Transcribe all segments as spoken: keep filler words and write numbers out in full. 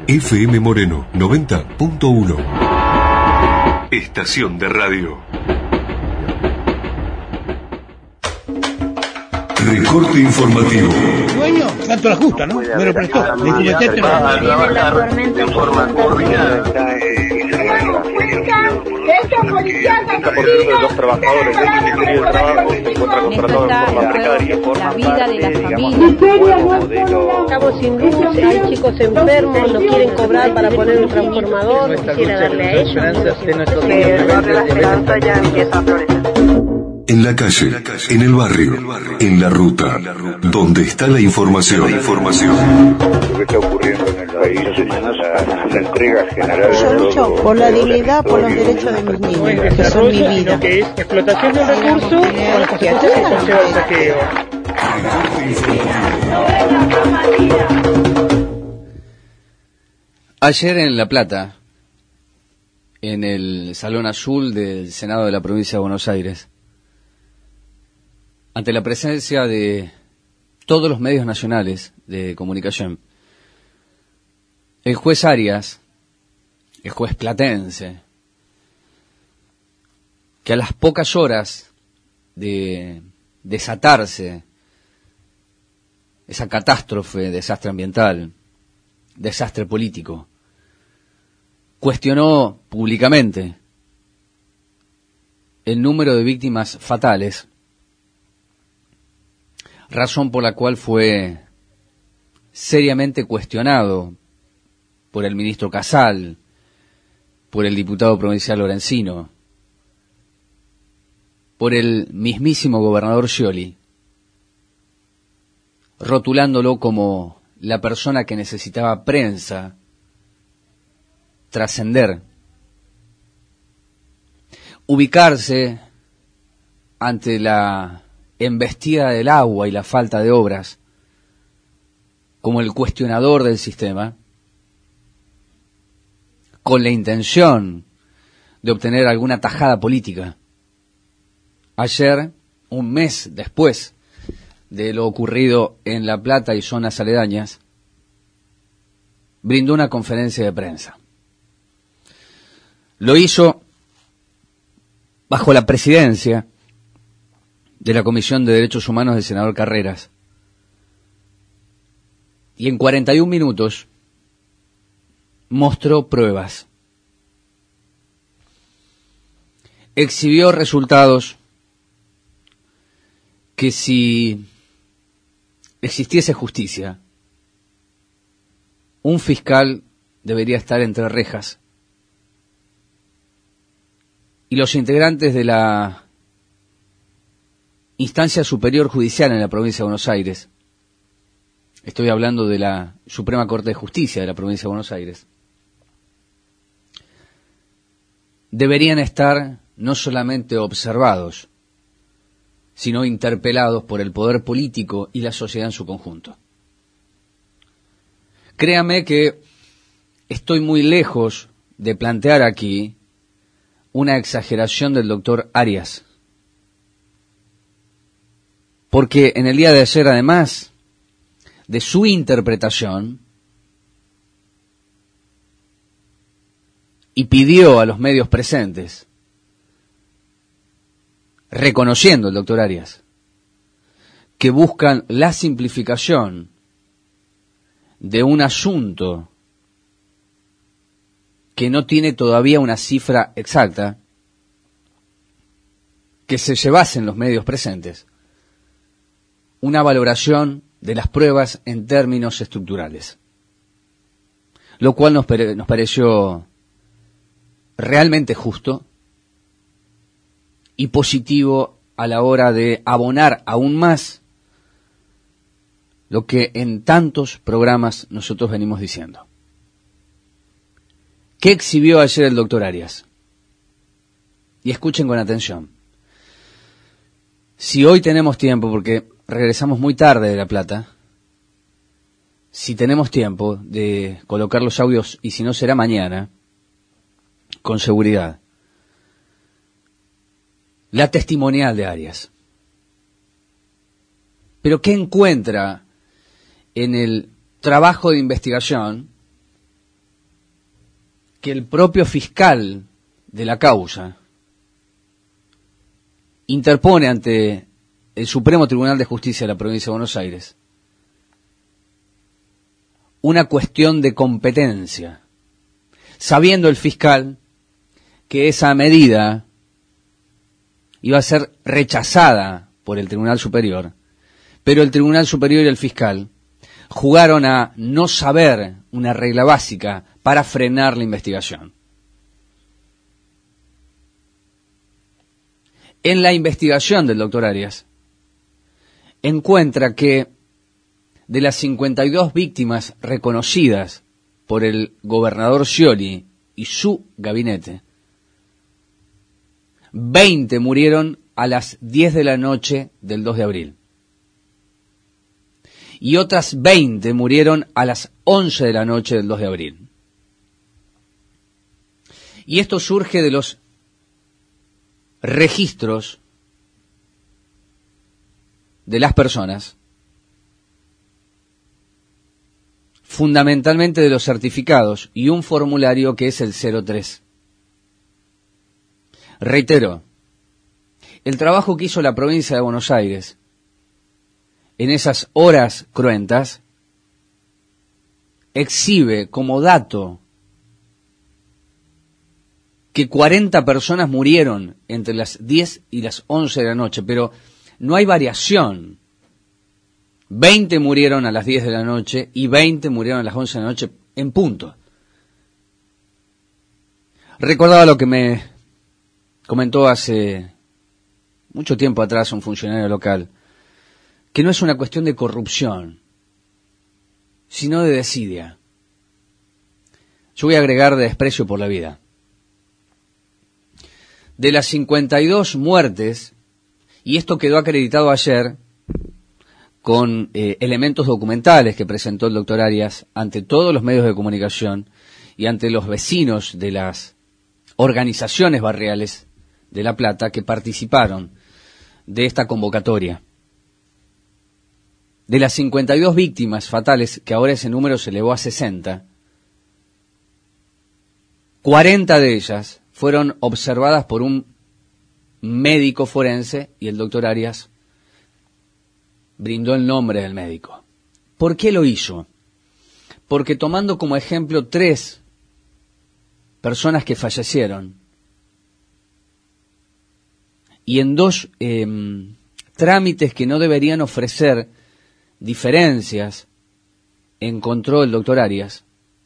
F M Moreno noventa punto uno. Estación de radio. Recorte informativo. Dueño, tanto la justa, ¿no? Me lo prestó. Le dije, este Estos policías asesinos, los trabajadores del Ministerio del Trabajo se encuentran contratados de forma precaria por la vida de las familias. Estamos sin luz, hay chicos enfermos, nos quieren cobrar para poner un transformador, quisiera darle a ellos. La esperanza ya empieza a florecer. En la calle, en el barrio, en la ruta, donde está la información. La información. Lo que está ocurriendo en el país es la, la entrega general. Yo lucho por la dignidad, por los derechos de mis niños, que son mi vida. Que es explotación de un recurso con las consecuencias que conlleva el saqueo. Ayer en La Plata, en el Salón Azul del Senado de la Provincia de Buenos Aires, ante la presencia de todos los medios nacionales de comunicación, el juez Arias, el juez platense, que a las pocas horas de desatarse esa catástrofe, desastre ambiental, desastre político, cuestionó públicamente el número de víctimas fatales, razón por la cual fue seriamente cuestionado por el ministro Casal, por el diputado provincial Lorenzino, por el mismísimo gobernador Scioli, rotulándolo como la persona que necesitaba prensa, trascender, ubicarse ante la embestida del agua y la falta de obras, como el cuestionador del sistema, con la intención de obtener alguna tajada política. Ayer, un mes después de lo ocurrido en La Plata y zonas aledañas, brindó una conferencia de prensa. Lo hizo bajo la presidencia de la Comisión de Derechos Humanos del senador Carreras. Y en cuarenta y un minutos mostró pruebas. Exhibió resultados que si existiese justicia, un fiscal debería estar entre rejas y los integrantes de la instancia superior judicial en la provincia de Buenos Aires, estoy hablando de la Suprema Corte de Justicia de la provincia de Buenos Aires, deberían estar no solamente observados, sino interpelados por el poder político y la sociedad en su conjunto. Créame que estoy muy lejos de plantear aquí una exageración del doctor Arias, porque en el día de ayer, además de su interpretación, y pidió a los medios presentes, reconociendo el doctor Arias, que buscan la simplificación de un asunto que no tiene todavía una cifra exacta, que se llevasen los medios presentes una valoración de las pruebas en términos estructurales, lo cual nos, pare- nos pareció realmente justo y positivo a la hora de abonar aún más lo que en tantos programas nosotros venimos diciendo. ¿Qué exhibió ayer el doctor Arias? Y escuchen con atención. Si hoy tenemos tiempo, porque regresamos muy tarde de La Plata, si tenemos tiempo de colocar los audios, y si no será mañana, con seguridad, la testimonial de Arias. Pero ¿qué encuentra en el trabajo de investigación que el propio fiscal de la causa interpone ante el Supremo Tribunal de Justicia de la Provincia de Buenos Aires una cuestión de competencia, sabiendo el fiscal que esa medida iba a ser rechazada por el Tribunal Superior, pero el Tribunal Superior y el fiscal jugaron a no saber una regla básica para frenar la investigación. En la investigación del doctor Arias, encuentra que de las cincuenta y dos víctimas reconocidas por el gobernador Scioli y su gabinete, veinte murieron a las diez de la noche del dos de abril. Y otras veinte murieron a las once de la noche del dos de abril. Y esto surge de los registros de las personas, fundamentalmente de los certificados, y un formulario que es el cero tres. Reitero, el trabajo que hizo la provincia de Buenos Aires en esas horas cruentas exhibe como dato que cuarenta personas murieron entre las diez y las once de la noche, pero no hay variación. veinte murieron a las diez de la noche y veinte murieron a las once de la noche en punto. Recordaba lo que me comentó hace mucho tiempo atrás un funcionario local, que no es una cuestión de corrupción, sino de desidia. Yo voy a agregar de desprecio por la vida. De las cincuenta y dos muertes, y esto quedó acreditado ayer con eh, elementos documentales que presentó el doctor Arias ante todos los medios de comunicación y ante los vecinos de las organizaciones barriales de La Plata que participaron de esta convocatoria. De las cincuenta y dos víctimas fatales, que ahora ese número se elevó a sesenta, cuarenta de ellas fueron observadas por un médico forense y el doctor Arias brindó el nombre del médico. ¿Por qué lo hizo? Porque tomando como ejemplo tres personas que fallecieron y en dos eh, trámites que no deberían ofrecer diferencias, encontró el doctor Arias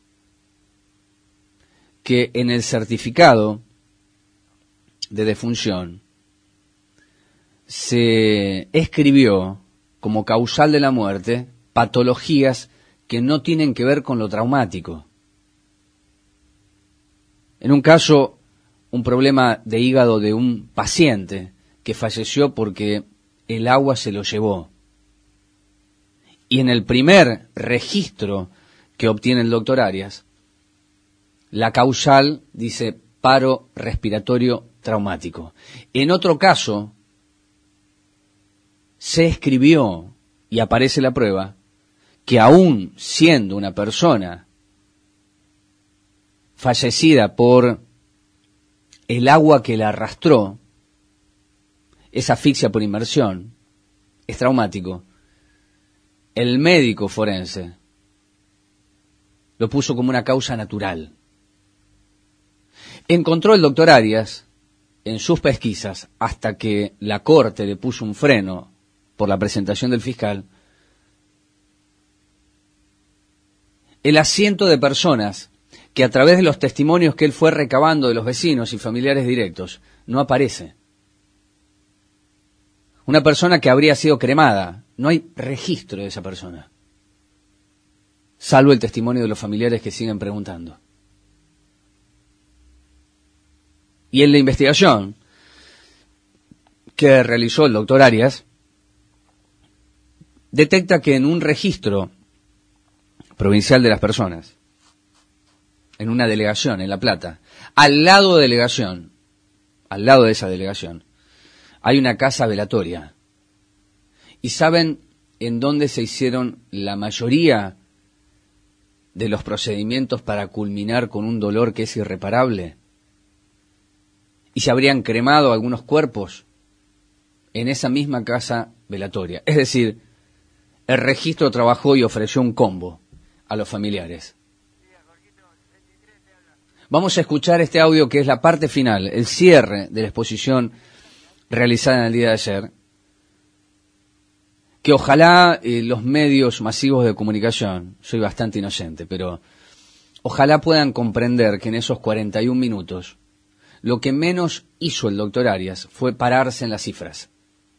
que en el certificado de defunción se escribió como causal de la muerte patologías que no tienen que ver con lo traumático. En un caso, un problema de hígado de un paciente que falleció porque el agua se lo llevó. Y en el primer registro que obtiene el doctor Arias, la causal dice paro respiratorio traumático. En otro caso, se escribió, y aparece la prueba, que aún siendo una persona fallecida por el agua que la arrastró, es asfixia por inmersión, es traumático, el médico forense lo puso como una causa natural. Encontró el doctor Arias en sus pesquisas, hasta que la Corte le puso un freno por la presentación del fiscal, el asiento de personas que a través de los testimonios que él fue recabando de los vecinos y familiares directos, no aparece. Una persona que habría sido cremada, no hay registro de esa persona, salvo el testimonio de los familiares que siguen preguntando. Y en la investigación que realizó el doctor Arias, detecta que en un registro provincial de las personas, en una delegación en La Plata, al lado de delegación, al lado de esa delegación, hay una casa velatoria. ¿Y saben en dónde se hicieron la mayoría de los procedimientos para culminar con un dolor que es irreparable? Y se habrían cremado algunos cuerpos en esa misma casa velatoria. Es decir, el registro trabajó y ofreció un combo a los familiares. Vamos a escuchar este audio que es la parte final, el cierre de la exposición realizada en el día de ayer, que ojalá eh, los medios masivos de comunicación, soy bastante inocente, pero ojalá puedan comprender que en esos cuarenta y un minutos lo que menos hizo el doctor Arias fue pararse en las cifras,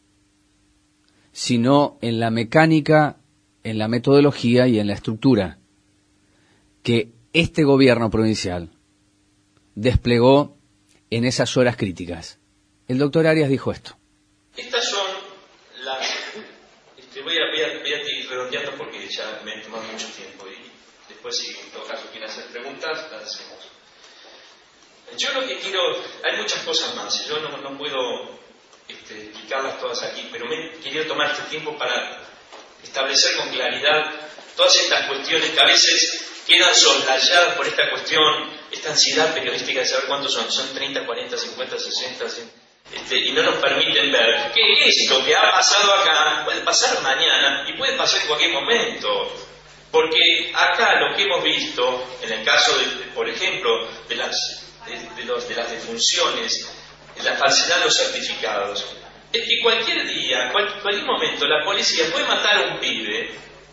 sino en la mecánica, en la metodología y en la estructura que este gobierno provincial desplegó en esas horas críticas. El doctor Arias dijo esto. Estas son las... Este, voy, a, voy, a, voy a ir redondeando porque ya me he tomado mucho tiempo y después, si en todo caso quieren hacer preguntas, las hacemos. Yo lo que quiero... Hay muchas cosas más, yo no, no puedo este, explicarlas todas aquí, pero me he querido tomar este tiempo para establecer con claridad todas estas cuestiones que a veces quedan soslayadas por esta cuestión, esta ansiedad periodística de saber cuántos son, son treinta, cuarenta, cincuenta, sesenta, este, y no nos permiten ver que esto que ha pasado acá puede pasar mañana y puede pasar en cualquier momento, porque acá lo que hemos visto, en el caso, de, por ejemplo, de las, de, de, los, de las defunciones, de la falsedad de los certificados, es que cualquier día, cual, cualquier momento, la policía puede matar a un pibe,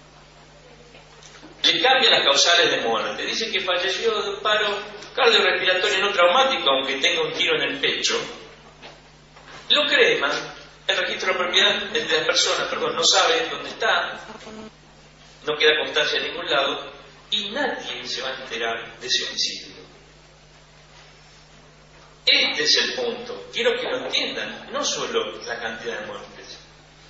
le cambia las causales de muerte, dice que falleció de un paro cardiorrespiratorio no traumático, aunque tenga un tiro en el pecho, lo creman, el registro de propiedad de la persona, perdón, no sabe dónde está, no queda constancia en ningún lado, y nadie se va a enterar de ese homicidio. Este es el punto, quiero que lo entiendan, no solo la cantidad de muertes.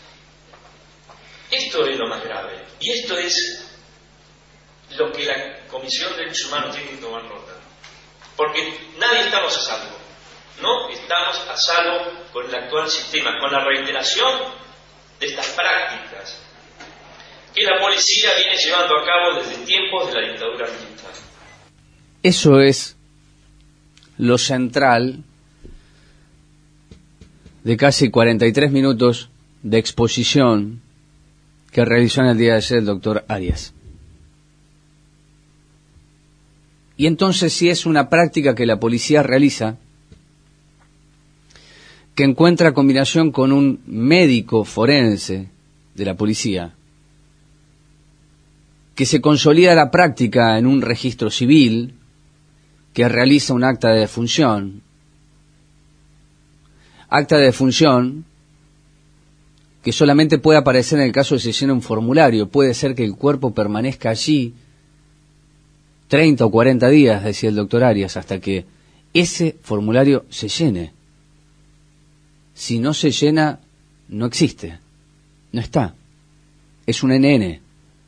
Esto es lo más grave, y esto es lo que la Comisión de Derechos Humanos tiene que tomar nota. Porque nadie estamos a salvo. No estamos a salvo con el actual sistema, con la reiteración de estas prácticas que la policía viene llevando a cabo desde tiempos de la dictadura militar. Eso es lo central de casi cuarenta y tres minutos de exposición que realizó en el día de ayer el doctor Arias. Y entonces, si es una práctica que la policía realiza, que encuentra combinación con un médico forense de la policía, que se consolida la práctica en un registro civil, que realiza un acta de defunción, acta de defunción que solamente puede aparecer en el caso de que se llene un formulario, puede ser que el cuerpo permanezca allí treinta o cuarenta días, decía el doctor Arias, hasta que ese formulario se llene. Si no se llena, no existe, no está, es un N N.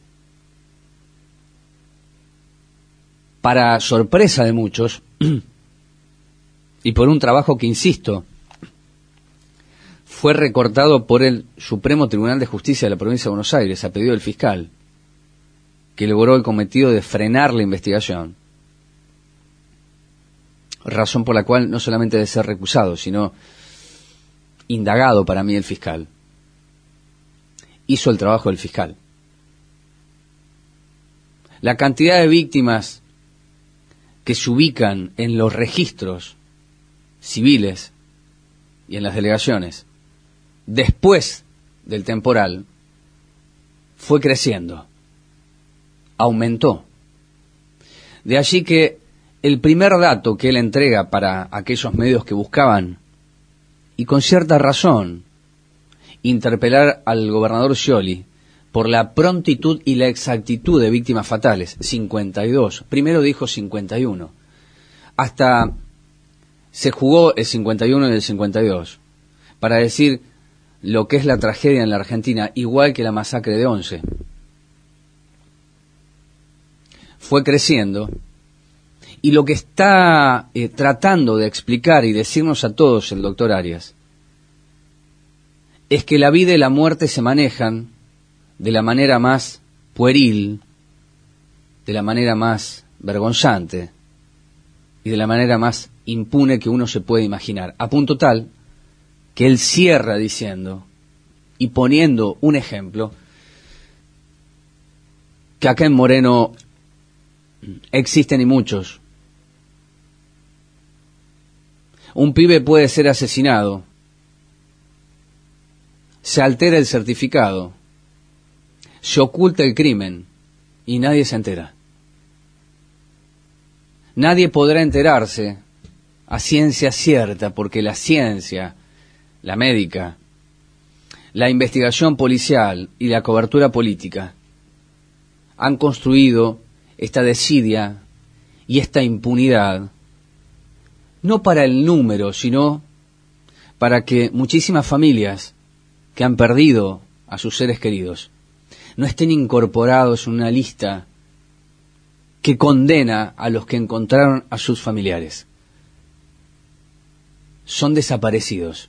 Para sorpresa de muchos, y por un trabajo que, insisto, fue recortado por el Supremo Tribunal de Justicia de la Provincia de Buenos Aires, a pedido del fiscal, que logró el cometido de frenar la investigación, razón por la cual no solamente debe ser recusado, sino indagado para mí el fiscal. Hizo el trabajo del fiscal. La cantidad de víctimas que se ubican en los registros civiles y en las delegaciones después del temporal fue creciendo, aumentó. De allí que el primer dato que él entrega para aquellos medios que buscaban, y con cierta razón, interpelar al gobernador Scioli por la prontitud y la exactitud de víctimas fatales, cincuenta y dos, primero dijo cincuenta y uno, hasta se jugó el cincuenta y uno y el cincuenta y dos, para decir lo que es la tragedia en la Argentina, igual que la masacre de Once. Fue creciendo, y lo que está eh, tratando de explicar y decirnos a todos el doctor Arias es que la vida y la muerte se manejan de la manera más pueril, de la manera más vergonzante y de la manera más impune que uno se puede imaginar, a punto tal que él cierra diciendo y poniendo un ejemplo que acá en Moreno existen y muchos. Un pibe puede ser asesinado, se altera el certificado, se oculta el crimen y nadie se entera. Nadie podrá enterarse a ciencia cierta porque la ciencia, la médica, la investigación policial y la cobertura política han construido esta desidia y esta impunidad no para el número, sino para que muchísimas familias que han perdido a sus seres queridos no estén incorporados en una lista que condena a los que encontraron a sus familiares. Son desaparecidos.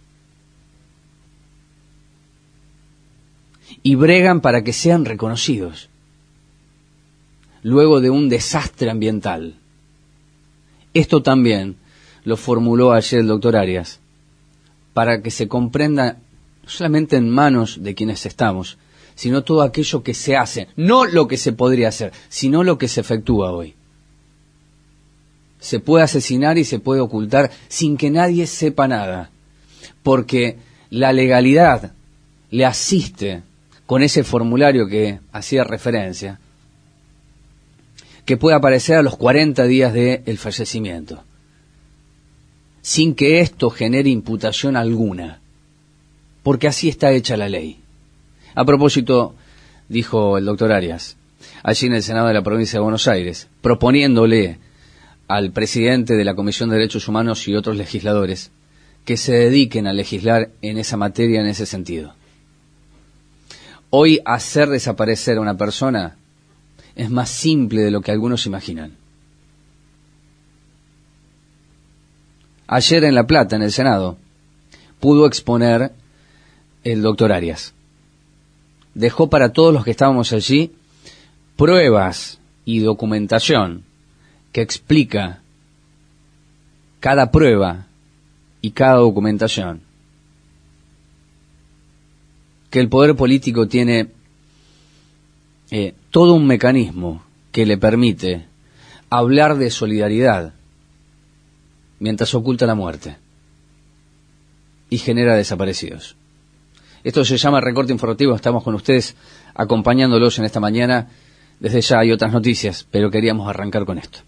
Y bregan para que sean reconocidos. Luego de un desastre ambiental. Esto también lo formuló ayer el doctor Arias, para que se comprenda no solamente en manos de quienes estamos, sino todo aquello que se hace, no lo que se podría hacer, sino lo que se efectúa hoy. Se puede asesinar y se puede ocultar sin que nadie sepa nada, porque la legalidad le asiste con ese formulario que hacía referencia, que puede aparecer a los cuarenta días del fallecimiento, sin que esto genere imputación alguna, porque así está hecha la ley. A propósito, dijo el doctor Arias, allí en el Senado de la Provincia de Buenos Aires, proponiéndole al presidente de la Comisión de Derechos Humanos y otros legisladores que se dediquen a legislar en esa materia, en ese sentido. Hoy hacer desaparecer a una persona es más simple de lo que algunos imaginan. Ayer en La Plata, en el Senado, pudo exponer el doctor Arias. Dejó para todos los que estábamos allí pruebas y documentación que explica cada prueba y cada documentación. Que el poder político tiene eh, todo un mecanismo que le permite hablar de solidaridad mientras oculta la muerte y genera desaparecidos. Esto se llama Recorte Informativo, estamos con ustedes acompañándolos en esta mañana. Desde ya hay otras noticias, pero queríamos arrancar con esto.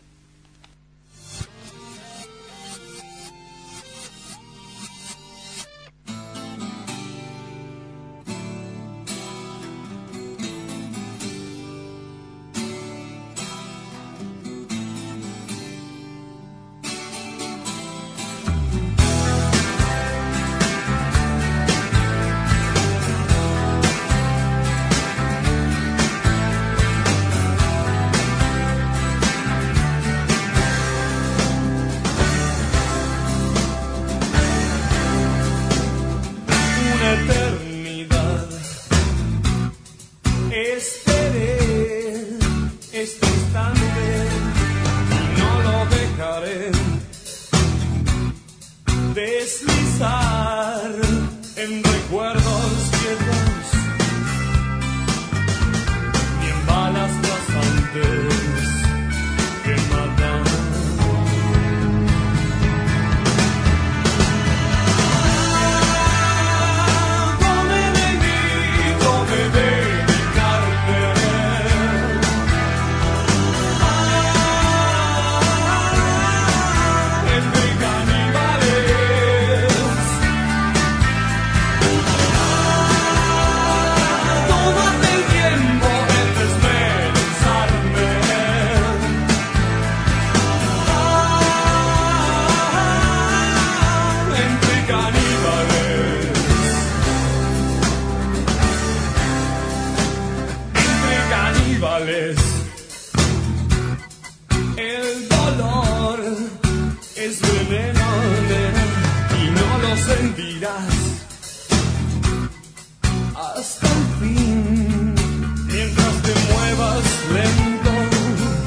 Hasta el fin, mientras te muevas lento.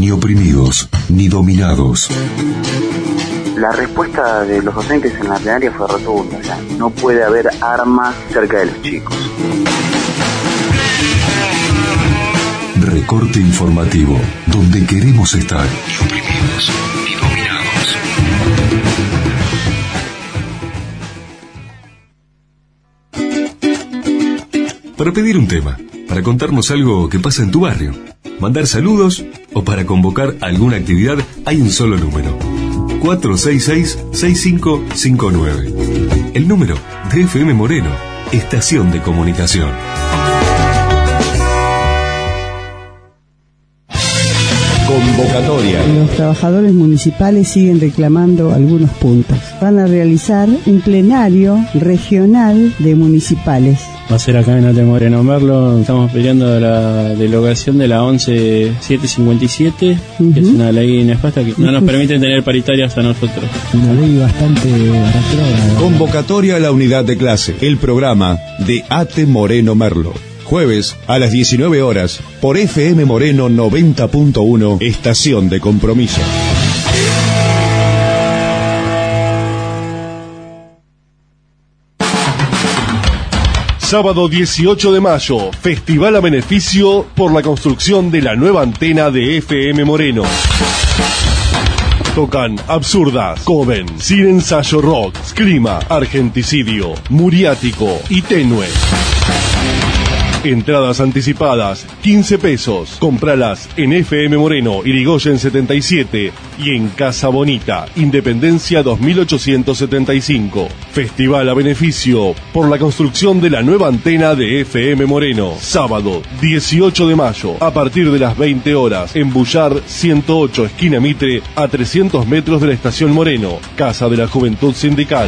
ni oprimidos, ni dominados. La respuesta de los docentes en la plenaria fue rotunda. O sea, no puede haber armas cerca de los chicos. Recorte informativo, donde queremos estar. Ni oprimidos, ni dominados. Para pedir un tema, para contarnos algo que pasa en tu barrio, mandar saludos o para convocar alguna actividad, hay un solo número: cuatro seis seis, seis cinco cinco nueve. El número de F M Moreno, estación de comunicación. Convocatoria. Los trabajadores municipales siguen reclamando algunos puntos. Van a realizar un plenario regional de municipales. Va a ser acá en Ate Moreno Merlo. Estamos peleando la derogación de la once setecientos cincuenta y siete, uh-huh. que es una ley nefasta que no nos permite tener paritarias a nosotros. Una ley bastante retrógrada. Convocatoria a la unidad de clase. El programa de Ate Moreno Merlo. Jueves a las diecinueve horas por F M Moreno noventa punto uno, estación de compromiso. Sábado dieciocho de mayo, festival a beneficio por la construcción de la nueva antena de F M Moreno. Tocan Absurdas, Coven, Sin Ensayo Rock, Screama, Argenticidio, Muriático y Tenue. Entradas anticipadas, quince pesos. Compralas en F M Moreno, Irigoyen setenta y siete y en Casa Bonita, Independencia dos mil ochocientos setenta y cinco. Festival a beneficio por la construcción de la nueva antena de F M Moreno. Sábado dieciocho de mayo, a partir de las veinte horas, en Bullar ciento ocho, esquina Mitre, a trescientos metros de la Estación Moreno, Casa de la Juventud Sindical.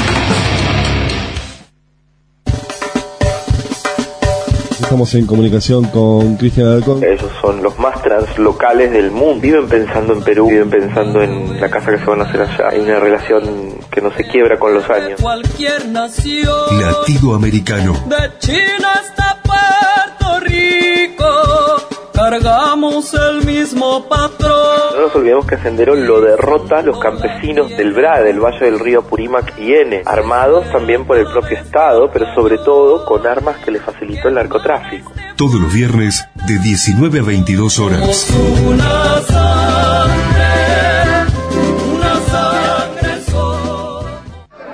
Estamos en comunicación con Cristian Alarcón. Esos son los más translocales del mundo. Viven pensando en Perú, viven pensando en la casa que se van a hacer allá. Hay una relación que no se quiebra con los años. Cualquier nación Latinoamericano. De China hasta Puerto Rico, cargamos el mismo patrón. No nos olvidemos que Sendero lo derrota a los campesinos del B R A, del Valle del Río Apurímac y N, armados también por el propio Estado, pero sobre todo con armas que le facilitó el narcotráfico. Todos los viernes de diecinueve a veintidós horas. Una sangre, una sangre sola.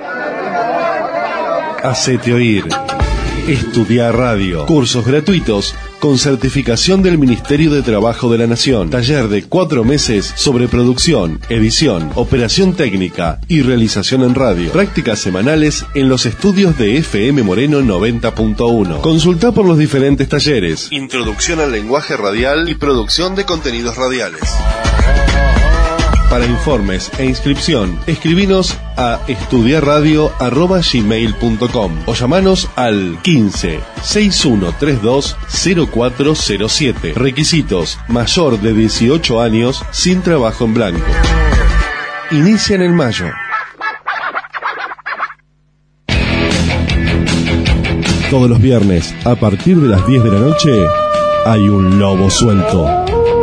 Hacete oír. Estudiar radio. Cursos gratuitos con certificación del Ministerio de Trabajo de la Nación. Taller de cuatro meses sobre producción, edición, operación técnica y realización en radio. Prácticas semanales en los estudios de F M Moreno noventa punto uno. Consulta por los diferentes talleres. Introducción al lenguaje radial y producción de contenidos radiales. Para informes e inscripción, escribinos a estudiarradio arroba gmail punto com o llamanos al quince, sesenta y uno treinta y dos, cero cuatro cero siete. Requisitos: mayor de dieciocho años, sin trabajo en blanco. Inician en mayo. Todos los viernes, a partir de las diez de la noche, hay un lobo suelto.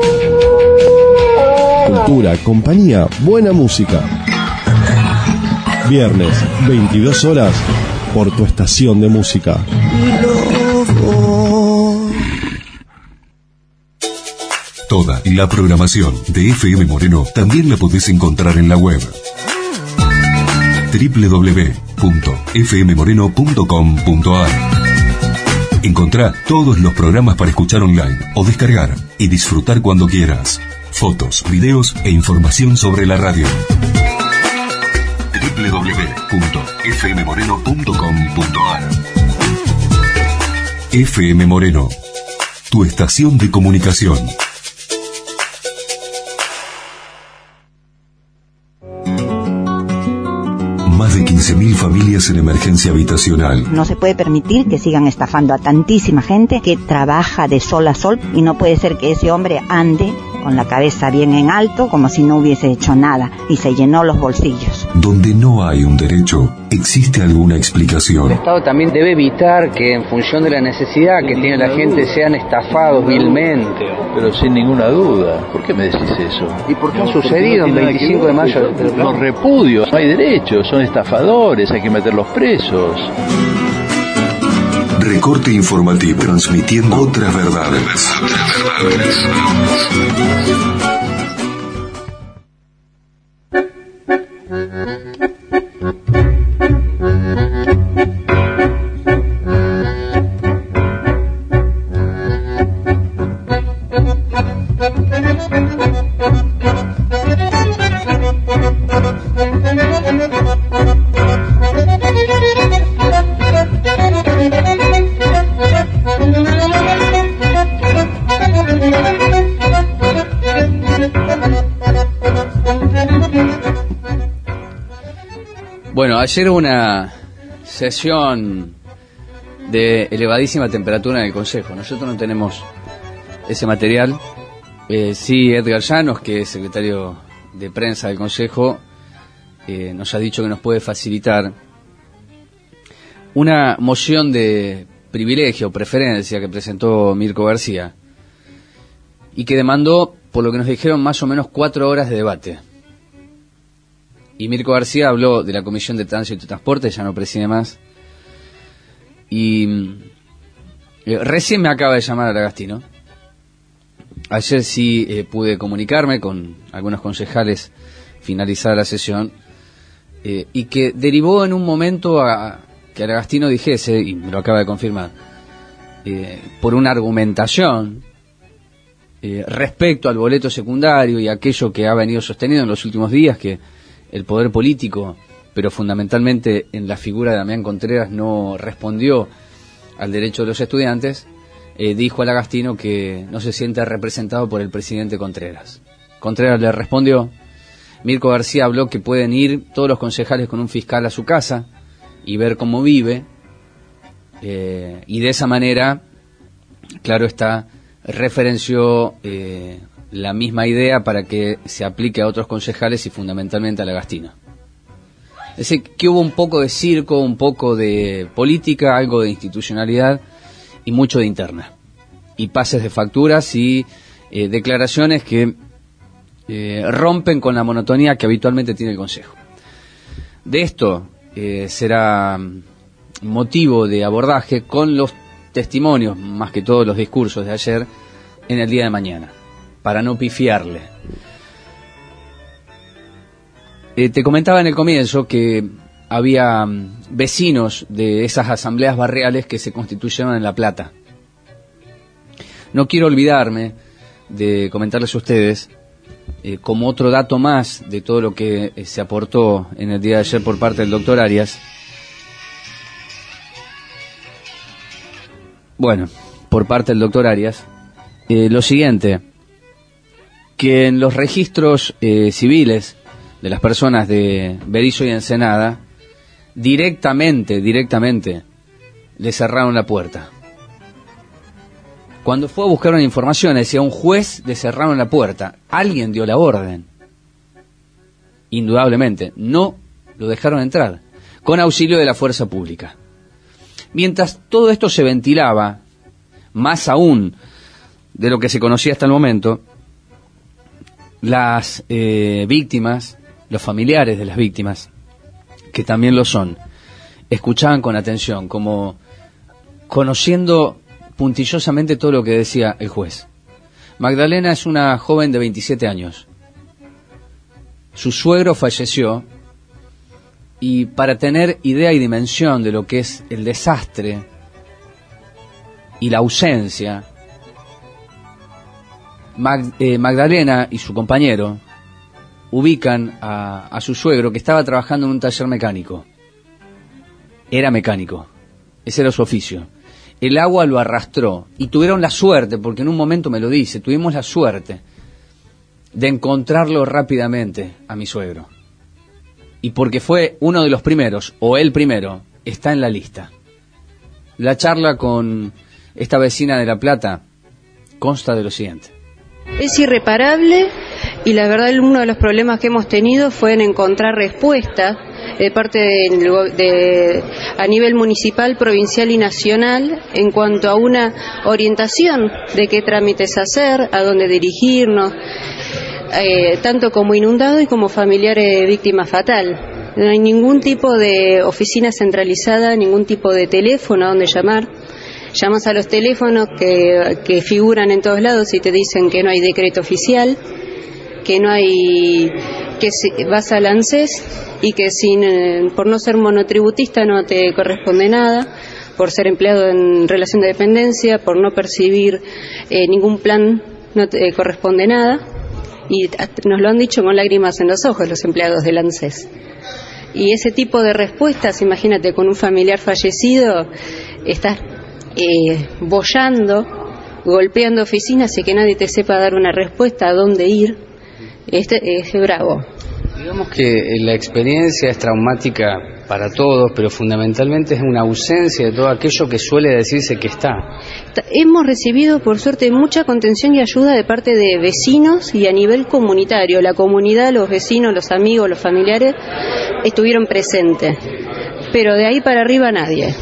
Cultura, compañía, buena música. Viernes, veintidós horas, por tu estación de música. Toda la programación de F M Moreno también la podés encontrar en la web doble u doble u doble u punto f m moreno punto com punto a r. Encontrá todos los programas para escuchar online o descargar y disfrutar cuando quieras. Fotos, videos e información sobre la radio. doble u doble u doble u punto f m moreno punto com punto a r. F M Moreno, tu estación de comunicación. Más de quince mil familias en emergencia habitacional. No se puede permitir que sigan estafando a tantísima gente que trabaja de sol a sol y no puede ser que ese hombre ande con la cabeza bien en alto, como si no hubiese hecho nada, y se llenó los bolsillos. Donde no hay un derecho, existe alguna explicación. El Estado también debe evitar que en función de la necesidad que tiene la gente sean estafados vilmente. Pero sin ninguna duda. ¿Por qué me decís eso? ¿Y por qué ha sucedido en veinticinco de mayo? Los repudios, no hay derechos, son estafadores, hay que meterlos presos. Recorte informativo, transmitiendo otras verdades. Otras verdades. Bueno, ayer hubo una sesión de elevadísima temperatura en el Consejo. Nosotros no tenemos ese material. Eh, sí, Edgar Llanos, que es secretario de prensa del Consejo, eh, nos ha dicho que nos puede facilitar una moción de privilegio o preferencia que presentó Mirko García y que demandó, por lo que nos dijeron, más o menos cuatro horas de debate. Y Mirko García habló de la Comisión de Tránsito y Transporte, ya no preside más. Y eh, recién me acaba de llamar Aragastino. Ayer sí eh, pude comunicarme con algunos concejales finalizada la sesión, eh, y que derivó en un momento a que Aragastino dijese, y me lo acaba de confirmar, eh, por una argumentación eh, respecto al boleto secundario y aquello que ha venido sostenido en los últimos días, que el poder político, pero fundamentalmente en la figura de Damián Contreras, no respondió al derecho de los estudiantes, eh, dijo a Aragastino que no se siente representado por el presidente Contreras. Contreras le respondió. Mirko García habló que pueden ir todos los concejales con un fiscal a su casa y ver cómo vive, eh, y de esa manera, claro está, referenció eh, la misma idea para que se aplique a otros concejales y fundamentalmente a Aragastino. Es decir, que hubo un poco de circo, un poco de política, algo de institucionalidad y mucho de interna. Y pases de facturas y eh, declaraciones que eh, rompen con la monotonía que habitualmente tiene el Consejo. De esto eh, será motivo de abordaje con los testimonios, más que todos los discursos de ayer, en el día de mañana, para no pifiarle. Eh, te comentaba en el comienzo que había vecinos de esas asambleas barriales que se constituyeron en La Plata. No quiero olvidarme de comentarles a ustedes, eh, como otro dato más de todo lo que eh, se aportó en el día de ayer por parte del doctor Arias. Bueno, por parte del doctor Arias, eh, lo siguiente, que en los registros eh, civiles de las personas de Berisso y Ensenada, directamente, directamente, le cerraron la puerta. Cuando fue a buscar una información, decía, un juez le cerraron la puerta. Alguien dio la orden. Indudablemente, no lo dejaron entrar, con auxilio de la fuerza pública. Mientras todo esto se ventilaba, más aún de lo que se conocía hasta el momento, las eh, víctimas, los familiares de las víctimas, que también lo son, escuchaban con atención, como conociendo puntillosamente todo lo que decía el juez. Magdalena es una joven de veintisiete años. Su suegro falleció, y para tener idea y dimensión de lo que es el desastre y la ausencia, Mag, eh, Magdalena y su compañero ubican a, a su suegro, que estaba trabajando en un taller mecánico. Era mecánico, ese era su oficio. El agua lo arrastró y tuvieron la suerte, porque en un momento me lo dice, tuvimos la suerte de encontrarlo rápidamente a mi suegro. Y porque fue uno de los primeros, o el primero, está en la lista. La charla con esta vecina de La Plata consta de lo siguiente. Es irreparable y la verdad uno de los problemas que hemos tenido fue en encontrar respuesta de parte de, de, a nivel municipal, provincial y nacional en cuanto a una orientación de qué trámites hacer, a dónde dirigirnos, eh, tanto como inundado y como familiar de víctima fatal. No hay ningún tipo de oficina centralizada, ningún tipo de teléfono a donde llamar. Llamas a los teléfonos que, que figuran en todos lados y te dicen que no hay decreto oficial, que no hay, que si, vas al ANSES y que sin, por no ser monotributista no te corresponde nada, por ser empleado en relación de dependencia, por no percibir eh, ningún plan no te corresponde nada, y nos lo han dicho con lágrimas en los ojos los empleados del ANSES. Y ese tipo de respuestas, imagínate, con un familiar fallecido, estás eh, bollando, golpeando oficinas y que nadie te sepa dar una respuesta a dónde ir. Este es bravo. Digamos que la experiencia es traumática para todos, pero fundamentalmente es una ausencia de todo aquello que suele decirse que está. Hemos recibido, por suerte, mucha contención y ayuda de parte de vecinos y a nivel comunitario. La comunidad, los vecinos, los amigos, los familiares estuvieron presentes, pero de ahí para arriba nadie.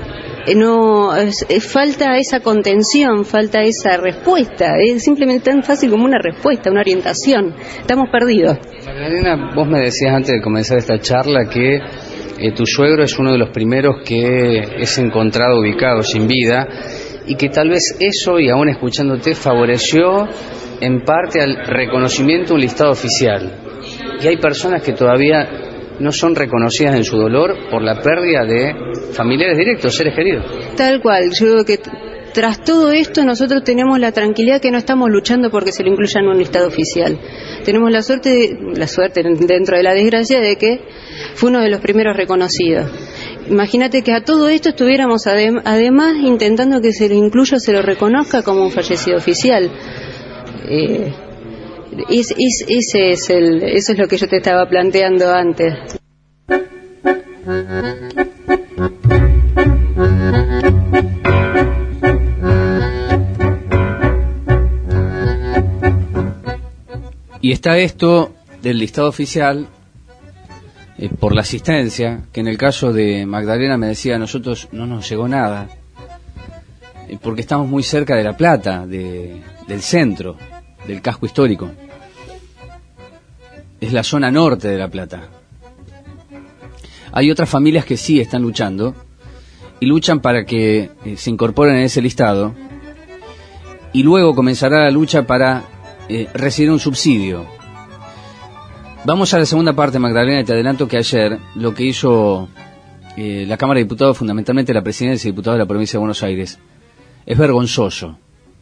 No, es, es, falta esa contención, falta esa respuesta. Es simplemente tan fácil como una respuesta, una orientación. Estamos perdidos. Magdalena, vos me decías antes de comenzar esta charla que eh, tu suegro es uno de los primeros que es encontrado ubicado sin vida y que tal vez eso, y aún escuchándote, favoreció en parte al reconocimiento de un listado oficial. Y hay personas que todavía no son reconocidas en su dolor por la pérdida de familiares directos, seres queridos. Tal cual, yo creo que tras todo esto nosotros tenemos la tranquilidad que no estamos luchando porque se lo incluya en un listado oficial. Tenemos la suerte, la suerte dentro de la desgracia de que fue uno de los primeros reconocidos. Imagínate que a todo esto estuviéramos adem- además intentando que se lo incluya, se lo reconozca como un fallecido oficial. Eh, Es, es, ese es el, eso es lo que yo te estaba planteando antes. Y está esto del listado oficial eh, por la asistencia, que en el caso de Magdalena me decía, a nosotros no nos llegó nada, eh, porque estamos muy cerca de La Plata, de, del centro, del casco histórico. Es la zona norte de La Plata. Hay otras familias que sí están luchando y luchan para que eh, se incorporen en ese listado, y luego comenzará la lucha para eh, recibir un subsidio. Vamos a la segunda parte, Magdalena, y te adelanto que ayer lo que hizo eh, la Cámara de Diputados, fundamentalmente la presidencia y diputados de la provincia de Buenos Aires, es vergonzoso.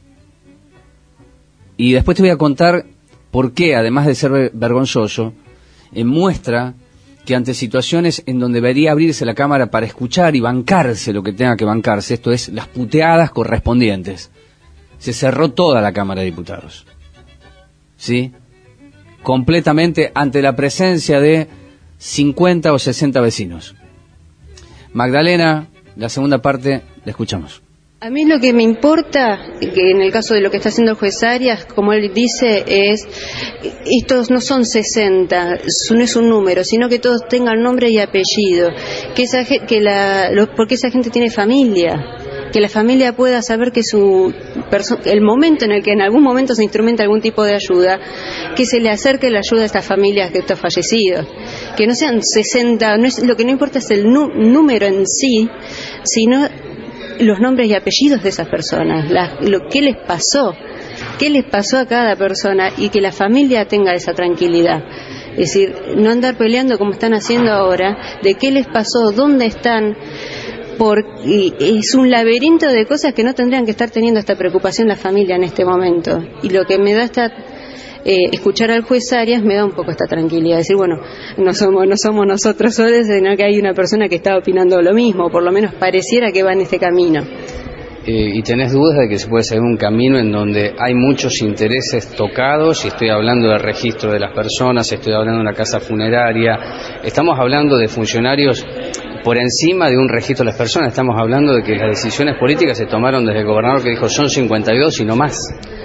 Y después te voy a contar por qué, además de ser vergonzoso, eh, muestra que ante situaciones en donde debería abrirse la Cámara para escuchar y bancarse lo que tenga que bancarse, esto es, las puteadas correspondientes, se cerró toda la Cámara de Diputados. ¿Sí? Completamente ante la presencia de cincuenta o sesenta vecinos. Magdalena, la segunda parte, la escuchamos. A mí lo que me importa, que en el caso de lo que está haciendo el juez Arias, como él dice, es, estos no son sesenta, no es un número, sino que todos tengan nombre y apellido, que esa, que la, lo, porque esa gente tiene familia, que la familia pueda saber que su perso- el momento en el que en algún momento se instrumenta algún tipo de ayuda, que se le acerque la ayuda a estas familias de estos fallecidos, que no sean sesenta, no es, lo que no importa es el nu- número en sí, sino los nombres y apellidos de esas personas, la, lo que les pasó, qué les pasó a cada persona, y que la familia tenga esa tranquilidad. Es decir, no andar peleando como están haciendo ahora, de qué les pasó, dónde están, porque es un laberinto de cosas que no tendrían que estar teniendo esta preocupación la familia en este momento. Y lo que me da esta Eh, escuchar al juez Arias me da un poco esta tranquilidad, decir, bueno, no somos no somos nosotros solos, sino que hay una persona que está opinando lo mismo, por lo menos pareciera que va en este camino. Eh, ¿Y tenés dudas de que se puede seguir un camino en donde hay muchos intereses tocados? Y estoy hablando del registro de las personas, estoy hablando de una casa funeraria, estamos hablando de funcionarios por encima de un registro de las personas, estamos hablando de que las decisiones políticas se tomaron desde el gobernador que dijo son cincuenta y dos y no más.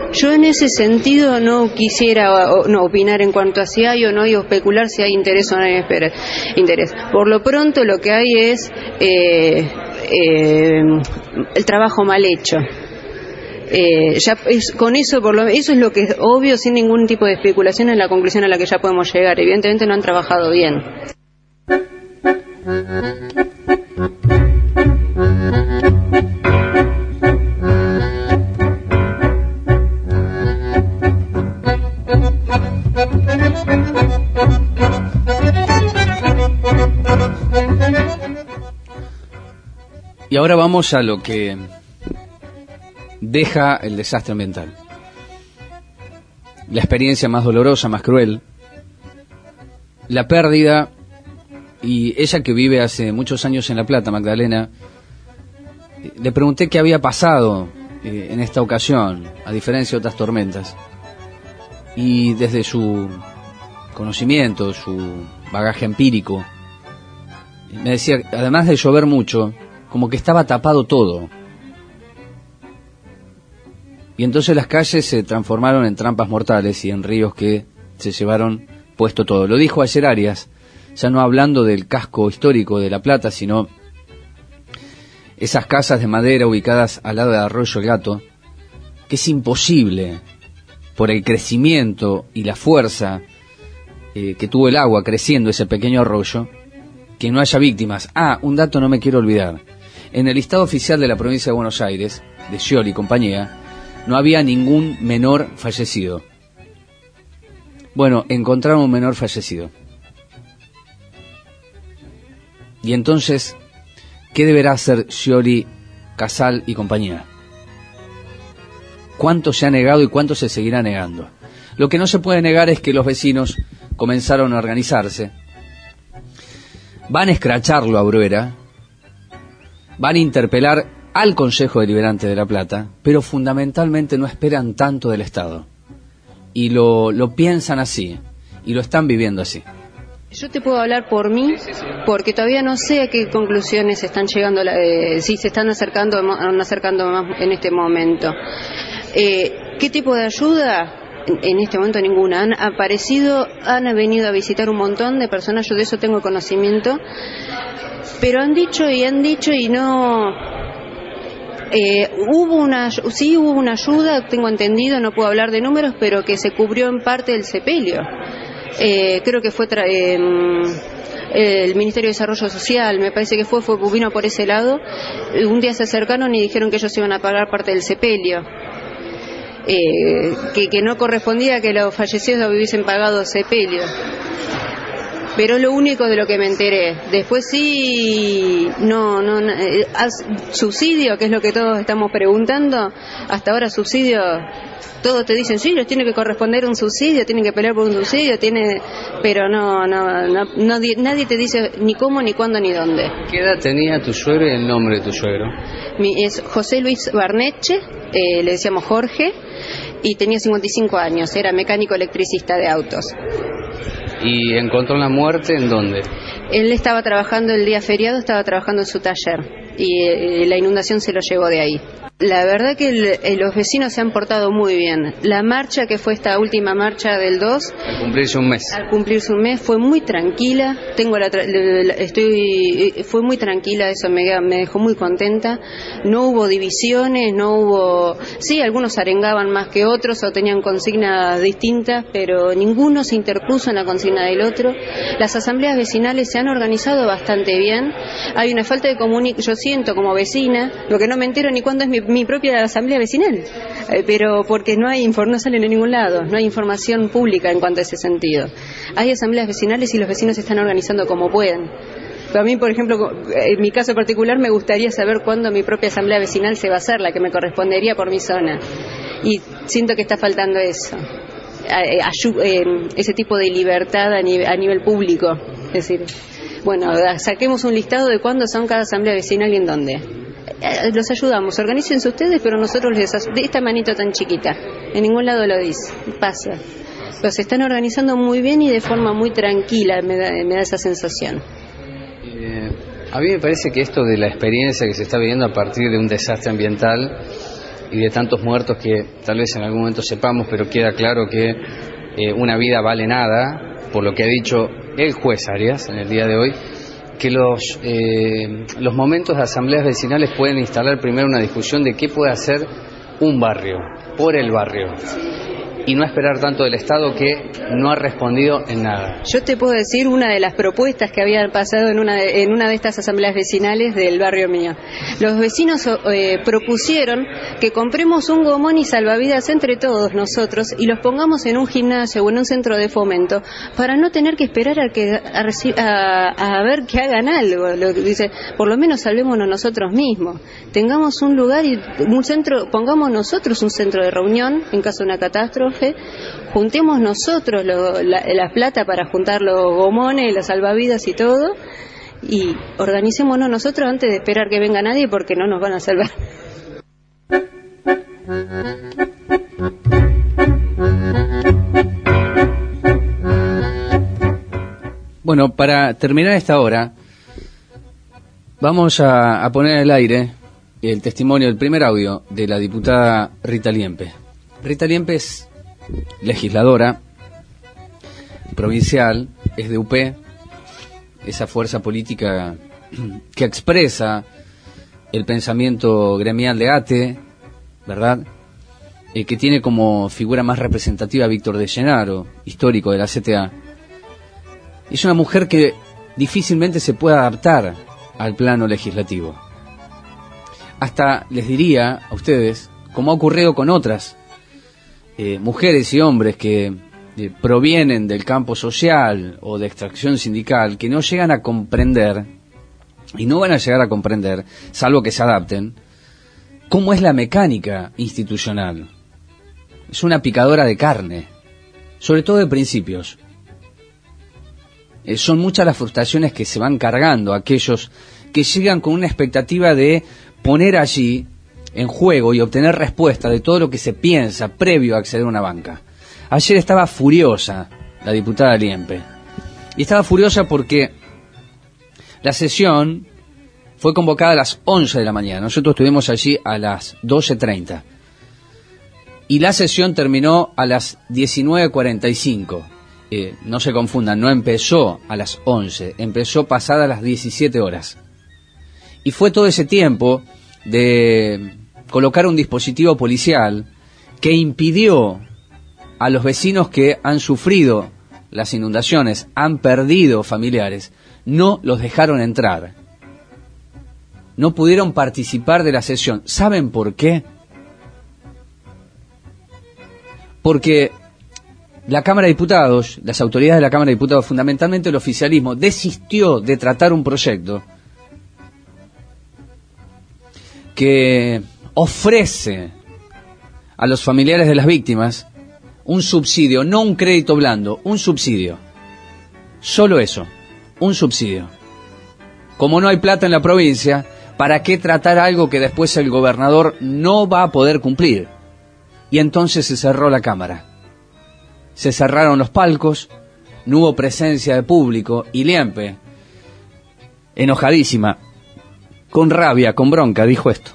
Yo en ese sentido no quisiera o, no opinar en cuanto a si hay o no hay, o especular si hay interés o no hay interés. Por lo pronto lo que hay es eh, eh, el trabajo mal hecho. Eh, ya es, con eso por lo eso es lo que es obvio, sin ningún tipo de especulación, en la conclusión a la que ya podemos llegar. Evidentemente no han trabajado bien. Y ahora vamos a lo que deja el desastre ambiental. La experiencia más dolorosa, más cruel, la pérdida, y ella que vive hace muchos años en La Plata, Magdalena, le pregunté qué había pasado eh, en esta ocasión, a diferencia de otras tormentas, y desde su conocimiento, su bagaje empírico, me decía, además de llover mucho, como que estaba tapado todo. Y entonces las calles se transformaron en trampas mortales y en ríos que se llevaron puesto todo. Lo dijo ayer Arias, ya no hablando del casco histórico de La Plata, sino esas casas de madera ubicadas al lado de Arroyo El Gato, que es imposible, por el crecimiento y la fuerza eh, que tuvo el agua creciendo ese pequeño arroyo, que no haya víctimas. Ah, un dato no me quiero olvidar. En el listado oficial de la provincia de Buenos Aires, de Scioli y compañía, no había ningún menor fallecido. Bueno, encontraron un menor fallecido. Y entonces, ¿qué deberá hacer Scioli, Casal y compañía? ¿Cuánto se ha negado y cuánto se seguirá negando? Lo que no se puede negar es que los vecinos comenzaron a organizarse. Van a escracharlo a Bruera, van a interpelar al Consejo Deliberante de La Plata, pero fundamentalmente no esperan tanto del Estado. Y lo, lo piensan así, y lo están viviendo así. Yo te puedo hablar por mí, porque todavía no sé a qué conclusiones están llegando, eh, si se están acercando, acercando más en este momento. Eh, ¿Qué tipo de ayuda? En este momento ninguna. Han aparecido, han venido a visitar un montón de personas, yo de eso tengo conocimiento, pero han dicho y han dicho y no... Eh, hubo una, sí hubo una ayuda, tengo entendido, no puedo hablar de números, pero que se cubrió en parte del sepelio. Eh, creo que fue tra eh, el Ministerio de Desarrollo Social, me parece que fue, fue vino por ese lado. Un día se acercaron y dijeron que ellos iban a pagar parte del sepelio. Eh, que, que no correspondía que los fallecidos hubiesen pagado sepelio, pero es lo único de lo que me enteré. Después sí, no, no, no eh, subsidio, que es lo que todos estamos preguntando, hasta ahora subsidio, todos te dicen, sí, les tiene que corresponder un subsidio, tienen que pelear por un subsidio, tiene, pero no, no, no, no, nadie te dice ni cómo, ni cuándo, ni dónde. ¿Qué edad tenía tu suegro y el nombre de tu suegro? Mi, es José Luis Barneche, eh, le decíamos Jorge, y tenía cincuenta y cinco años, era mecánico electricista de autos. ¿Y encontró la muerte en dónde? Él estaba trabajando el día feriado, estaba trabajando en su taller, y eh, la inundación se lo llevó de ahí. La verdad que el, eh, los vecinos se han portado muy bien. La marcha, que fue esta última marcha del dos, al cumplirse un mes, al cumplirse un mes fue muy tranquila. Tengo la, la estoy fue muy tranquila, eso me, me dejó muy contenta. No hubo divisiones, no hubo, sí, algunos arengaban más que otros o tenían consignas distintas, pero ninguno se interpuso en la consigna del otro. Las asambleas vecinales se han organizado bastante bien. Hay una falta de comunicación, yo siento como vecina, lo que no me entero ni cuándo es mi mi propia asamblea vecinal, eh, pero porque no hay no salen en ningún lado, no hay información pública en cuanto a ese sentido. Hay asambleas vecinales y los vecinos se están organizando como pueden. Pero a mí, por ejemplo, en mi caso particular, me gustaría saber cuándo mi propia asamblea vecinal se va a hacer, la que me correspondería por mi zona. Y siento que está faltando eso, eh, eh, ese tipo de libertad a nivel, a nivel público. Es decir, bueno, saquemos un listado de cuándo son cada asamblea vecinal y en dónde. Los ayudamos, organícense ustedes, pero nosotros les de esta manito tan chiquita, en ningún lado lo dice, pasa. Los están organizando muy bien y de forma muy tranquila, me da, me da esa sensación. Eh, a mí me parece que esto de la experiencia que se está viviendo a partir de un desastre ambiental y de tantos muertos que tal vez en algún momento sepamos, pero queda claro que eh, una vida vale nada, por lo que ha dicho el juez Arias en el día de hoy, que los, eh, los momentos de asambleas vecinales pueden instalar primero una discusión de qué puede hacer un barrio, por el barrio, y no esperar tanto del Estado, que no ha respondido en nada. Yo te puedo decir una de las propuestas que habían pasado en una de, en una de estas asambleas vecinales del barrio mío. Los vecinos eh, propusieron que compremos un gomón y salvavidas entre todos nosotros y los pongamos en un gimnasio o en un centro de fomento para no tener que esperar a, que, a, a, a ver que hagan algo. Lo que dice, por lo menos salvémonos nosotros mismos. Tengamos un lugar y un centro, pongamos nosotros un centro de reunión en caso de una catástrofe. Juntemos nosotros lo, la, la plata para juntar los gomones, las salvavidas y todo, y organicémonos nosotros antes de esperar que venga nadie, porque no nos van a salvar. Bueno, para terminar esta hora, vamos a, a poner al aire el testimonio, el primer audio de la diputada Rita Liempe. Rita Liempe es legisladora provincial, es de U P, esa fuerza política que expresa el pensamiento gremial de ATE, ¿verdad? Eh, que tiene como figura más representativa a Víctor de Llenaro, histórico de la C T A. Es una mujer que difícilmente se puede adaptar al plano legislativo. Hasta les diría a ustedes, como ha ocurrido con otras Eh, mujeres y hombres que eh, provienen del campo social o de extracción sindical, que no llegan a comprender, y no van a llegar a comprender, salvo que se adapten, cómo es la mecánica institucional. Es una picadora de carne, sobre todo de principios. Eh, son muchas las frustraciones que se van cargando aquellos que llegan con una expectativa de poner allí en juego y obtener respuesta de todo lo que se piensa previo a acceder a una banca. Ayer estaba furiosa la diputada Liempe, y estaba furiosa porque la sesión fue convocada a las once de la mañana, nosotros estuvimos allí a las doce treinta, y la sesión terminó a las diecinueve cuarenta y cinco. Eh, no se confundan, no empezó a las once, empezó pasadas las diecisiete horas. Y fue todo ese tiempo de colocar un dispositivo policial que impidió a los vecinos que han sufrido las inundaciones, han perdido familiares, no los dejaron entrar. No pudieron participar de la sesión. ¿Saben por qué? Porque la Cámara de Diputados, las autoridades de la Cámara de Diputados, fundamentalmente el oficialismo, desistió de tratar un proyecto que ofrece a los familiares de las víctimas un subsidio, no un crédito blando, un subsidio. Solo eso, un subsidio. Como no hay plata en la provincia, ¿para qué tratar algo que después el gobernador no va a poder cumplir? Y entonces se cerró la Cámara. Se cerraron los palcos, no hubo presencia de público, y Liempe, enojadísima, con rabia, con bronca, dijo esto.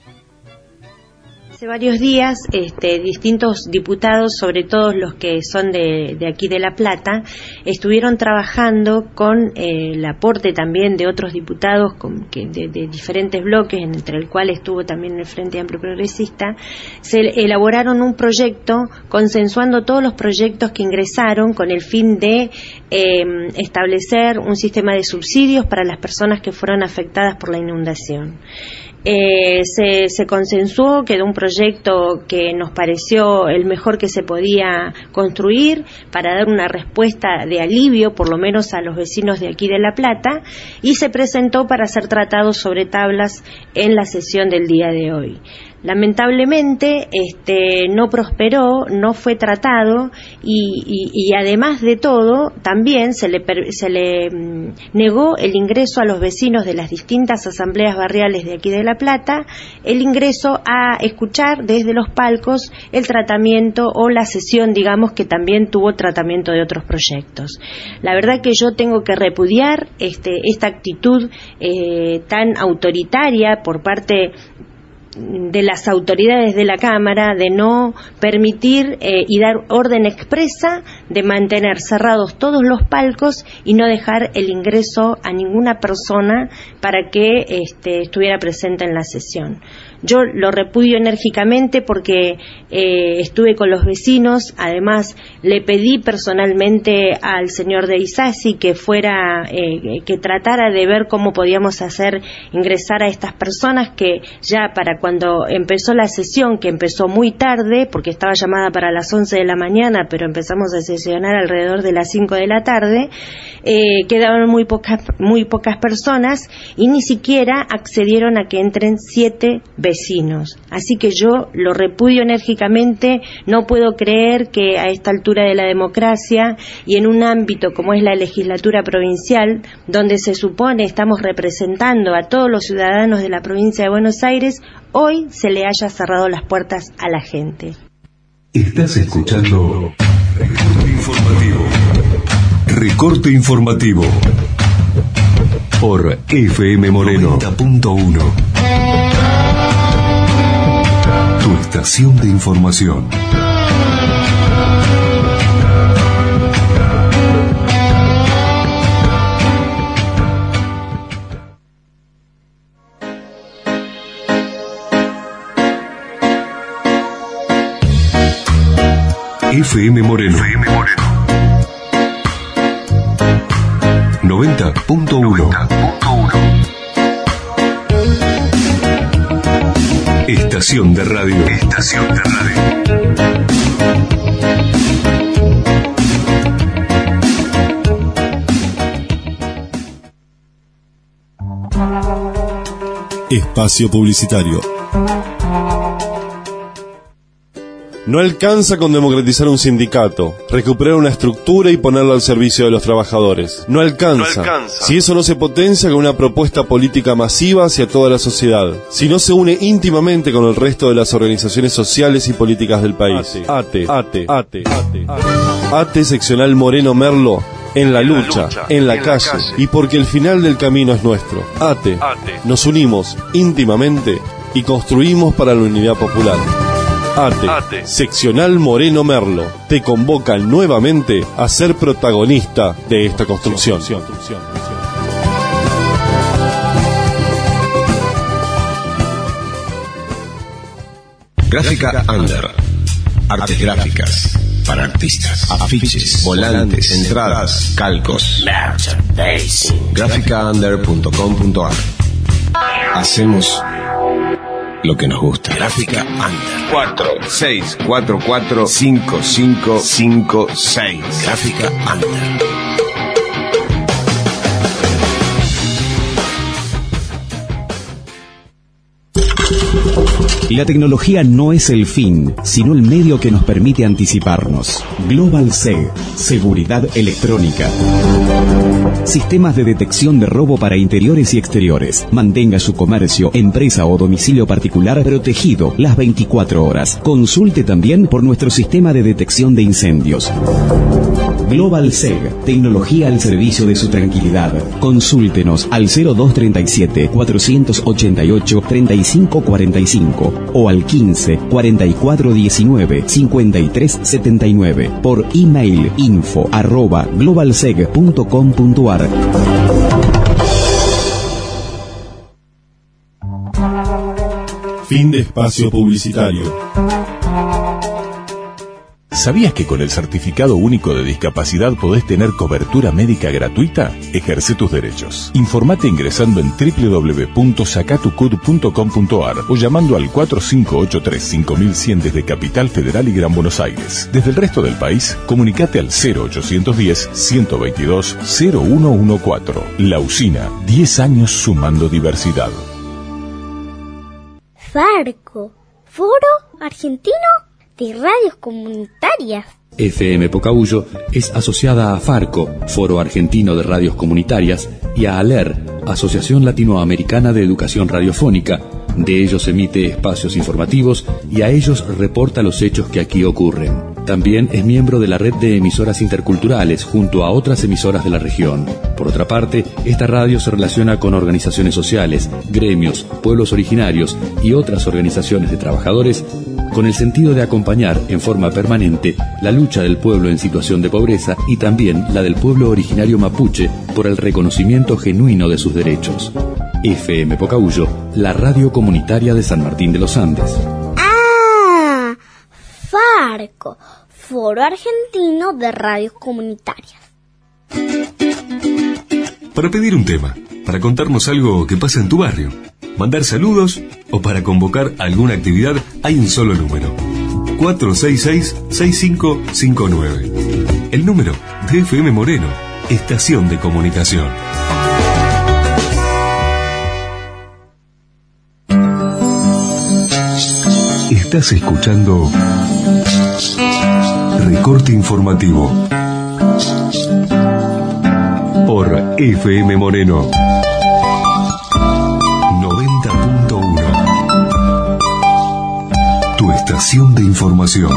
Hace varios días, este, distintos diputados, sobre todo los que son de, de aquí de La Plata, estuvieron trabajando con eh, el aporte también de otros diputados con, que, de, de diferentes bloques, entre el cual estuvo también el Frente Amplio Progresista. Se elaboraron un proyecto consensuando todos los proyectos que ingresaron con el fin de eh, establecer un sistema de subsidios para las personas que fueron afectadas por la inundación. Eh, se, se consensuó, quedó un proyecto que nos pareció el mejor que se podía construir para dar una respuesta de alivio, por lo menos a los vecinos de aquí de La Plata, y se presentó para ser tratado sobre tablas en la sesión del día de hoy. Lamentablemente este, no prosperó, no fue tratado y, y, y además de todo también se le, se le mm, negó el ingreso a los vecinos de las distintas asambleas barriales de aquí de La Plata, el ingreso a escuchar desde los palcos el tratamiento o la sesión, digamos, que también tuvo tratamiento de otros proyectos. La verdad que yo tengo que repudiar este, esta actitud eh, tan autoritaria por parte de las autoridades de la Cámara de no permitir eh, y dar orden expresa de mantener cerrados todos los palcos y no dejar el ingreso a ninguna persona para que este, estuviera presente en la sesión. Yo lo repudio enérgicamente porque eh, estuve con los vecinos, además le pedí personalmente al señor de Isasi que fuera, eh, que tratara de ver cómo podíamos hacer ingresar a estas personas que ya para cuando empezó la sesión, que empezó muy tarde, porque estaba llamada para las once de la mañana, pero empezamos a sesionar alrededor de las cinco de la tarde, eh, quedaban muy pocas, muy pocas personas y ni siquiera accedieron a que entren siete vecinos. Así que yo lo repudio enérgicamente, no puedo creer que a esta altura de la democracia y en un ámbito como es la legislatura provincial, donde se supone estamos representando a todos los ciudadanos de la provincia de Buenos Aires, hoy se le haya cerrado las puertas a la gente. Estás escuchando Recorte Informativo. Recorte Informativo por F M Moreno noventa punto uno. Tu estación de información. F M Moreno, F M Moreno. noventa punto uno. Estación de radio. Estación de radio. Espacio publicitario. No alcanza con democratizar un sindicato, recuperar una estructura y ponerlo al servicio de los trabajadores. No alcanza, no alcanza. Si eso no se potencia con una propuesta política masiva hacia toda la sociedad, si no se une íntimamente con el resto de las organizaciones sociales y políticas del país. ATE, ATE, ATE, ATE, ATE seccional Moreno Merlo, en la lucha, en la calle, y porque el final del camino es nuestro. ATE, nos unimos íntimamente y construimos para la unidad popular. ATE, ATE, seccional Moreno Merlo, te convocan nuevamente a ser protagonista de esta construcción. Gráfica Under. Artes gráficas para artistas, afiches, volantes, entradas, calcos. gráfica under punto com punto a r. Hacemos lo que nos gusta. Gráfica Under. cuatro seis cuatro cuatro cinco cinco cinco seis. Gráfica Under. La tecnología no es el fin, sino el medio que nos permite anticiparnos. Global S E G, seguridad electrónica. Sistemas de detección de robo para interiores y exteriores. Mantenga su comercio, empresa o domicilio particular protegido las veinticuatro horas. Consulte también por nuestro sistema de detección de incendios. Global S E G, tecnología al servicio de su tranquilidad. Consúltenos al cero dos treinta y siete, cuatrocientos ochenta y ocho, treinta y cinco cuarenta y cinco o al quince, cuarenta y cuatro diecinueve, cincuenta y tres setenta y nueve por email info arroba globalseg punto com punto a r. Fin de espacio publicitario. ¿Sabías que con el Certificado Único de Discapacidad podés tener cobertura médica gratuita? Ejerce tus derechos. Informate ingresando en doble u doble u doble u punto sacatucud punto com punto a r o llamando al cuatro cinco ocho tres cinco mil cien desde Capital Federal y Gran Buenos Aires. Desde el resto del país, comunicate al cero ochocientos diez, ciento veintidós, cero uno catorce. La Usina, diez años sumando diversidad. Farco, Foro Argentino de Radios Comunitarias. F M Pocahuyo es asociada a Farco, Foro Argentino de Radios Comunitarias, y a ALER, Asociación Latinoamericana de Educación Radiofónica. De ellos emite espacios informativos y a ellos reporta los hechos que aquí ocurren. También es miembro de la red de emisoras interculturales junto a otras emisoras de la región. Por otra parte, esta radio se relaciona con organizaciones sociales, gremios, pueblos originarios y otras organizaciones de trabajadores con el sentido de acompañar en forma permanente la lucha del pueblo en situación de pobreza y también la del pueblo originario mapuche por el reconocimiento genuino de sus derechos. F M Pocahuyo, la radio comunitaria de San Martín de los Andes. ¡Ah! Farco, Foro Argentino de Radios Comunitarias. Para pedir un tema, para contarnos algo que pasa en tu barrio, mandar saludos o para convocar alguna actividad, hay un solo número: cuatro seis seis, seis cinco cinco nueve. El número de F M Moreno, Estación de Comunicación. Estás escuchando Recorte Informativo por F M Moreno noventa punto uno. Tu estación de información.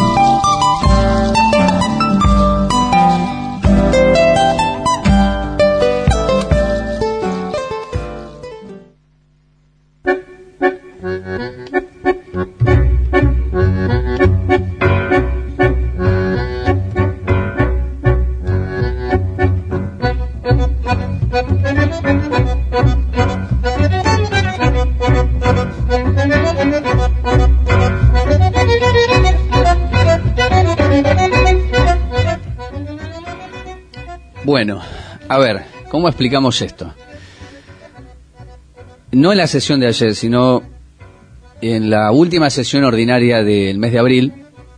Bueno, a ver, ¿cómo explicamos esto? No en la sesión de ayer, sino en la última sesión ordinaria del mes de abril,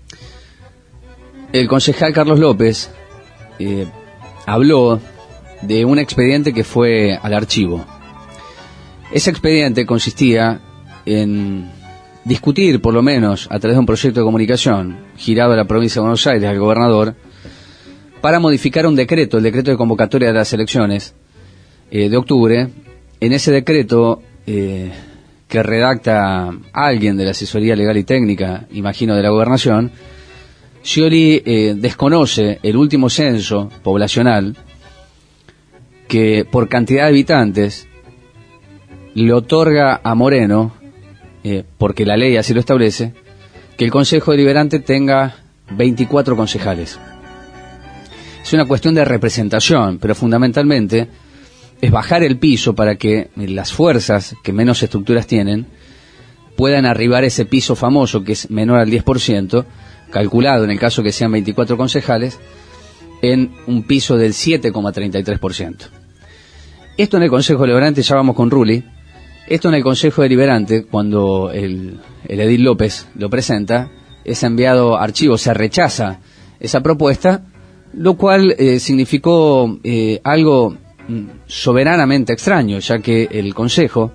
el concejal Carlos López eh, habló de un expediente que fue al archivo. Ese expediente consistía en discutir, por lo menos a través de un proyecto de comunicación girado a la provincia de Buenos Aires, al gobernador, para modificar un decreto, el decreto de convocatoria de las elecciones eh, de octubre. En ese decreto eh, que redacta alguien de la asesoría legal y técnica, imagino de la gobernación, Scioli eh, desconoce el último censo poblacional que por cantidad de habitantes le otorga a Moreno, eh, porque la ley así lo establece, que el Consejo Deliberante tenga veinticuatro concejales. Es una cuestión de representación, pero fundamentalmente es bajar el piso para que las fuerzas que menos estructuras tienen puedan arribar ese piso famoso que es menor al diez por ciento, calculado en el caso que sean veinticuatro concejales, en un piso del siete coma treinta y tres por ciento. Esto en el Consejo Deliberante, ya vamos con Rulli, esto en el Consejo Deliberante, cuando el, el edil López lo presenta, es enviado a archivo, se rechaza esa propuesta, lo cual eh, significó eh, algo mm, soberanamente extraño, ya que el Consejo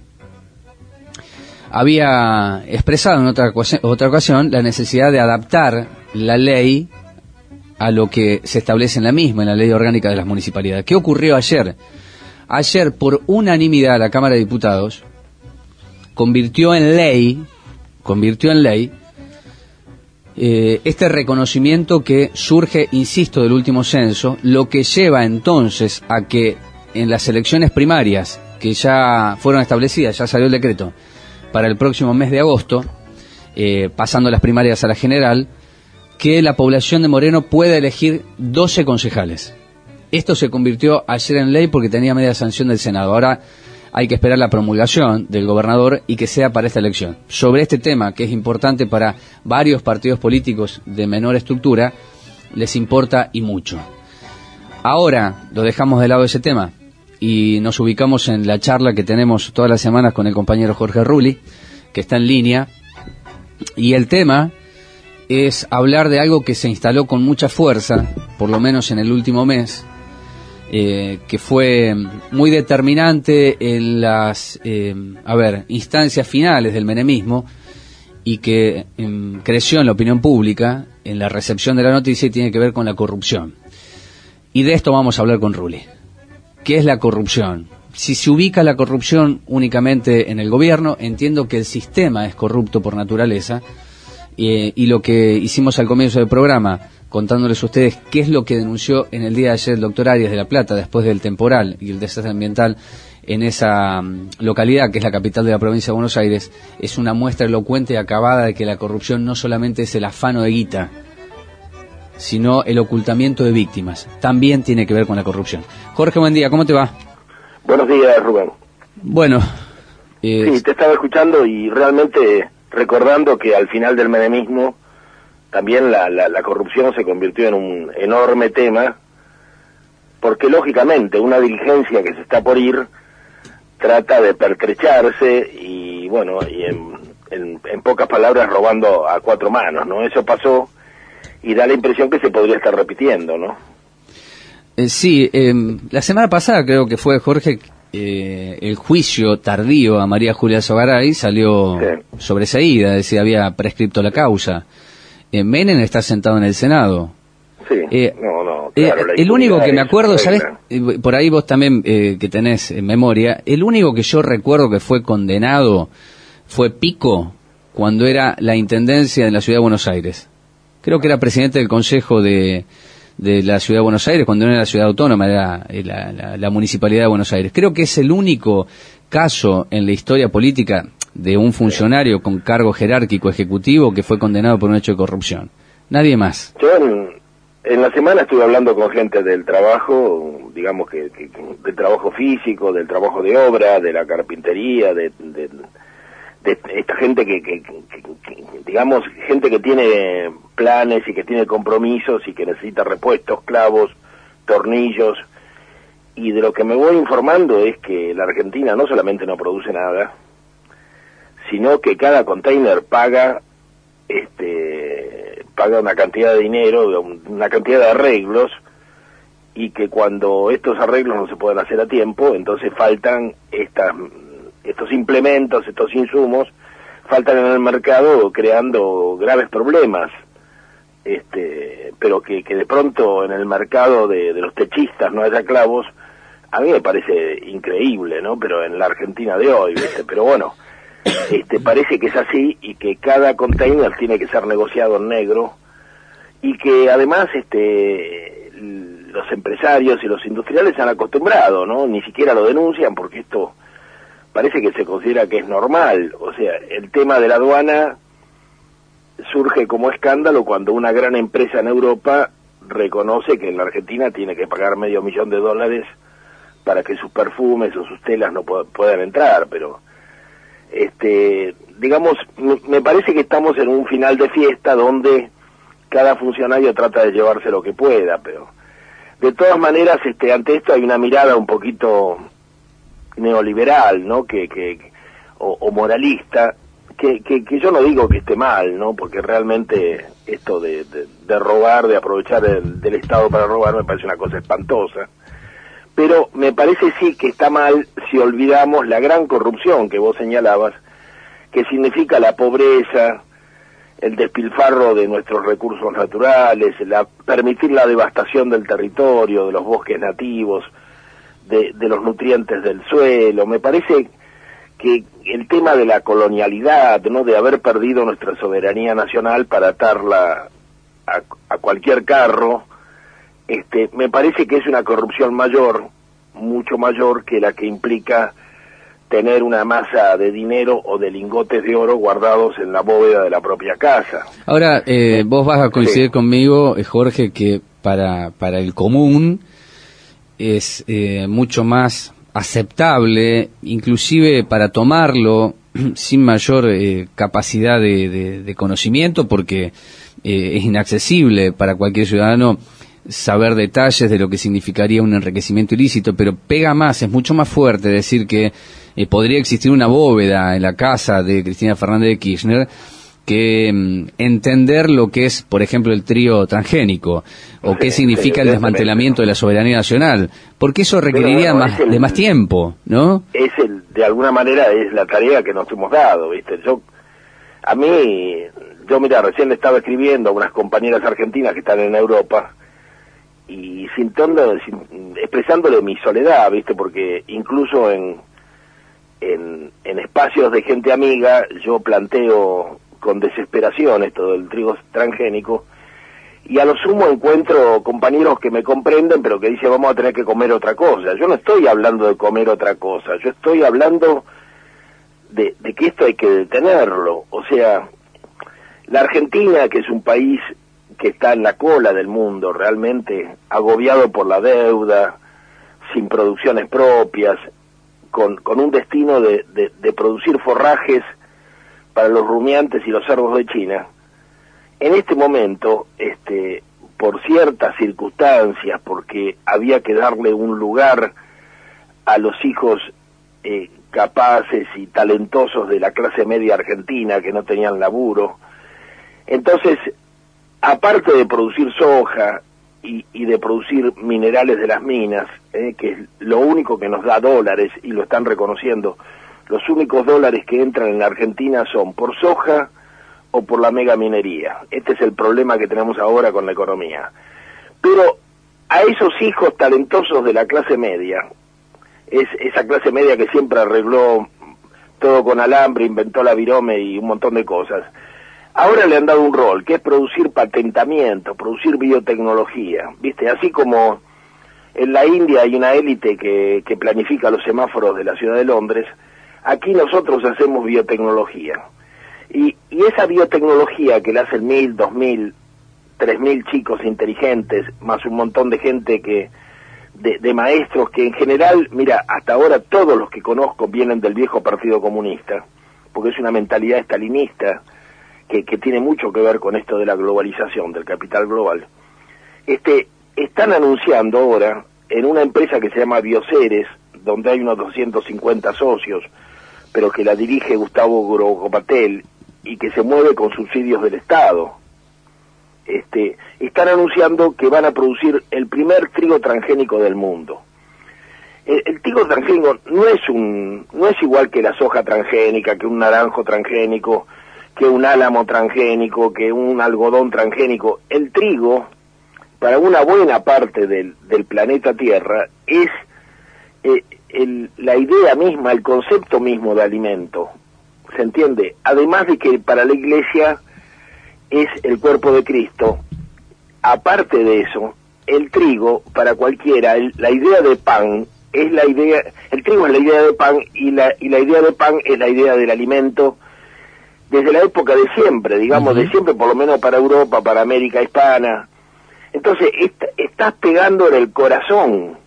había expresado en otra, otra ocasión la necesidad de adaptar la ley a lo que se establece en la misma, en la Ley Orgánica de las Municipalidades. ¿Qué ocurrió ayer? Ayer, por unanimidad, la Cámara de Diputados convirtió en ley, convirtió en ley, Eh, este reconocimiento que surge, insisto, del último censo, lo que lleva entonces a que en las elecciones primarias, que ya fueron establecidas, ya salió el decreto, para el próximo mes de agosto, eh, pasando las primarias a la general, que la población de Moreno pueda elegir doce concejales. Esto se convirtió ayer en ley porque tenía media sanción del Senado. Ahora hay que esperar la promulgación del gobernador y que sea para esta elección. Sobre este tema, que es importante para varios partidos políticos de menor estructura, les importa y mucho. Ahora lo dejamos de lado ese tema y nos ubicamos en la charla que tenemos todas las semanas con el compañero Jorge Rulli, que está en línea, y el tema es hablar de algo que se instaló con mucha fuerza, por lo menos en el último mes, Eh, que fue muy determinante en las eh, a ver, instancias finales del menemismo y que eh, creció en la opinión pública, en la recepción de la noticia, y tiene que ver con la corrupción. Y de esto vamos a hablar con Rulli. ¿Qué es la corrupción? Si se ubica la corrupción únicamente en el gobierno, entiendo que el sistema es corrupto por naturaleza eh, y lo que hicimos al comienzo del programa, contándoles a ustedes qué es lo que denunció en el día de ayer el doctor Arias de La Plata después del temporal y el desastre ambiental en esa um, localidad, que es la capital de la provincia de Buenos Aires, es una muestra elocuente y acabada de que la corrupción no solamente es el afano de guita, sino el ocultamiento de víctimas. También tiene que ver con la corrupción. Jorge, buen día, ¿cómo te va? Buenos días, Rubén. Bueno. Eh, sí, te estaba escuchando y realmente recordando que al final del menemismo también la, la, la corrupción se convirtió en un enorme tema, porque lógicamente una diligencia que se está por ir trata de pertrecharse y bueno, y en, en, en pocas palabras robando a cuatro manos, ¿no? Eso pasó y da la impresión que se podría estar repitiendo, ¿no? Eh, sí, eh, la semana pasada creo que fue, Jorge, eh, el juicio tardío a María Julia Sogaray salió sí. sobreseída, decía, había prescripto la causa. Eh, Menem está sentado en el Senado. Sí, eh, no, no, claro, eh, el único que me acuerdo, ¿sabes? Eh, por ahí vos también eh, que tenés en memoria, el único que yo recuerdo que fue condenado fue Pico cuando era la intendencia de la Ciudad de Buenos Aires. Creo que era presidente del Consejo de, de la Ciudad de Buenos Aires, cuando no era la ciudad autónoma, era la, la, la Municipalidad de Buenos Aires. Creo que es el único caso en la historia política de un funcionario con cargo jerárquico ejecutivo que fue condenado por un hecho de corrupción. Nadie más. Yo en, en la semana estuve hablando con gente del trabajo, digamos que, que del trabajo físico, del trabajo de obra, de la carpintería, de... de de esta gente que, que, que, que, digamos, gente que tiene planes y que tiene compromisos y que necesita repuestos, clavos, tornillos, y de lo que me voy informando es que la Argentina no solamente no produce nada, sino que cada container paga, este, paga una cantidad de dinero, una cantidad de arreglos, y que cuando estos arreglos no se pueden hacer a tiempo, entonces faltan estas estos implementos, estos insumos, faltan en el mercado creando graves problemas, este, pero que, que de pronto en el mercado de, de los techistas no haya clavos, a mí me parece increíble, ¿no? Pero en la Argentina de hoy, ¿viste? Pero bueno, este, parece que es así y que cada container tiene que ser negociado en negro y que además, este, los empresarios y los industriales se han acostumbrado, ¿no? Ni siquiera lo denuncian porque esto parece que se considera que es normal. O sea, el tema de la aduana surge como escándalo cuando una gran empresa en Europa reconoce que en la Argentina tiene que pagar medio millón de dólares para que sus perfumes o sus telas no puedan entrar, pero este, digamos, me parece que estamos en un final de fiesta donde cada funcionario trata de llevarse lo que pueda, pero de todas maneras, este, ante esto hay una mirada un poquito neoliberal, ¿no? Que, que o, o moralista, que, que, que yo no digo que esté mal, ¿no? Porque realmente esto de, de, de robar, de aprovechar el, del Estado para robar, me parece una cosa espantosa. Pero me parece sí que está mal si olvidamos la gran corrupción que vos señalabas, que significa la pobreza, el despilfarro de nuestros recursos naturales, la, permitir la devastación del territorio, de los bosques nativos, De, de los nutrientes del suelo. Me parece que el tema de la colonialidad, ¿no? De haber perdido nuestra soberanía nacional para atarla a, a cualquier carro, este, me parece que es una corrupción mayor, mucho mayor que la que implica tener una masa de dinero o de lingotes de oro guardados en la bóveda de la propia casa. Ahora, eh, vos vas a coincidir sí. conmigo, Jorge, que para, para el común es eh, mucho más aceptable, inclusive para tomarlo sin mayor eh, capacidad de, de, de conocimiento, porque eh, es inaccesible para cualquier ciudadano saber detalles de lo que significaría un enriquecimiento ilícito, pero pega más, es mucho más fuerte decir que eh, podría existir una bóveda en la casa de Cristina Fernández de Kirchner que mm, entender lo que es, por ejemplo, el trío transgénico, o sí, qué significa sí, el desmantelamiento de la soberanía nacional, porque eso requeriría no, no, más, el, de más tiempo, ¿no? Es el, de alguna manera es la tarea que nos hemos dado, ¿viste? Yo, a mí, yo mira, recién le estaba escribiendo a unas compañeras argentinas que están en Europa, y sintiendo, sin, expresándole mi soledad, ¿viste? Porque incluso en, en, en espacios de gente amiga, yo planteo con desesperación esto del trigo transgénico, y a lo sumo encuentro compañeros que me comprenden, pero que dicen vamos a tener que comer otra cosa. Yo no estoy hablando de comer otra cosa, yo estoy hablando de, de que esto hay que detenerlo. O sea, la Argentina, que es un país que está en la cola del mundo, realmente agobiado por la deuda, sin producciones propias, con, con un destino de, de, de producir forrajes para los rumiantes y los cerdos de China, en este momento, este, por ciertas circunstancias, porque había que darle un lugar a los hijos eh, capaces y talentosos de la clase media argentina que no tenían laburo, entonces, aparte de producir soja y, y de producir minerales de las minas, eh, que es lo único que nos da dólares, y lo están reconociendo, los únicos dólares que entran en la Argentina son por soja o por la megaminería. Este es el problema que tenemos ahora con la economía. Pero a esos hijos talentosos de la clase media, es esa clase media que siempre arregló todo con alambre, inventó la virome y un montón de cosas, ahora le han dado un rol, que es producir patentamiento, producir biotecnología, ¿viste? Así como en la India hay una élite que, que planifica los semáforos de la ciudad de Londres, aquí nosotros hacemos biotecnología. Y, y esa biotecnología que la hacen mil, dos mil, tres mil chicos inteligentes, más un montón de gente que, de, de maestros que en general, mira, hasta ahora todos los que conozco vienen del viejo Partido Comunista, porque es una mentalidad estalinista, Que, que tiene mucho que ver con esto de la globalización, del capital global. Este, están anunciando ahora, en una empresa que se llama Bioceres, donde hay unos doscientos cincuenta socios, pero que la dirige Gustavo Grocopatel, y que se mueve con subsidios del Estado, este, están anunciando que van a producir el primer trigo transgénico del mundo. El, el trigo transgénico no es un, no es igual que la soja transgénica, que un naranjo transgénico, que un álamo transgénico, que un algodón transgénico. El trigo, para una buena parte del, del planeta Tierra, es eh, el, la idea misma, el concepto mismo de alimento, ¿se entiende? Además de que para la Iglesia es el cuerpo de Cristo, aparte de eso, el trigo, para cualquiera, el, la idea de pan, es la idea, el trigo es la idea de pan, y la, y la idea de pan es la idea del alimento, desde la época de siempre, digamos, uh-huh. de siempre, por lo menos para Europa, para América Hispana. Entonces, est estás pegando en el corazón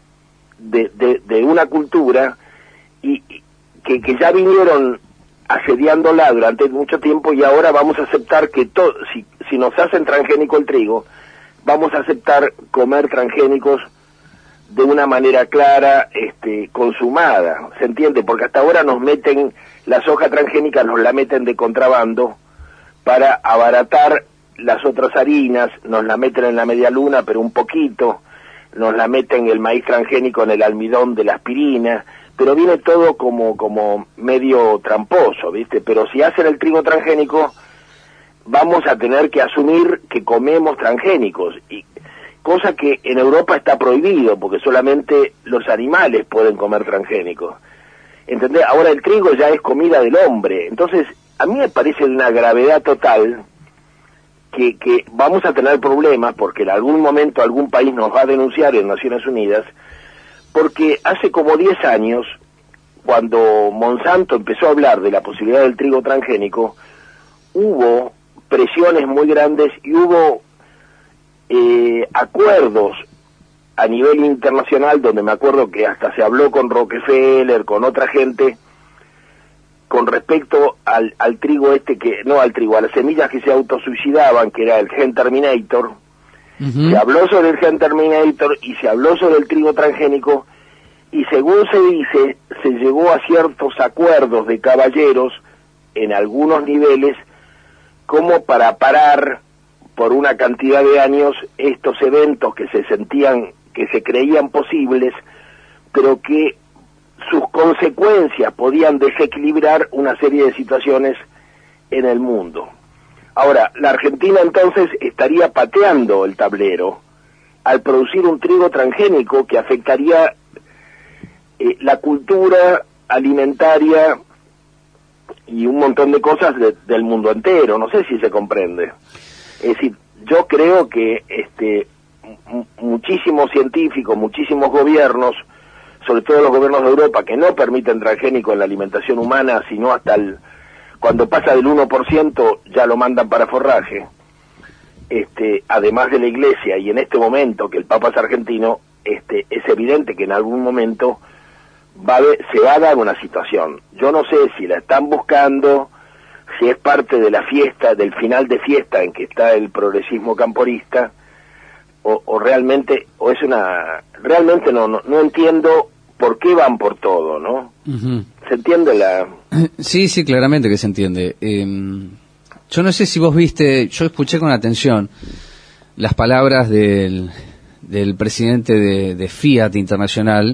de, de, de una cultura y, y que, que ya vinieron asediándola durante mucho tiempo, y ahora vamos a aceptar que todo, si, si nos hacen transgénico el trigo, vamos a aceptar comer transgénicos de una manera clara, este, consumada, ¿se entiende? Porque hasta ahora nos meten la soja transgénica, nos la meten de contrabando para abaratar las otras harinas, nos la meten en la media luna, pero un poquito, nos la meten el maíz transgénico en el almidón de la aspirina, pero viene todo como, como medio tramposo, ¿viste? Pero si hacen el trigo transgénico, vamos a tener que asumir que comemos transgénicos, y cosa que en Europa está prohibido, porque solamente los animales pueden comer transgénicos. ¿Entendés? Ahora el trigo ya es comida del hombre. Entonces, a mí me parece de una gravedad total que, que vamos a tener problemas, porque en algún momento algún país nos va a denunciar en Naciones Unidas, porque hace como diez años, cuando Monsanto empezó a hablar de la posibilidad del trigo transgénico, hubo presiones muy grandes y hubo eh, acuerdos a nivel internacional, donde me acuerdo que hasta se habló con Rockefeller, con otra gente, con respecto al, al trigo este que, no al trigo, a las semillas que se autosuicidaban, que era el Gen Terminator. Uh-huh. Se habló sobre el Gen Terminator y se habló sobre el trigo transgénico, y según se dice, se llegó a ciertos acuerdos de caballeros en algunos niveles, como para parar por una cantidad de años estos eventos que se sentían, que se creían posibles, pero que sus consecuencias podían desequilibrar una serie de situaciones en el mundo. Ahora, la Argentina entonces estaría pateando el tablero al producir un trigo transgénico que afectaría eh, la cultura alimentaria y un montón de cosas de, del mundo entero. No sé si se comprende. Es decir, yo creo que este m- muchísimos científicos, muchísimos gobiernos, sobre todo los gobiernos de Europa, que no permiten transgénico en la alimentación humana, sino hasta el, cuando pasa del uno por ciento ya lo mandan para forraje, este, además de la Iglesia, y en este momento que el Papa es argentino, este, es evidente que en algún momento va a haber, se va a dar una situación. Yo no sé si la están buscando, si es parte de la fiesta, del final de fiesta en que está el progresismo camporista, o, o realmente, o es una, realmente no, no, no entiendo por qué van por todo, ¿no? Uh-huh. ¿Se entiende la...? Sí, sí, claramente que se entiende. Eh, yo no sé si vos viste, yo escuché con atención las palabras del, del presidente de, de Fiat Internacional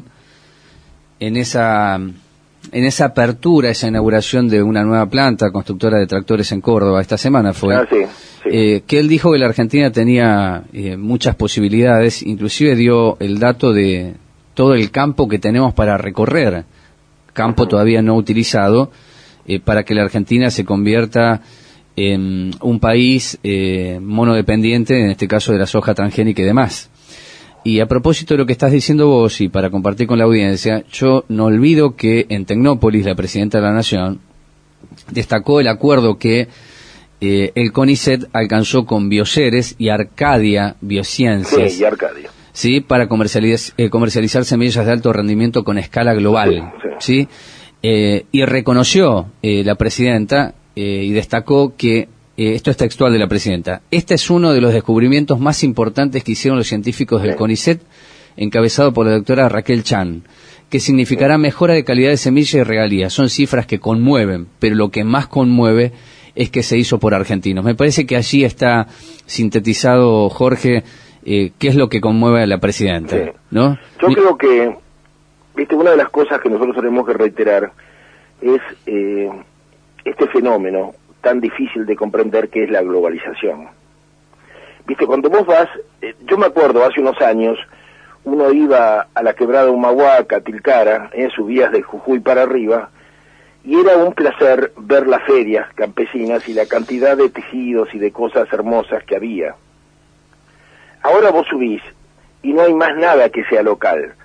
en esa, en esa apertura, esa inauguración de una nueva planta constructora de tractores en Córdoba, esta semana fue, ah, sí, sí. Eh, que él dijo que la Argentina tenía eh, muchas posibilidades, inclusive dio el dato de todo el campo que tenemos para recorrer, campo todavía no utilizado, eh, para que la Argentina se convierta en un país eh, monodependiente, en este caso de la soja transgénica y demás. Y a propósito de lo que estás diciendo vos, y para compartir con la audiencia, yo no olvido que en Tecnópolis, la presidenta de la Nación destacó el acuerdo que eh, el CONICET alcanzó con Bioceres y Arcadia Biociencias. Sí, y Arcadia. Sí, para comercializar, eh, comercializar semillas de alto rendimiento con escala global. Sí, sí. ¿Sí? Eh, y reconoció eh, la presidenta eh, y destacó que, eh, esto es textual de la presidenta, este es uno de los descubrimientos más importantes que hicieron los científicos del sí. CONICET, encabezado por la doctora Raquel Chan, que significará mejora de calidad de semilla y regalías. Son cifras que conmueven, pero lo que más conmueve es que se hizo por argentinos. Me parece que allí está sintetizado, Jorge, Eh, ¿qué es lo que conmueve a la presidenta? Sí. ¿No? Yo Mi... creo que, viste, una de las cosas que nosotros tenemos que reiterar es eh, este fenómeno tan difícil de comprender que es la globalización. Viste, cuando vos vas, eh, yo me acuerdo hace unos años, uno iba a la quebrada Humahuaca, Tilcara, eh, subías de Jujuy para arriba, y era un placer ver las ferias campesinas y la cantidad de tejidos y de cosas hermosas que había. Ahora vos subís y no hay más nada que sea local.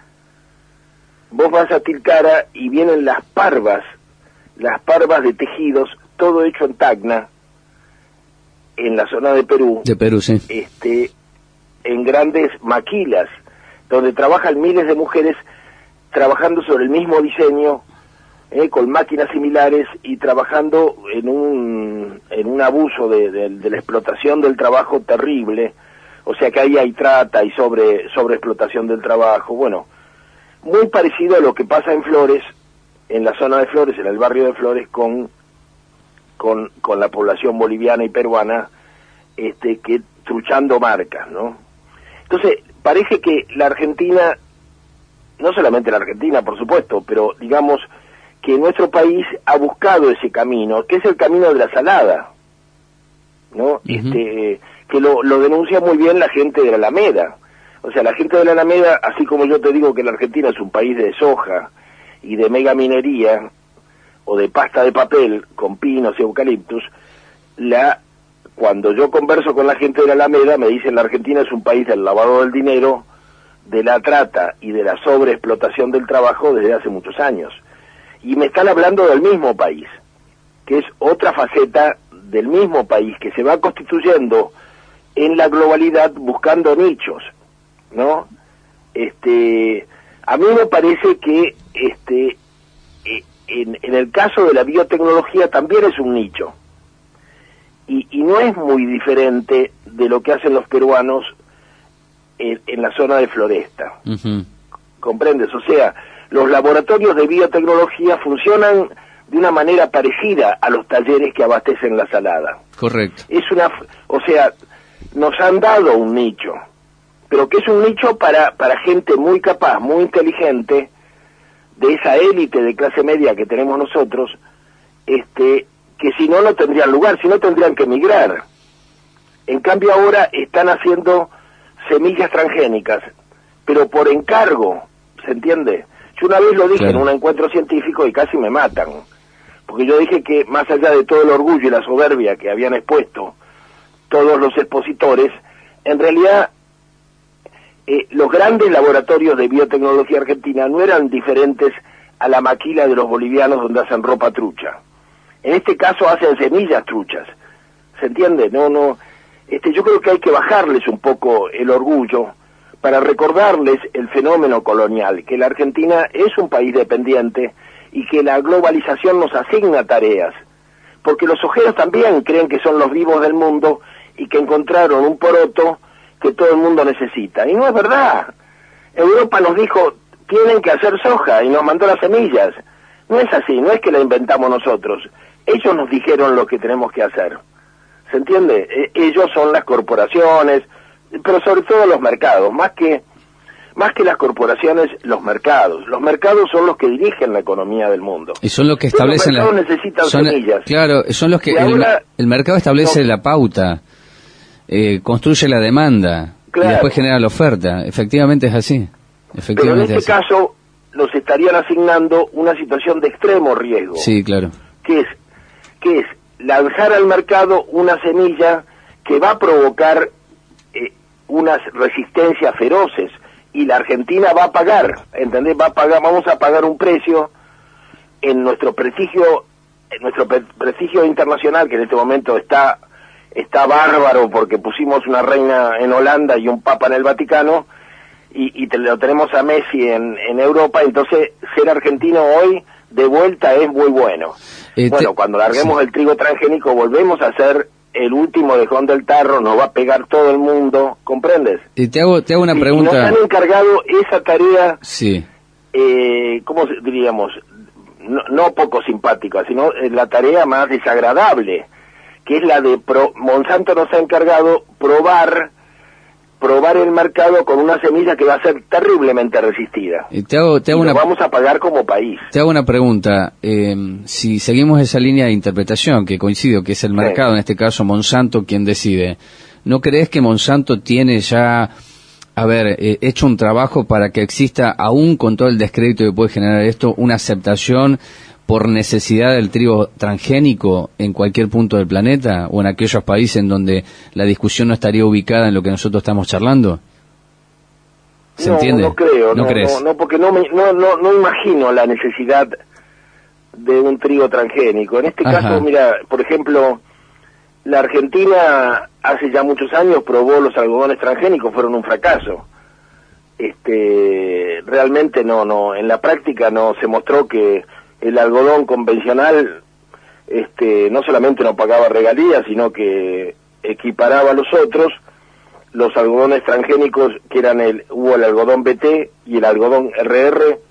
Vos vas a Tilcara y vienen las parvas, las parvas de tejidos, todo hecho en Tacna, en la zona de Perú. De Perú, sí. Este, en grandes maquilas, donde trabajan miles de mujeres trabajando sobre el mismo diseño, eh, con máquinas similares y trabajando en un, en un abuso de, de, de la explotación del trabajo terrible. O sea que ahí hay trata y sobre sobreexplotación del trabajo. Bueno, muy parecido a lo que pasa en Flores, en la zona de Flores, en el barrio de Flores, con con, con la población boliviana y peruana, este, que truchando marcas, ¿no? Entonces, parece que la Argentina, no solamente la Argentina, por supuesto, pero digamos que nuestro país ha buscado ese camino, que es el camino de la salada, ¿no? Uh-huh. Este... que lo, lo denuncia muy bien la gente de la Alameda. O sea, la gente de la Alameda, así como yo te digo que la Argentina es un país de soja y de mega minería, o de pasta de papel con pinos y eucaliptus, la, cuando yo converso con la gente de la Alameda, me dicen la Argentina es un país del lavado del dinero, de la trata y de la sobreexplotación del trabajo desde hace muchos años. Y me están hablando del mismo país, que es otra faceta del mismo país, que se va constituyendo en la globalidad buscando nichos, ¿no? Este, a mí me parece que este, en, en el caso de la biotecnología también es un nicho, y, y no es muy diferente de lo que hacen los peruanos en, en la zona de Floresta. Uh-huh. ¿Comprendes? O sea, los laboratorios de biotecnología funcionan de una manera parecida a los talleres que abastecen la salada. Correcto. Es una, o sea, nos han dado un nicho, pero que es un nicho para, para gente muy capaz, muy inteligente, de esa élite de clase media que tenemos nosotros, este, que si no, no tendrían lugar, si no tendrían que emigrar. En cambio ahora están haciendo semillas transgénicas, pero por encargo, ¿se entiende? Yo una vez lo dije claro. en un encuentro científico y casi me matan, porque yo dije que más allá de todo el orgullo y la soberbia que habían expuesto todos los expositores, en realidad eh, los grandes laboratorios de biotecnología argentina no eran diferentes a la maquila de los bolivianos donde hacen ropa trucha. En este caso hacen semillas truchas, ¿se entiende? No, no, este, yo creo que hay que bajarles un poco el orgullo para recordarles el fenómeno colonial, que la Argentina es un país dependiente y que la globalización nos asigna tareas, porque los ojeros también creen que son los vivos del mundo y que encontraron un poroto que todo el mundo necesita, y no es verdad. Europa nos dijo, tienen que hacer soja, y nos mandó las semillas. No es así, no es que la inventamos nosotros, ellos nos dijeron lo que tenemos que hacer, ¿se entiende? E- ellos son las corporaciones, pero sobre todo los mercados, más que más que las corporaciones, los mercados. Los mercados son los que dirigen la economía del mundo. Y son los que establecen los mercados la, necesitan son, semillas. Claro, son los que el, ahora, el mercado establece no, la pauta, eh, construye la demanda, claro, y después genera la oferta. Efectivamente es así. Efectivamente pero en este caso nos estarían asignando una situación de extremo riesgo. Sí, claro. Que es que es lanzar al mercado una semilla que va a provocar eh, unas resistencias feroces, y la Argentina va a pagar, ¿entendés? Va a pagar, vamos a pagar un precio en nuestro prestigio, en nuestro pre prestigio internacional, que en este momento está está bárbaro porque pusimos una reina en Holanda y un papa en el Vaticano, y, y te, lo tenemos a Messi en, en Europa, entonces ser argentino hoy de vuelta es muy bueno. Eh, bueno, cuando larguemos sí. el trigo transgénico volvemos a ser el último dejón del tarro, nos va a pegar todo el mundo, ¿comprendes? Y te hago, te hago una y, pregunta. Y nos han encargado esa tarea, sí. eh, ¿cómo diríamos? No, no poco simpática, sino la tarea más desagradable, que es la de, pro, Monsanto nos ha encargado probar, probar el mercado con una semilla que va a ser terriblemente resistida. Y te hago, te hago y una, lo vamos a pagar como país. Te hago una pregunta. Eh, si seguimos esa línea de interpretación, que coincido, que es el mercado, sí. en este caso Monsanto quien decide, ¿no crees que Monsanto tiene ya, a ver, eh, hecho un trabajo para que exista, aún con todo el descrédito que puede generar esto, una aceptación por necesidad del trigo transgénico en cualquier punto del planeta, o en aquellos países en donde la discusión no estaría ubicada en lo que nosotros estamos charlando? ¿Se no, entiende? No creo, no, no, crees. no, no, porque no, me, no, no, no imagino la necesidad de un trigo transgénico. En este Ajá. caso, mira, por ejemplo, la Argentina hace ya muchos años probó los algodones transgénicos, fueron un fracaso. Este, realmente no, no, en la práctica no se mostró que el algodón convencional, este, no solamente no pagaba regalías, sino que equiparaba a los otros. Los algodones transgénicos, que eran el, hubo el algodón B T y el algodón R R,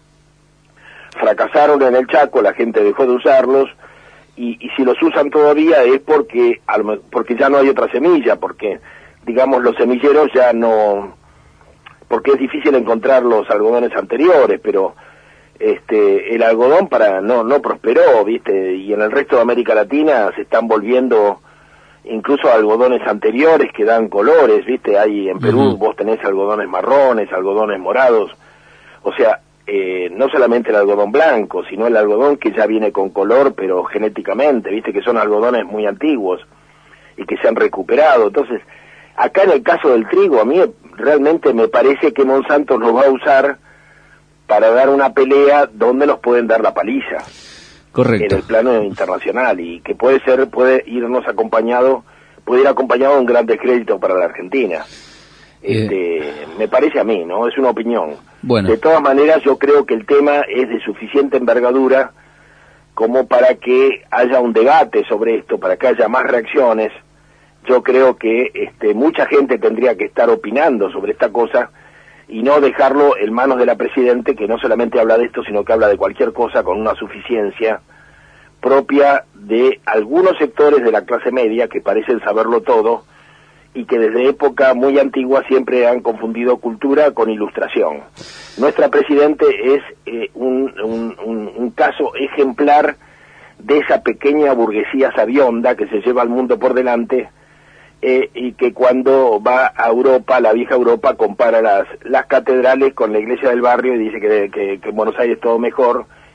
fracasaron en el Chaco, la gente dejó de usarlos, y, y si los usan todavía es porque, porque ya no hay otra semilla, porque, digamos, los semilleros ya no, porque es difícil encontrar los algodones anteriores, pero este el algodón para no no prosperó, ¿viste? Y en el resto de América Latina se están volviendo incluso algodones anteriores que dan colores, ¿viste? Hay en Perú, uh-huh. vos tenés algodones marrones, algodones morados, o sea, eh, no solamente el algodón blanco, sino el algodón que ya viene con color, pero genéticamente, ¿viste? Que son algodones muy antiguos y que se han recuperado. Entonces, acá en el caso del trigo, a mí realmente me parece que Monsanto nos va a usar para dar una pelea donde nos pueden dar la paliza. Correcto. En el plano internacional, y que puede ser, puede irnos acompañado, puede ir acompañado de un gran descrédito para la Argentina. Este, eh. me parece a mí, ¿no? Es una opinión. Bueno. De todas maneras, yo creo que el tema es de suficiente envergadura como para que haya un debate sobre esto, para que haya más reacciones. Yo creo que este, mucha gente tendría que estar opinando sobre esta cosa y no dejarlo en manos de la Presidente, que no solamente habla de esto, sino que habla de cualquier cosa con una suficiencia propia de algunos sectores de la clase media que parecen saberlo todo y que desde época muy antigua siempre han confundido cultura con ilustración. Nuestra Presidente es eh, un, un, un, un caso ejemplar de esa pequeña burguesía sabionda que se lleva al mundo por delante, Eh, y que cuando va a Europa, la vieja Europa, compara las las catedrales con la iglesia del barrio y dice que, que, que en Buenos Aires es todo mejor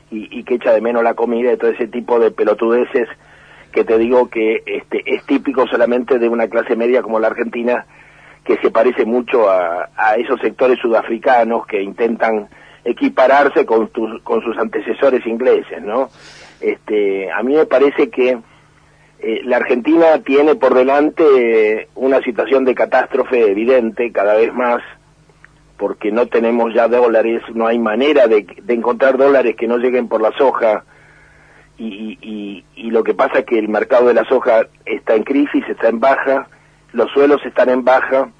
y, y que echa de menos la comida y todo ese tipo de pelotudeces que te digo que este, es típico solamente de una clase media como la Argentina, que se parece mucho a, a esos sectores sudafricanos que intentan equipararse con, tus, con sus antecesores ingleses, ¿no? Este, a mí me parece que eh, la Argentina tiene por delante eh, una situación de catástrofe evidente cada vez más, porque no tenemos ya dólares, no hay manera de, de encontrar dólares que no lleguen por la soja, y, y, y lo que pasa es que el mercado de la soja está en crisis, está en baja, los suelos están en baja,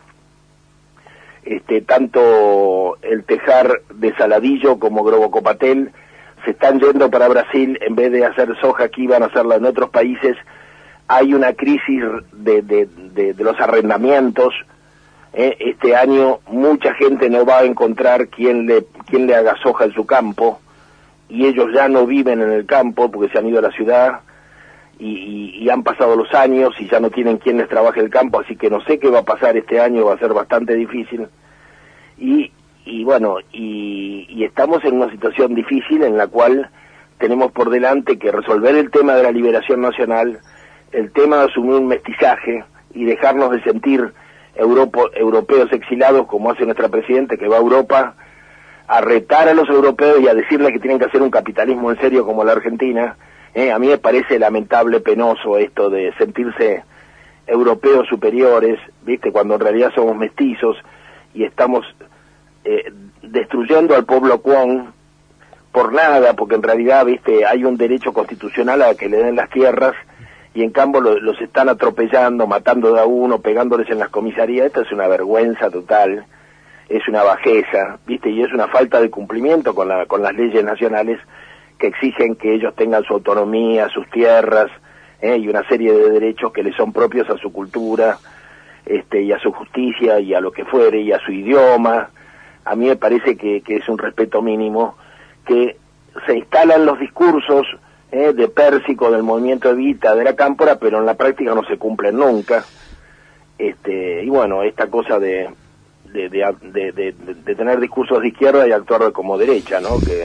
este, tanto el tejar de Saladillo como Grobocopatel se están yendo para Brasil, en vez de hacer soja aquí van a hacerla en otros países. Hay una crisis de, de, de, de los arrendamientos. Eh, este año mucha gente no va a encontrar quien le, quien le haga soja en su campo, y ellos ya no viven en el campo porque se han ido a la ciudad, y, y, y han pasado los años y ya no tienen quien les trabaje el campo, así que no sé qué va a pasar este año, va a ser bastante difícil. Y, y bueno, y, y estamos en una situación difícil en la cual tenemos por delante que resolver el tema de la liberación nacional, el tema de asumir un mestizaje y dejarnos de sentir Europo, europeos exilados, como hace nuestra presidenta, que va a Europa a retar a los europeos y a decirles que tienen que hacer un capitalismo en serio como la Argentina. Eh, a mí me parece lamentable, penoso esto de sentirse europeos superiores, ¿viste? Cuando en realidad somos mestizos y estamos eh, destruyendo al pueblo cuón por nada, porque en realidad, ¿viste? Hay un derecho constitucional a que le den las tierras, y en cambio lo, los están atropellando, matando de a uno, pegándoles en las comisarías. Esto es una vergüenza total, es una bajeza, ¿viste? Y es una falta de cumplimiento con la, con las leyes nacionales que exigen que ellos tengan su autonomía, sus tierras, ¿eh? Y una serie de derechos que les son propios a su cultura, este, y a su justicia, y a lo que fuere, y a su idioma. A mí me parece que, que es un respeto mínimo, que se instalan los discursos eh, de Pérsico, del movimiento Evita, de la Cámpora, pero en la práctica no se cumplen nunca. Este, y bueno, esta cosa de de, de, de, de, de tener discursos de izquierda y actuar como derecha, ¿no? Que,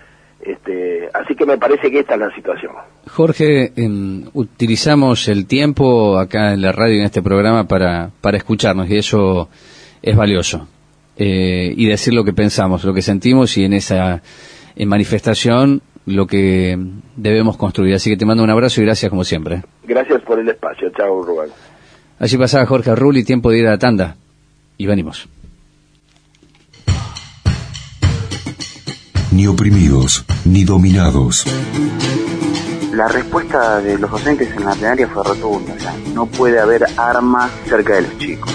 este, así que me parece que esta es la situación. Jorge, eh, utilizamos el tiempo acá en la radio, en este programa, para, para escucharnos, y eso es valioso. Eh, y decir lo que pensamos, lo que sentimos, y en esa en manifestación lo que debemos construir. Así que te mando un abrazo y gracias como siempre. Gracias por el espacio. Chao, Rubén. Allí pasaba Jorge Rulli, tiempo de ir a la tanda. Y venimos. Ni oprimidos, ni dominados. La respuesta de los docentes en la plenaria fue rotunda. O sea, no puede haber armas cerca de los chicos.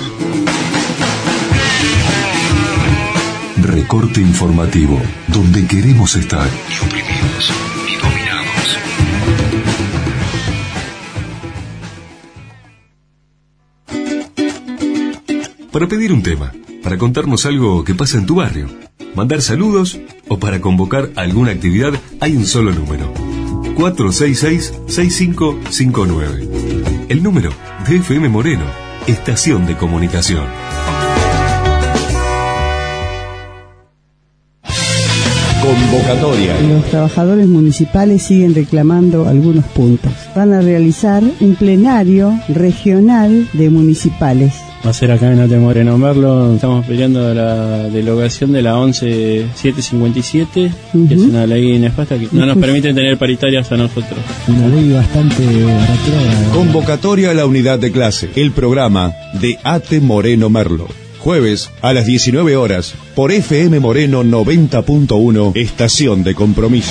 Recorte informativo, donde queremos estar. Ni oprimidos, ni dominados. Para pedir un tema, para contarnos algo que pasa en tu barrio, mandar saludos o para convocar alguna actividad, hay un solo número: cuatro seis seis, seis cinco cinco nueve. El número de F M Moreno, estación de comunicación. Convocatoria. Los trabajadores municipales siguen reclamando algunos puntos. Van a realizar un plenario regional de municipales. Va a ser acá en Ate Moreno Merlo. Estamos peleando la derogación de la once setecientos cincuenta y siete, uh-huh. que es una ley nefasta que no nos permite tener paritarias a nosotros. Una ley bastante retrógrada. Convocatoria a la unidad de clase. El programa de Ate Moreno Merlo. Jueves a las diecinueve horas por F M Moreno noventa punto uno, estación de compromiso.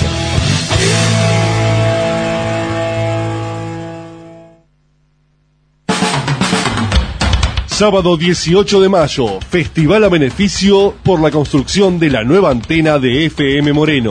Sábado dieciocho de mayo, festival a beneficio por la construcción de la nueva antena de F M Moreno.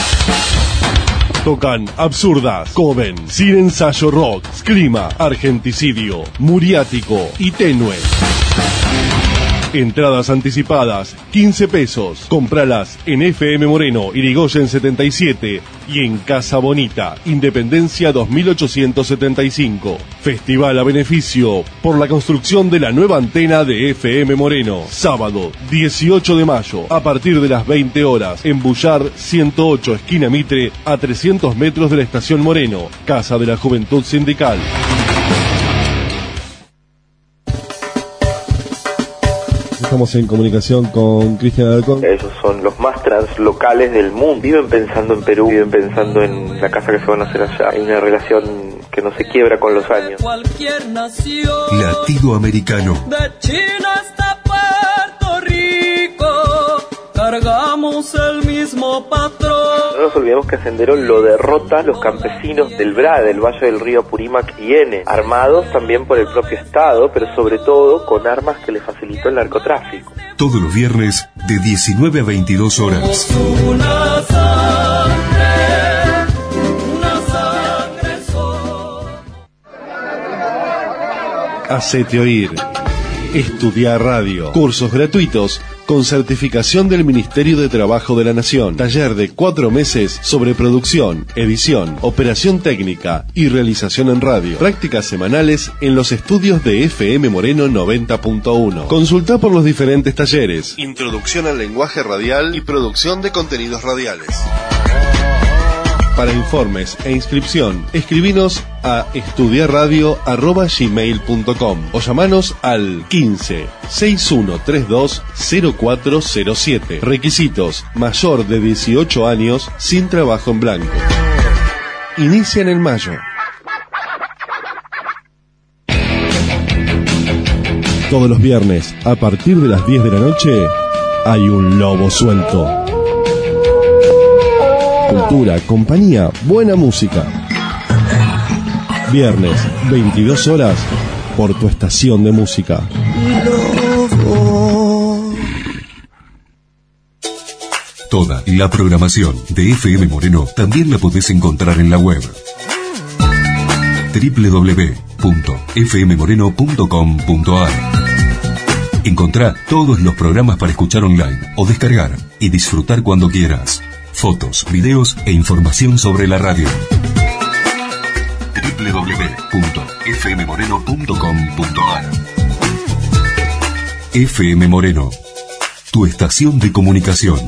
Tocan Absurdas, Coven, Sin Ensayo Rock, Sclima, Argenticidio, Muriático y Tenue. Entradas anticipadas, quince pesos. Compralas en F M Moreno, Irigoyen setenta y siete y en Casa Bonita, Independencia dos mil ochocientos setenta y cinco. Festival a beneficio por la construcción de la nueva antena de F M Moreno. Sábado dieciocho de mayo, a partir de las veinte horas, en Bullar ciento ocho, esquina Mitre, a trescientos metros de la Estación Moreno, Casa de la Juventud Sindical. Estamos en comunicación con Cristian Alarcón. Ellos son los más translocales del mundo. Viven pensando en Perú, viven pensando en la casa que se van a hacer allá. Hay una relación que no se quiebra con los años. Cualquier nación. Latido americano. De China hasta Puerto Rico, cargamos el mismo patrón. No nos olvidemos que a Sendero lo derrota los campesinos del B R A D, del Valle del Río Purímac y Ene, armados también por el propio Estado, pero sobre todo con armas que le facilitó el narcotráfico. Todos los viernes de diecinueve a veintidós horas. Una sangre, una sangre soy. Hacete oír. Estudiar radio. Cursos gratuitos con certificación del Ministerio de Trabajo de la Nación. Taller de cuatro meses sobre producción, edición, operación técnica y realización en radio. Prácticas semanales en los estudios de F M Moreno noventa punto uno. Consulta por los diferentes talleres. Introducción al lenguaje radial y producción de contenidos radiales. Para informes e inscripción, escribinos a estudiarradio arroba gmail punto com o llamanos al quince, sesenta y uno treinta y dos, cero cuatro cero siete. Requisitos: mayor de dieciocho años, sin trabajo en blanco. Inician en mayo. Todos los viernes, a partir de las diez de la noche, hay un lobo suelto. Cultura, compañía, buena música. Viernes, veintidós horas, por tu estación de música. Toda la programación de F M Moreno también la podés encontrar en la web doble u doble u doble u punto f m moreno punto com punto a r. Encontrá todos los programas para escuchar online o descargar y disfrutar cuando quieras. Fotos, videos e información sobre la radio. doble u doble u doble u punto f m moreno punto com punto a r. F M Moreno, tu estación de comunicación.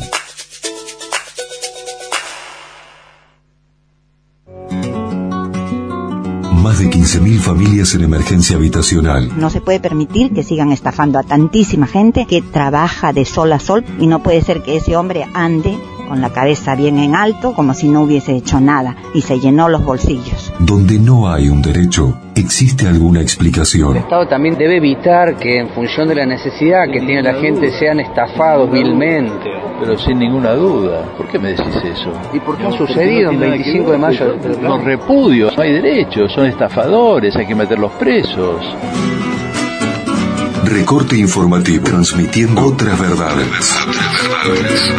Más de quince mil familias en emergencia habitacional. No se puede permitir que sigan estafando a tantísima gente que trabaja de sol a sol, y no puede ser que ese hombre ande con la cabeza bien en alto, como si no hubiese hecho nada, y se llenó los bolsillos. Donde no hay un derecho, existe alguna explicación. El Estado también debe evitar que, en función de la necesidad que tiene la gente, sean estafados vilmente. Pero sin ninguna duda. ¿Por qué me decís eso? ¿Y por qué ha sucedido en veinticinco de mayo? Los repudios, no hay derechos, son estafadores, hay que meterlos presos. Recorte informativo, transmitiendo otras verdades. Otras verdades.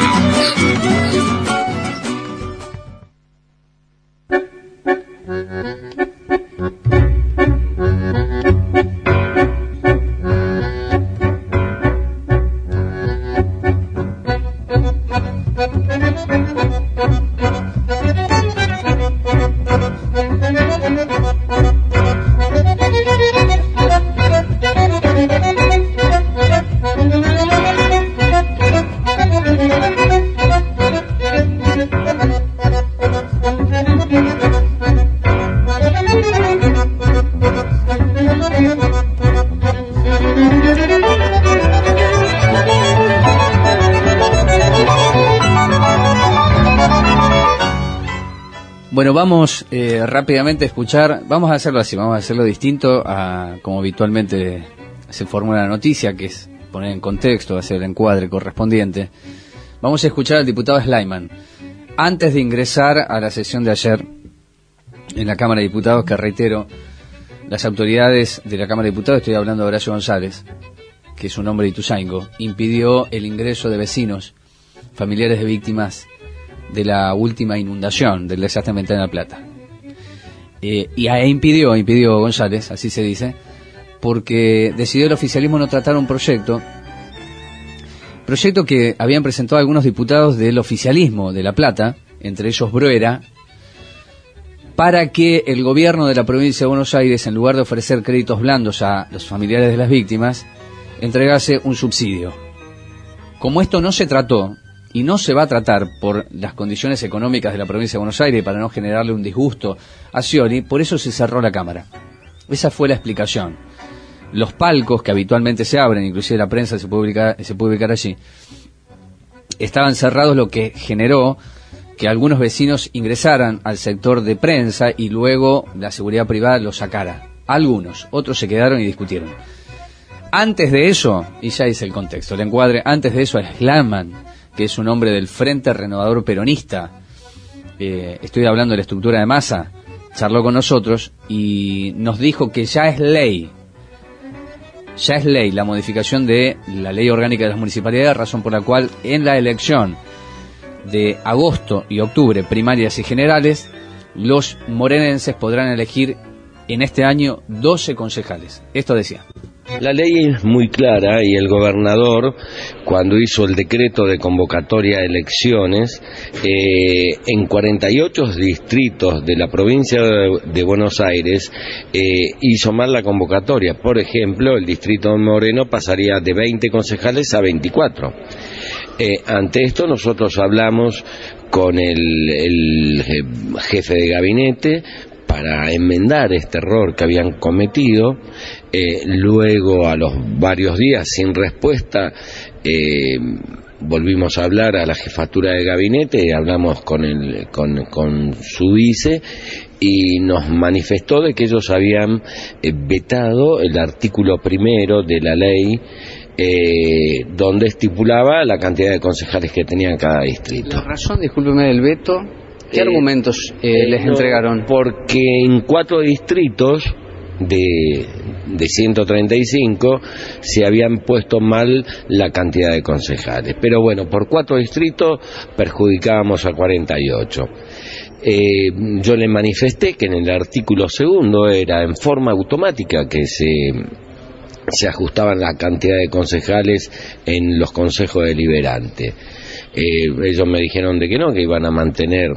Bueno, vamos eh, rápidamente a escuchar, vamos a hacerlo así, vamos a hacerlo distinto a como habitualmente se formula la noticia, que es poner en contexto, hacer el encuadre correspondiente. Vamos a escuchar al diputado Slayman. Antes de ingresar a la sesión de ayer en la Cámara de Diputados, que reitero, las autoridades de la Cámara de Diputados, estoy hablando de Horacio González, que es un hombre de Ituzaingó, impidió el ingreso de vecinos, familiares de víctimas de la última inundación del desastre ambiental en La Plata. Eh, y a, impidió, impidió González, así se dice, porque decidió el oficialismo no tratar un proyecto Proyecto que habían presentado algunos diputados del oficialismo de La Plata, entre ellos Bruera, para que el gobierno de la provincia de Buenos Aires, en lugar de ofrecer créditos blandos a los familiares de las víctimas, entregase un subsidio. Como esto no se trató, y no se va a tratar por las condiciones económicas de la provincia de Buenos Aires, para no generarle un disgusto a Scioli, por eso se cerró la Cámara. Esa fue la explicación. Los palcos que habitualmente se abren, inclusive la prensa se puede ubicar, se puede ubicar allí, estaban cerrados, lo que generó que algunos vecinos ingresaran al sector de prensa y luego la seguridad privada los sacara. Algunos, otros se quedaron y discutieron. Antes de eso, y ya hice el contexto, el encuadre, antes de eso, Slamman, que es un hombre del Frente Renovador Peronista, eh, estoy hablando de la estructura de masa, charló con nosotros y nos dijo que ya es ley, ya es ley la modificación de la ley orgánica de las municipalidades, razón por la cual en la elección de agosto y octubre, primarias y generales, los morenenses podrán elegir en este año doce concejales. Esto decía. La ley es muy clara y el gobernador, cuando hizo el decreto de convocatoria a elecciones, eh, en cuarenta y ocho distritos de la provincia de, de Buenos Aires, eh, hizo mal la convocatoria. Por ejemplo, el distrito de Moreno pasaría de veinte concejales a veinticuatro. Eh, ante esto nosotros hablamos con el, el jefe de gabinete para enmendar este error que habían cometido. Eh, luego, a los varios días sin respuesta, eh, volvimos a hablar a la jefatura de gabinete, hablamos con, el, con, con su vice y nos manifestó de que ellos habían eh, vetado el artículo primero de la ley, Eh, donde estipulaba la cantidad de concejales que tenía cada distrito. La razón, discúlpeme, del veto, ¿qué eh, argumentos eh, eh, les no, entregaron? Porque en cuatro distritos de, de ciento treinta y cinco se habían puesto mal la cantidad de concejales. Pero bueno, por cuatro distritos perjudicábamos a cuarenta y ocho. Eh, yo le manifesté que en el artículo segundo era en forma automática que se... se ajustaban la cantidad de concejales en los consejos deliberantes. Eh, ellos me dijeron de que no, que iban a mantener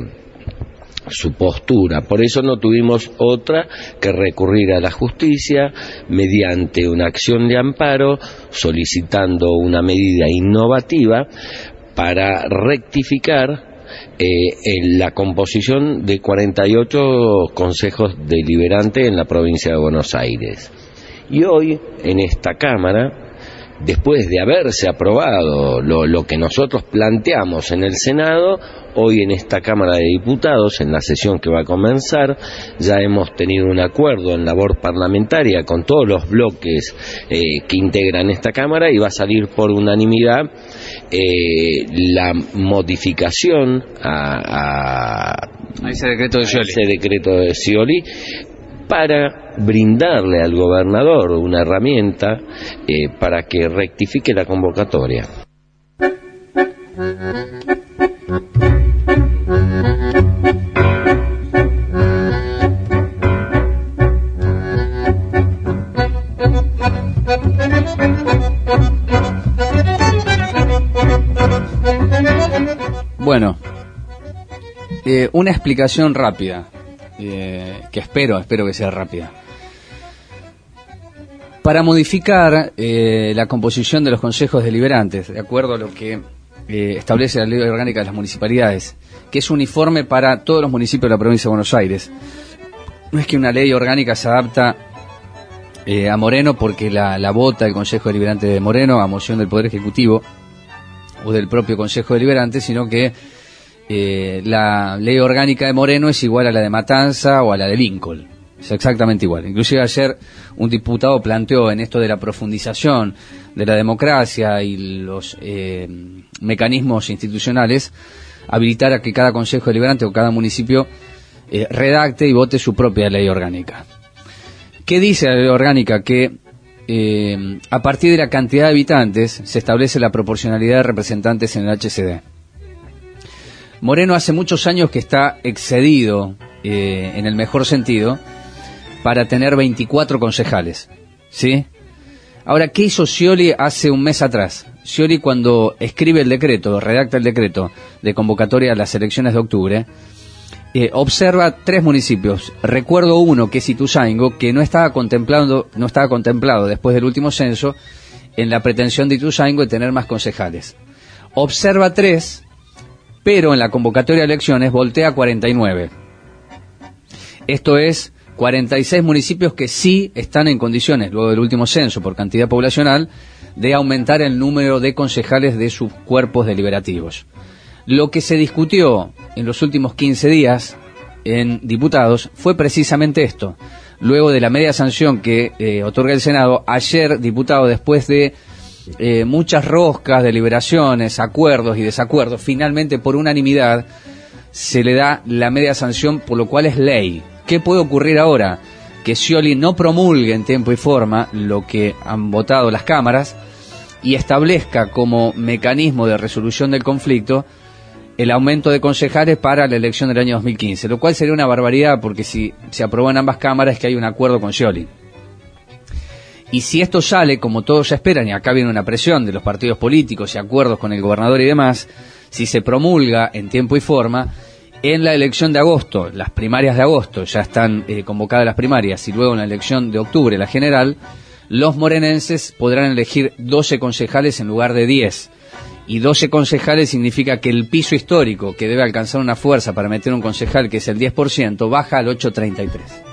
su postura. Por eso no tuvimos otra que recurrir a la justicia mediante una acción de amparo, solicitando una medida innovativa para rectificar eh, en la composición de cuarenta y ocho consejos deliberantes en la provincia de Buenos Aires. Y hoy, en esta Cámara, después de haberse aprobado lo, lo que nosotros planteamos en el Senado, hoy en esta Cámara de Diputados, en la sesión que va a comenzar, ya hemos tenido un acuerdo en labor parlamentaria con todos los bloques eh, que integran esta Cámara y va a salir por unanimidad eh, la modificación a, a, a ese decreto de Scioli. ese decreto de Scioli, para brindarle al gobernador una herramienta eh, para que rectifique la convocatoria. Bueno, eh, una explicación rápida. Eh, que espero, espero que sea rápida. Para modificar eh, la composición de los consejos deliberantes, de acuerdo a lo que eh, establece la Ley Orgánica de las Municipalidades, que es uniforme para todos los municipios de la provincia de Buenos Aires, no es que una ley orgánica se adapta eh, a Moreno porque la, la vota el Consejo Deliberante de Moreno a moción del Poder Ejecutivo o del propio Consejo Deliberante, sino que Eh, la ley orgánica de Moreno es igual a la de Matanza o a la de Lincoln, es exactamente igual. Inclusive ayer un diputado planteó en esto de la profundización de la democracia y los eh, mecanismos institucionales, habilitar a que cada consejo deliberante o cada municipio eh, redacte y vote su propia ley orgánica. ¿Qué dice la ley orgánica? Que eh, a partir de la cantidad de habitantes se establece la proporcionalidad de representantes en el H C D. Moreno hace muchos años que está excedido, eh, en el mejor sentido, para tener veinticuatro concejales, ¿sí? Ahora, ¿qué hizo Scioli hace un mes atrás? Scioli, cuando escribe el decreto, redacta el decreto de convocatoria a las elecciones de octubre, eh, observa tres municipios. Recuerdo uno, que es Ituzaingó, que no estaba contemplado, no estaba contemplado después del último censo en la pretensión de Ituzaingó de tener más concejales. Observa tres, pero en la convocatoria de elecciones voltea a cuarenta y nueve. Esto es cuarenta y seis municipios que sí están en condiciones, luego del último censo por cantidad poblacional, de aumentar el número de concejales de sus cuerpos deliberativos. Lo que se discutió en los últimos quince días en diputados fue precisamente esto. Luego de la media sanción que eh, otorga el Senado, ayer, diputado, después de eh, muchas roscas, deliberaciones, acuerdos y desacuerdos, finalmente por unanimidad se le da la media sanción, por lo cual es ley. ¿Qué puede ocurrir ahora? Que Scioli no promulgue en tiempo y forma lo que han votado las cámaras y establezca como mecanismo de resolución del conflicto el aumento de concejales para la elección del año dos mil quince, lo cual sería una barbaridad, porque si se aprobó en ambas cámaras es que hay un acuerdo con Scioli. Y si esto sale, como todos ya esperan, y acá viene una presión de los partidos políticos y acuerdos con el gobernador y demás, si se promulga en tiempo y forma, en la elección de agosto, las primarias de agosto, ya están eh, convocadas las primarias, y luego en la elección de octubre, la general, los morenenses podrán elegir doce concejales en lugar de diez. Y doce concejales significa que el piso histórico, que debe alcanzar una fuerza para meter un concejal, que es el diez por ciento, baja al ocho coma treinta y tres.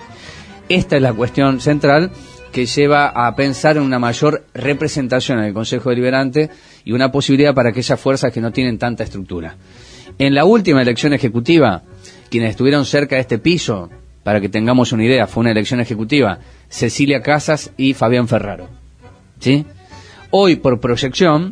Esta es la cuestión central que lleva a pensar en una mayor representación en el Consejo Deliberante y una posibilidad para aquellas fuerzas que no tienen tanta estructura. En la última elección ejecutiva, quienes estuvieron cerca de este piso, para que tengamos una idea, fue una elección ejecutiva, Cecilia Casas y Fabián Ferraro, ¿sí? Hoy, por proyección,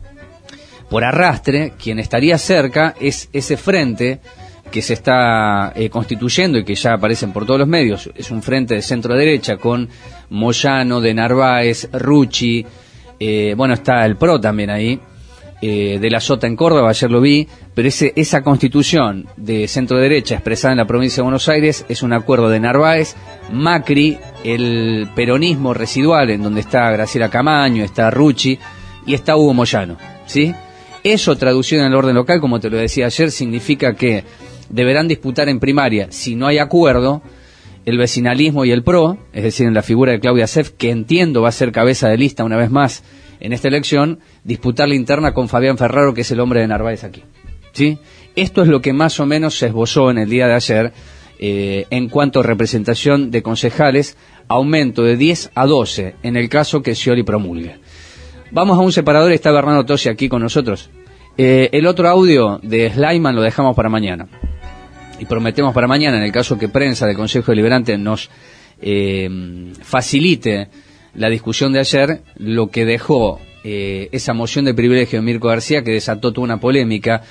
por arrastre, quien estaría cerca es ese frente que se está eh, constituyendo y que ya aparecen por todos los medios. Es un frente de centro-derecha con Moyano, de Narváez, Rucci, eh, bueno, está el P R O también ahí, eh, de la Sota en Córdoba, ayer lo vi, pero ese, esa constitución de centro-derecha expresada en la provincia de Buenos Aires es un acuerdo de Narváez, Macri, el peronismo residual, en donde está Graciela Camaño, está Rucci y está Hugo Moyano, ¿sí? Eso, traducido en el orden local, como te lo decía ayer, significa que deberán disputar en primaria, si no hay acuerdo, el vecinalismo y el P R O, es decir, en la figura de Claudia Seff, que entiendo va a ser cabeza de lista una vez más en esta elección, disputar la interna con Fabián Ferraro, que es el hombre de Narváez aquí, ¿sí? Esto es lo que más o menos se esbozó en el día de ayer eh, en cuanto a representación de concejales, aumento de diez a doce en el caso que Scioli promulgue. Vamos a un separador y está Bernardo Tosi aquí con nosotros. Eh, el otro audio de Slayman lo dejamos para mañana. Y prometemos para mañana, en el caso que prensa del Consejo Deliberante nos eh, facilite la discusión de ayer, lo que dejó eh, esa moción de privilegio de Mirko García, que desató toda una polémica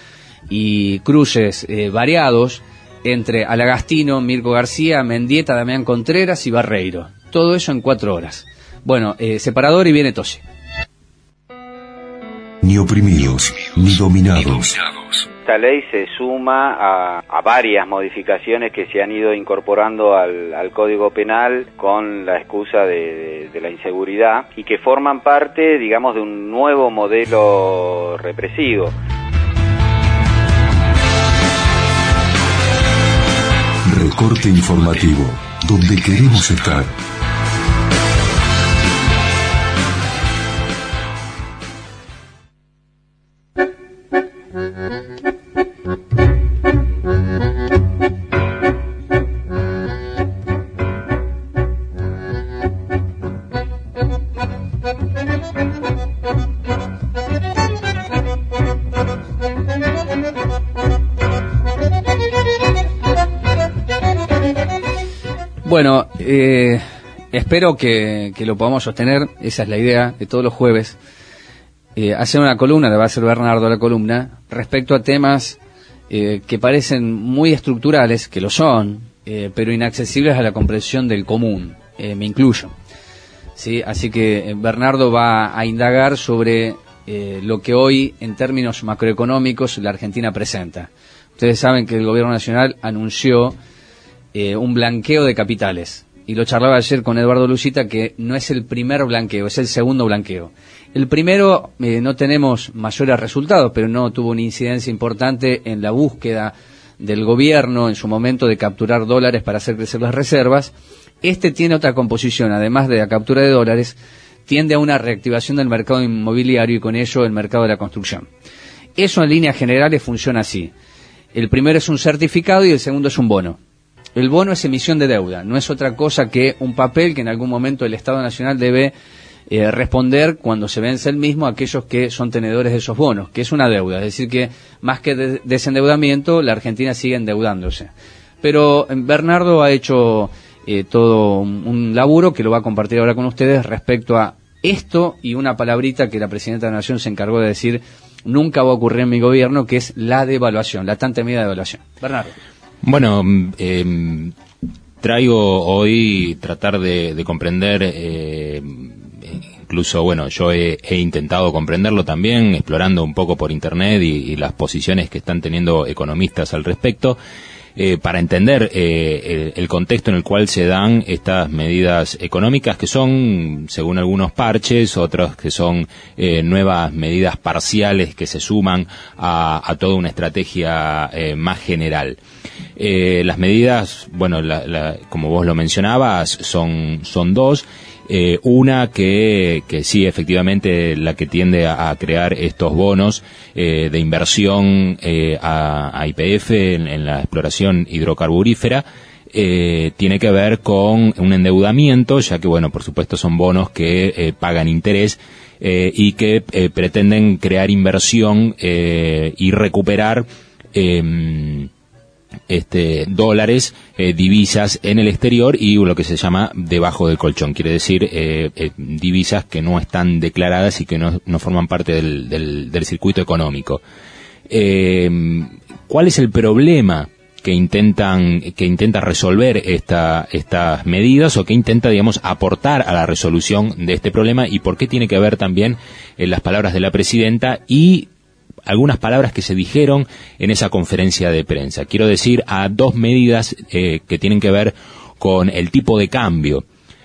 y cruces eh, variados entre Alagastino, Mirko García, Mendieta, Damián Contreras y Barreiro. Todo eso en cuatro horas. Bueno, eh, separador y viene Tosi. Ni oprimidos, ni dominados. Esta ley se suma a, a varias modificaciones que se han ido incorporando al, al Código Penal con la excusa de, de, de la inseguridad y que forman parte, digamos, de un nuevo modelo represivo. Recorte informativo, donde queremos estar. Bueno, eh, espero que, que lo podamos sostener, esa es la idea de todos los jueves, eh, hacer una columna, le va a hacer Bernardo la columna, respecto a temas eh, que parecen muy estructurales, que lo son, eh, pero inaccesibles a la comprensión del común, eh, me incluyo. ¿Sí? Así que Bernardo va a indagar sobre eh, lo que hoy, en términos macroeconómicos, la Argentina presenta. Ustedes saben que el Gobierno Nacional anunció Eh, un blanqueo de capitales, y lo charlaba ayer con Eduardo Lucita, que no es el primer blanqueo, es el segundo blanqueo. El primero eh, no tenemos mayores resultados, pero no tuvo una incidencia importante en la búsqueda del gobierno en su momento de capturar dólares para hacer crecer las reservas. Este tiene otra composición, además de la captura de dólares, tiende a una reactivación del mercado inmobiliario y con ello el mercado de la construcción. Eso en líneas generales funciona así. El primero es un certificado y el segundo es un bono. El bono es emisión de deuda, no es otra cosa que un papel que en algún momento el Estado Nacional debe eh, responder cuando se vence el mismo a aquellos que son tenedores de esos bonos, que es una deuda, es decir que más que de desendeudamiento, la Argentina sigue endeudándose. Pero Bernardo ha hecho eh, todo un, un laburo que lo va a compartir ahora con ustedes respecto a esto y una palabrita que la Presidenta de la Nación se encargó de decir nunca va a ocurrir en mi gobierno, que es la devaluación, la tan temida devaluación. Bernardo. Bueno, eh, traigo hoy tratar de, de comprender, eh, incluso, bueno, yo he, he intentado comprenderlo también, explorando un poco por internet y, y las posiciones que están teniendo economistas al respecto, eh, para entender eh, el, el contexto en el cual se dan estas medidas económicas que son, según algunos, parches, otros que son eh, nuevas medidas parciales que se suman a, a toda una estrategia eh, más general. Eh, las medidas, bueno, la, la, como vos lo mencionabas, son, son dos. Eh, una que, que sí, efectivamente, la que tiende a, a crear estos bonos eh, de inversión eh, a, a Y P F en, en la exploración hidrocarburífera, eh, tiene que ver con un endeudamiento, ya que, bueno, por supuesto son bonos que eh, pagan interés eh, y que eh, pretenden crear inversión eh, y recuperar eh, este dólares, eh, divisas en el exterior y lo que se llama debajo del colchón, quiere decir eh, eh, divisas que no están declaradas y que no, no forman parte del, del, del circuito económico. Eh, ¿Cuál es el problema que intentan que intenta resolver esta, estas medidas o que intenta, digamos, aportar a la resolución de este problema y por qué tiene que ver también en las palabras de la presidenta y algunas palabras que se dijeron en esa conferencia de prensa? Quiero decir a dos medidas eh, que tienen que ver con el tipo de cambio.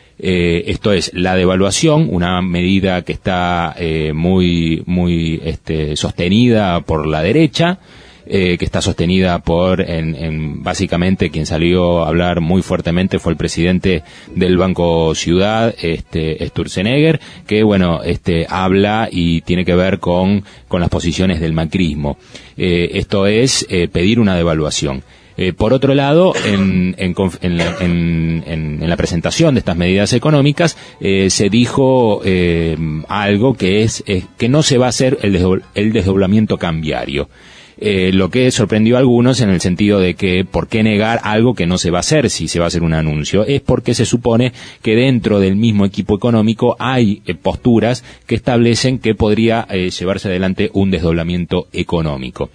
Eh, esto es la devaluación, una medida que está eh, muy muy este, sostenida por la derecha, eh, que está sostenida por, en, en básicamente quien salió a hablar muy fuertemente fue el presidente del Banco Ciudad, este Sturzenegger, que bueno, este habla y tiene que ver con, con las posiciones del macrismo. Eh, esto es eh, pedir una devaluación. Eh, por otro lado, en, en, en, en, en, en la presentación de estas medidas económicas eh, se dijo eh, algo que es eh, que no se va a hacer el, desdobl- el desdoblamiento cambiario. Eh, lo que sorprendió a algunos en el sentido de que ¿por qué negar algo que no se va a hacer si se va a hacer un anuncio? Es porque se supone que dentro del mismo equipo económico hay eh, posturas que establecen que podría eh, llevarse adelante un desdoblamiento económico.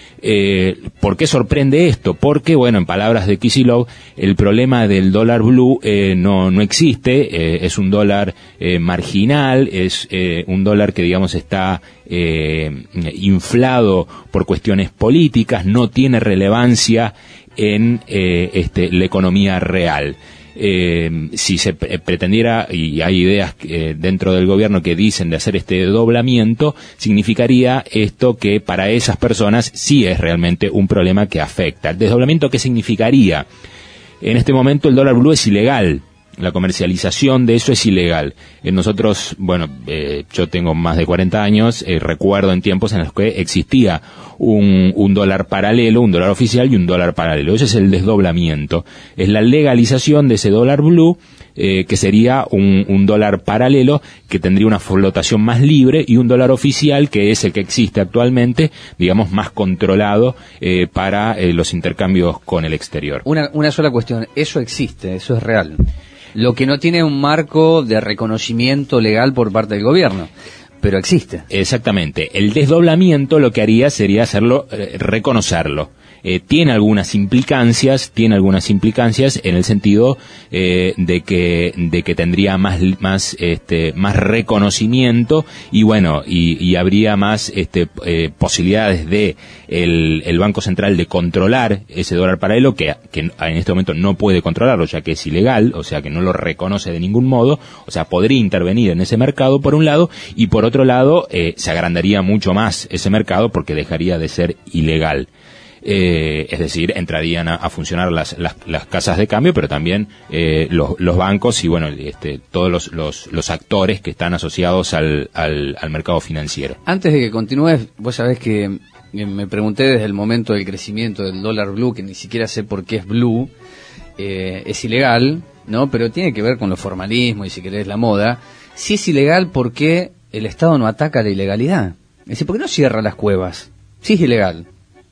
Eh, ¿Por qué sorprende esto? Porque, bueno, en palabras de Kicillof, el problema del dólar blue eh, no, no existe, eh, es un dólar eh, marginal, es eh, un dólar que, digamos, está eh, inflado por cuestiones políticas, no tiene relevancia en eh, este, la economía real. Eh, si se pre- pretendiera, y hay ideas eh, dentro del gobierno que dicen de hacer este doblamiento, significaría esto que para esas personas sí es realmente un problema que afecta. ¿El desdoblamiento qué significaría? En este momento el dólar blue es ilegal. La comercialización de eso es ilegal. Eh, nosotros, bueno, eh, yo tengo más de cuarenta años, eh, recuerdo en tiempos en los que existía un, un dólar paralelo, un dólar oficial y un dólar paralelo. Ese es el desdoblamiento. Es la legalización de ese dólar blue, eh, que sería un, un dólar paralelo que tendría una flotación más libre y un dólar oficial que es el que existe actualmente, digamos, más controlado eh, para eh, los intercambios con el exterior. Una, una sola cuestión, eso existe, eso es real. Lo que no tiene un marco de reconocimiento legal por parte del gobierno, pero existe. Exactamente. El desdoblamiento lo que haría sería hacerlo, eh, reconocerlo. eh, tiene algunas implicancias, tiene algunas implicancias en el sentido eh, de que de que tendría más más este más reconocimiento y bueno y, y habría más este eh, posibilidades de el, el Banco Central de controlar ese dólar paralelo que, que en este momento no puede controlarlo ya que es ilegal, o sea que no lo reconoce de ningún modo, o sea podría intervenir en ese mercado por un lado y por otro lado eh, se agrandaría mucho más ese mercado porque dejaría de ser ilegal. Eh, es decir, entrarían a, a funcionar las, las, las casas de cambio, pero también eh, los, los bancos y bueno, este, todos los, los, los actores que están asociados al, al, al mercado financiero. Antes de que continúes, vos sabés que me pregunté desde el momento del crecimiento del dólar blue, que ni siquiera sé por qué es blue, eh, es ilegal, ¿no? Pero tiene que ver con los formalismos y si querés la moda. Si es ilegal, ¿por qué el Estado no ataca la ilegalidad? Es decir, ¿por qué no cierra las cuevas? Si es ilegal.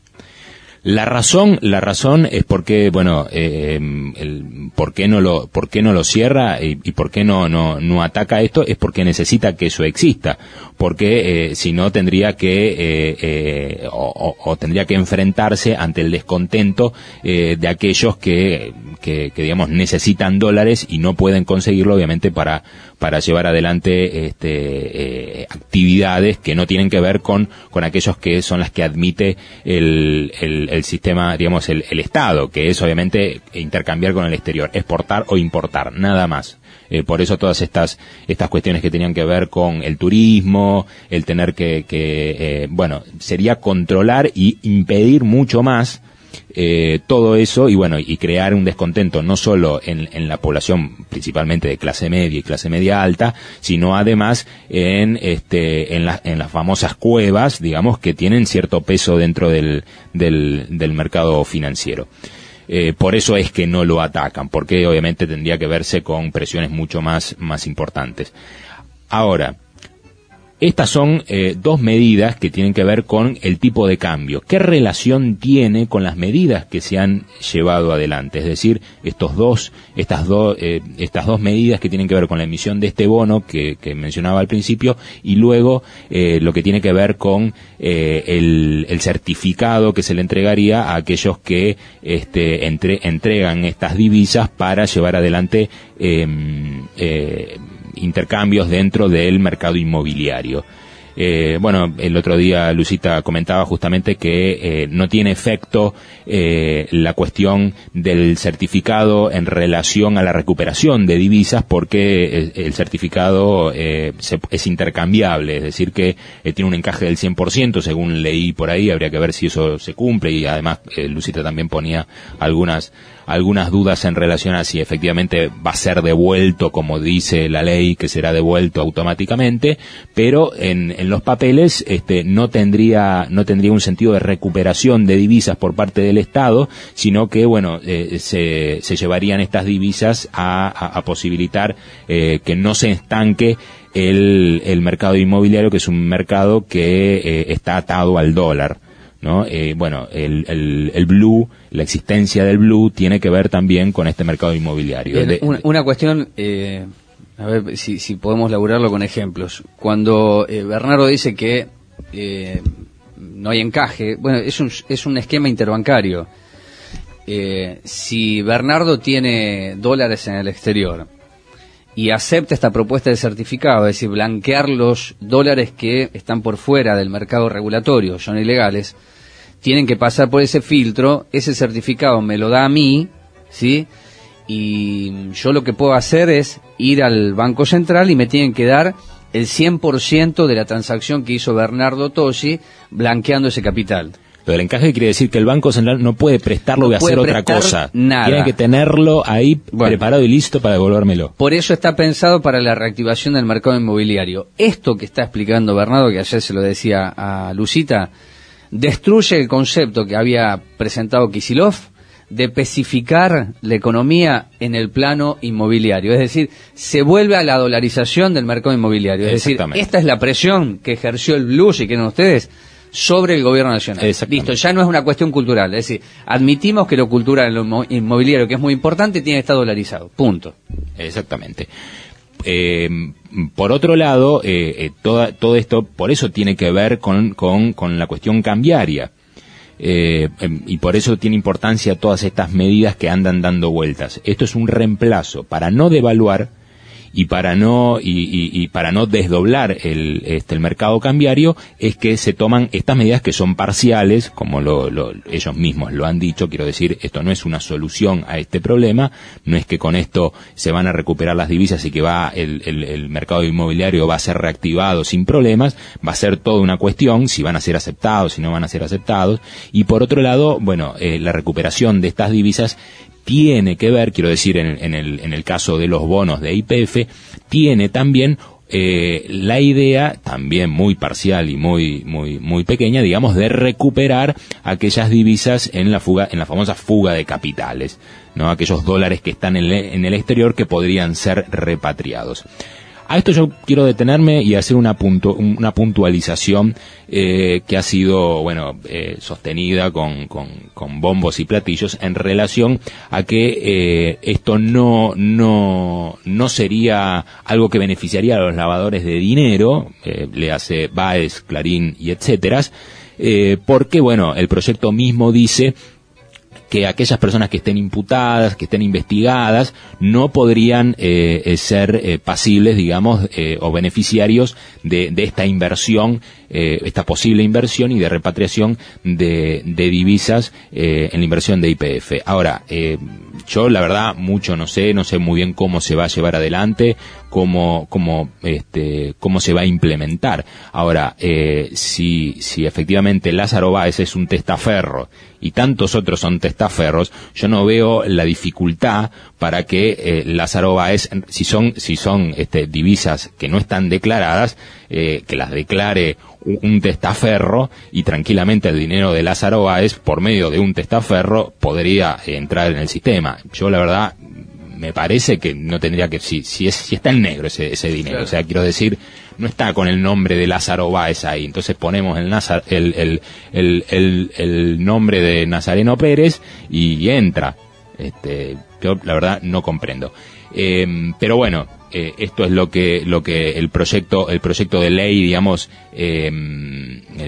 La razón, la razón es porque, bueno, eh, el, ¿por qué no lo, por qué no lo cierra y, y por qué no, no, no ataca esto? Es porque necesita que eso exista, porque eh, si no tendría que, eh, eh, o, o tendría que enfrentarse ante el descontento eh, de aquellos que, que, que, digamos, necesitan dólares y no pueden conseguirlo, obviamente, para, para llevar adelante, este, eh, actividades que no tienen que ver con, con aquellos que son las que admite el, el el sistema, digamos, el, el Estado, que es obviamente intercambiar con el exterior, exportar o importar, nada más. Eh, por eso todas estas estas cuestiones que tenían que ver con el turismo, el tener que, que eh, bueno, sería controlar y impedir mucho más eh, todo eso y bueno, y crear un descontento no solo en, en la población principalmente de clase media y clase media alta, sino además en este en, la, en las famosas cuevas, digamos, que tienen cierto peso dentro del del, del mercado financiero. Eh, por eso es que no lo atacan, porque obviamente tendría que verse con presiones mucho más más importantes. Ahora, estas son eh, dos medidas que tienen que ver con el tipo de cambio. ¿Qué relación tiene con las medidas que se han llevado adelante? Es decir, estos dos, estas dos, eh, estas dos medidas que tienen que ver con la emisión de este bono que, que mencionaba al principio y luego eh, lo que tiene que ver con eh, el, el certificado que se le entregaría a aquellos que este, entre, entregan estas divisas para llevar adelante eh, eh, intercambios dentro del mercado inmobiliario. Eh, bueno, el otro día Lucita comentaba justamente que eh, no tiene efecto eh, la cuestión del certificado en relación a la recuperación de divisas porque el, el certificado eh, se, es intercambiable, es decir que eh, tiene un encaje del cien por ciento según leí por ahí, habría que ver si eso se cumple y además eh, Lucita también ponía algunas algunas dudas en relación a si efectivamente va a ser devuelto como dice la ley, que será devuelto automáticamente, pero en, en los papeles este no tendría no tendría un sentido de recuperación de divisas por parte del Estado, sino que bueno eh, se, se llevarían estas divisas a, a, a posibilitar eh, que no se estanque el, el mercado inmobiliario, que es un mercado que eh, está atado al dólar, ¿no? Eh, bueno, el, el, el blue, la existencia del blue tiene que ver también con este mercado inmobiliario. Bien, de, una, una cuestión, eh, a ver si, si podemos laburarlo con ejemplos. Cuando eh, Bernardo dice que eh, no hay encaje, bueno, es un, es un esquema interbancario. Eh, si Bernardo tiene dólares en el exterior y acepta esta propuesta de certificado, es decir, blanquear los dólares que están por fuera del mercado regulatorio, son ilegales, tienen que pasar por ese filtro, ese certificado me lo da a mí, ¿sí? Y yo lo que puedo hacer es ir al Banco Central y me tienen que dar el cien por ciento de la transacción que hizo Bernardo Tosi blanqueando ese capital. Lo del encaje quiere decir que el Banco Central no puede prestarlo y hacer otra cosa. Nada. Tiene que tenerlo ahí bueno, preparado y listo para devolvérmelo. Por eso está pensado para la reactivación del mercado inmobiliario. Esto que está explicando Bernardo, que ayer se lo decía a Lucita, destruye el concepto que había presentado Kicillof de especificar la economía en el plano inmobiliario. Es decir, se vuelve a la dolarización del mercado inmobiliario. Es decir, esta es la presión que ejerció el Blue, si quieren ustedes, sobre el gobierno nacional. Listo, ya no es una cuestión cultural, es decir, admitimos que lo cultural, lo inmobiliario, que es muy importante, tiene que estar dolarizado, punto. Exactamente. Eh, por otro lado, eh, eh, toda, todo esto, por eso tiene que ver con, con, con la cuestión cambiaria. Eh, y por eso tiene importancia todas estas medidas que andan dando vueltas. Esto es un reemplazo para no devaluar y para no y, y, y para no desdoblar el este el mercado cambiario, es que se toman estas medidas que son parciales, como lo, lo, ellos mismos lo han dicho. Quiero decir, esto no es una solución a este problema, no es que con esto se van a recuperar las divisas y que va el, el, el mercado inmobiliario va a ser reactivado sin problemas. Va a ser toda una cuestión si van a ser aceptados, si no van a ser aceptados. Y por otro lado, bueno, eh, la recuperación de estas divisas tiene que ver, quiero decir, en, en, el, en el caso de los bonos de Y P F, tiene también eh, la idea, también muy parcial y muy muy muy pequeña, digamos, de recuperar aquellas divisas en la fuga, en la famosa fuga de capitales, ¿no? Aquellos dólares que están en, le, en el exterior que podrían ser repatriados. A esto yo quiero detenerme y hacer una punto, una puntualización eh, que ha sido, bueno, eh, sostenida con, con, con bombos y platillos en relación a que eh, esto no, no, no sería algo que beneficiaría a los lavadores de dinero, eh, le hace Baez, Clarín y etcétera, eh, porque, bueno, el proyecto mismo dice que aquellas personas que estén imputadas, que estén investigadas, no podrían eh, ser eh, pasibles, digamos, eh, o beneficiarios de, de esta inversión, eh, esta posible inversión y de repatriación de, de divisas eh, en la inversión de Y P F. Ahora, eh, yo la verdad mucho no sé, no sé muy bien cómo se va a llevar adelante, cómo, cómo, este, cómo se va a implementar. Ahora, eh, si, si efectivamente Lázaro Báez es un testaferro y tantos otros son testaferros, yo no veo la dificultad para que eh, Lázaro Báez, si son, si son este, divisas que no están declaradas, eh, que las declare un, un testaferro, y tranquilamente el dinero de Lázaro Báez, por medio de un testaferro, podría eh, entrar en el sistema. Yo la verdad me parece que no tendría que, si, si es, si está en negro ese, ese dinero, claro. O sea, quiero decir, no está con el nombre de Lázaro Báez ahí, entonces ponemos el, Nazar, el, el, el, el, el nombre de Nazareno Pérez y entra. Este, yo la verdad no comprendo. Eh, pero bueno, eh, esto es lo que, lo que el proyecto, el proyecto de ley, digamos, eh, eh,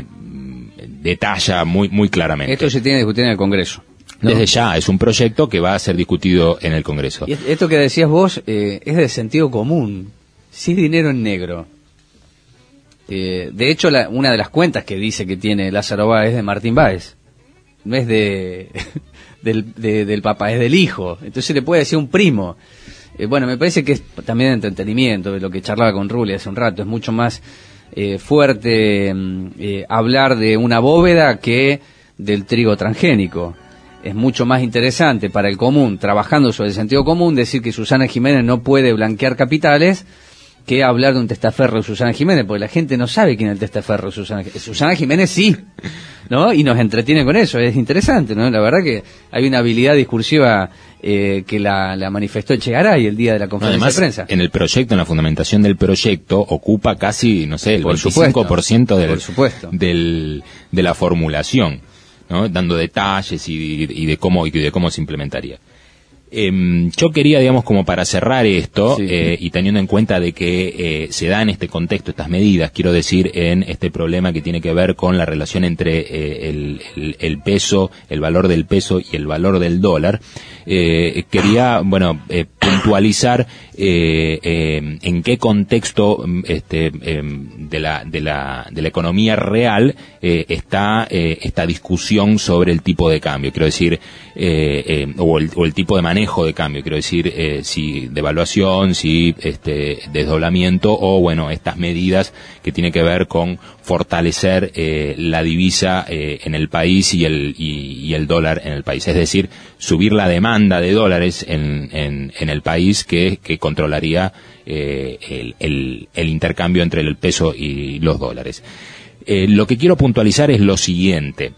detalla muy, muy claramente. Esto se tiene que discutir en el Congreso, ¿no? Desde ya, es un proyecto que va a ser discutido en el Congreso. Y esto que decías vos eh, es de sentido común. Si es dinero en negro. Eh, de hecho, la, una de las cuentas que dice que tiene Lázaro Báez es de Martín Báez. No es de, del, de, del papá, es del hijo. Entonces le puede decir un primo. Eh, bueno, me parece que es también de entretenimiento, de lo que charlaba con Rulli hace un rato. Es mucho más eh, fuerte eh, hablar de una bóveda que del trigo transgénico. Es mucho más interesante para el común, trabajando sobre el sentido común, decir que Susana Jiménez no puede blanquear capitales, que hablar de un testaferro de Susana Jiménez, porque la gente no sabe quién es el testaferro de Susana Jiménez. Susana Jiménez sí, ¿no? Y nos entretiene con eso, es interesante, ¿no? La verdad que hay una habilidad discursiva eh, que la, la manifestó Echegaray el día de la conferencia Además, de prensa. En el proyecto, en la fundamentación del proyecto, ocupa casi, no sé, el por veinticinco por ciento del, por supuesto. Del, de la formulación, ¿no? Dando detalles y, y de cómo y de cómo se implementaría. Eh, yo quería, digamos, como para cerrar esto, sí, eh, y teniendo en cuenta de que eh, se da en este contexto estas medidas, quiero decir, en este problema que tiene que ver con la relación entre eh, el, el, el peso, el valor del peso y el valor del dólar, eh, quería, bueno, eh, puntualizar eh, eh, en qué contexto este, eh, de la de la de la economía real eh, está eh, esta discusión sobre el tipo de cambio, quiero decir, eh, eh, o, el, o el tipo de manejo de cambio, quiero decir, eh, si devaluación, si este desdoblamiento o, bueno, estas medidas que tienen que ver con fortalecer eh, la divisa eh, en el país y el y, y el dólar en el país, es decir, subir la demanda de dólares en en, en el país que, que controlaría eh, el, el, el intercambio entre el peso y los dólares. Eh, lo que quiero puntualizar es lo siguiente.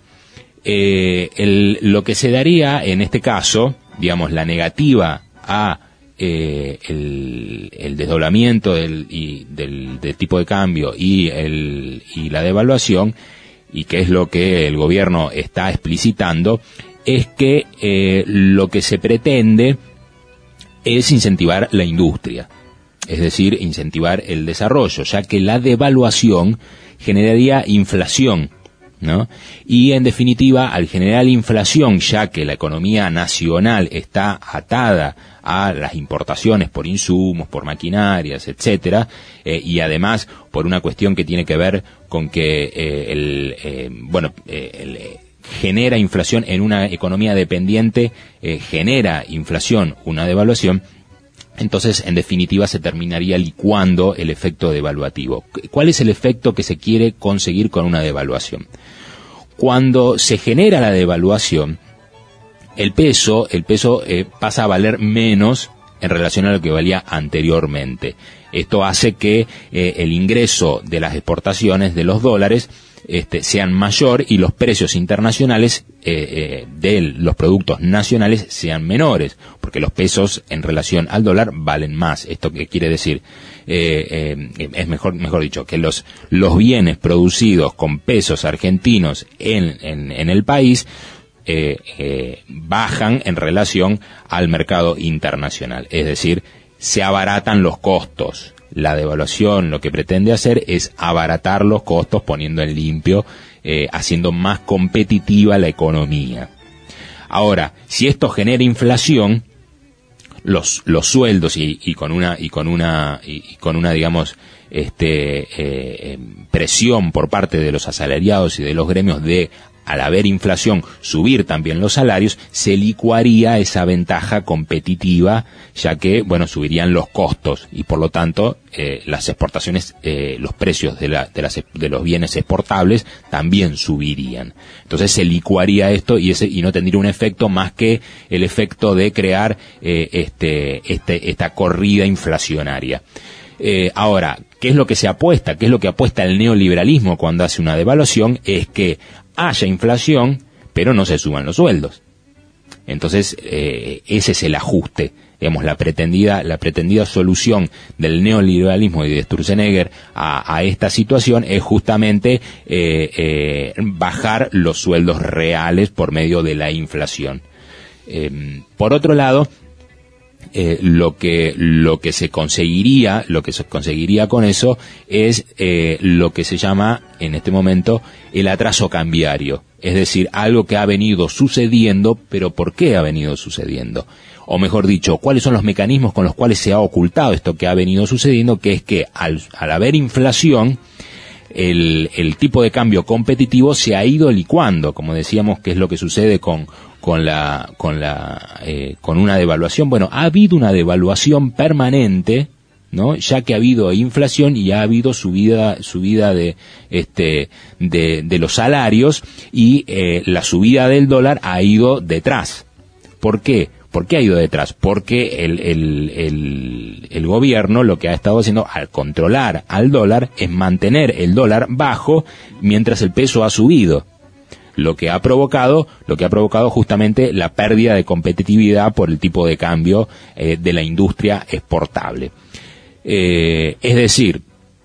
Eh, el, lo que se daría en este caso, digamos, la negativa a eh, el, el desdoblamiento del, y del, del tipo de cambio y, el, y la devaluación, y que es lo que el gobierno está explicitando, es que eh, lo que se pretende es incentivar la industria, es decir, incentivar el desarrollo, ya que la devaluación generaría inflación, ¿no? Y en definitiva, al generar inflación, ya que la economía nacional está atada a las importaciones por insumos, por maquinarias, etcétera, eh, y además por una cuestión que tiene que ver con que eh, el eh, bueno eh, el, eh, genera inflación en una economía dependiente, eh, genera inflación, una devaluación. Entonces, en definitiva, se terminaría licuando el efecto devaluativo. ¿Cuál es el efecto que se quiere conseguir con una devaluación? Cuando se genera la devaluación, el peso, el peso eh, pasa a valer menos en relación a lo que valía anteriormente. Esto hace que eh, el ingreso de las exportaciones de los dólares este, sean mayor y los precios internacionales eh, eh, de los productos nacionales sean menores, porque los pesos en relación al dólar valen más. ¿Esto qué quiere decir? Eh, eh, es mejor, mejor dicho, que los, los bienes producidos con pesos argentinos en, en, en el país eh, eh, bajan en relación al mercado internacional. Es decir, se abaratan los costos. La devaluación lo que pretende hacer es abaratar los costos poniendo en limpio, eh, haciendo más competitiva la economía. Ahora, si esto genera inflación, los los sueldos y, y con una y con una y, y con una digamos este eh, presión por parte de los asalariados y de los gremios de, al haber inflación, subir también los salarios, se licuaría esa ventaja competitiva, ya que, bueno, subirían los costos y por lo tanto eh, las exportaciones, eh, los precios de, la, de, las, de los bienes exportables también subirían. Entonces se licuaría esto y ese y no tendría un efecto más que el efecto de crear eh, este, este esta corrida inflacionaria. Eh, ahora, ¿qué es lo que se apuesta? ¿Qué es lo que apuesta el neoliberalismo cuando hace una devaluación? Es que haya inflación, pero no se suban los sueldos. Entonces, eh, ese es el ajuste, digamos, la pretendida, la pretendida solución del neoliberalismo y de Sturzenegger a, a esta situación es justamente eh, eh, bajar los sueldos reales por medio de la inflación. Eh, por otro lado, Eh, lo que lo que se conseguiría lo que se conseguiría con eso es eh, lo que se llama en este momento el atraso cambiario, es decir, algo que ha venido sucediendo, pero ¿por qué ha venido sucediendo? O mejor dicho, ¿cuáles son los mecanismos con los cuales se ha ocultado esto que ha venido sucediendo? Que es que al, al haber inflación, el, el tipo de cambio competitivo se ha ido licuando, como decíamos, que es lo que sucede con con la con la eh, con una devaluación. Bueno, ha habido una devaluación permanente, ¿no? Ya que ha habido inflación y ha habido subida subida de este de de los salarios y eh, la subida del dólar ha ido detrás. ¿Por qué? ¿Por qué ha ido detrás? Porque el, el, el, el gobierno lo que ha estado haciendo al controlar al dólar es mantener el dólar bajo mientras el peso ha subido. Lo que ha provocado, lo que ha provocado justamente la pérdida de competitividad por el tipo de cambio eh, de la industria exportable. Eh, es decir,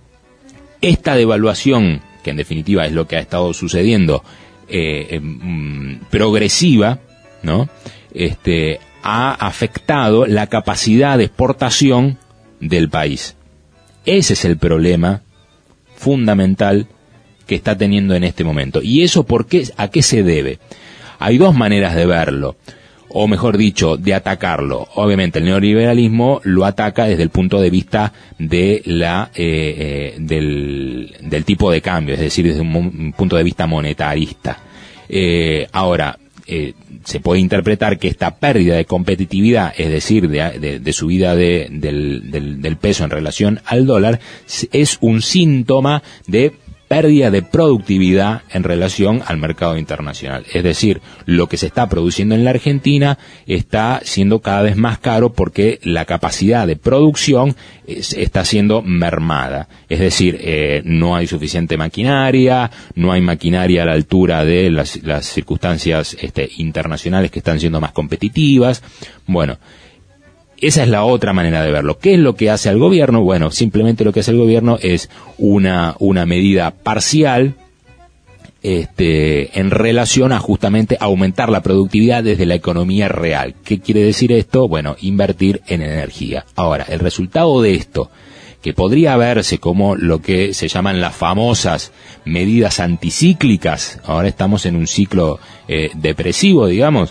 esta devaluación, que en definitiva es lo que ha estado sucediendo, eh, eh, progresiva, ¿no? Este, ha afectado la capacidad de exportación del país. Ese es el problema fundamental que está teniendo en este momento. ¿Y eso por qué? ¿A qué se debe? Hay dos maneras de verlo, o mejor dicho, de atacarlo. Obviamente el neoliberalismo lo ataca desde el punto de vista de la eh, eh, del, del tipo de cambio, es decir, desde un, un punto de vista monetarista. Eh, ahora, eh, se puede interpretar que esta pérdida de competitividad, es decir, de, de, de subida de, del, del, del peso en relación al dólar, es un síntoma de pérdida de productividad en relación al mercado internacional. Es decir, lo que se está produciendo en la Argentina está siendo cada vez más caro porque la capacidad de producción es, está siendo mermada. Es decir, eh, no hay suficiente maquinaria, no hay maquinaria a la altura de las, las circunstancias este, internacionales que están siendo más competitivas. Bueno, esa es la otra manera de verlo. ¿Qué es lo que hace el gobierno? Bueno, simplemente lo que hace el gobierno es una, una medida parcial este, en relación a justamente aumentar la productividad desde la economía real. ¿Qué quiere decir esto? Bueno, invertir en energía. Ahora, el resultado de esto, que podría verse como lo que se llaman las famosas medidas anticíclicas. Ahora estamos en un ciclo eh, depresivo, digamos.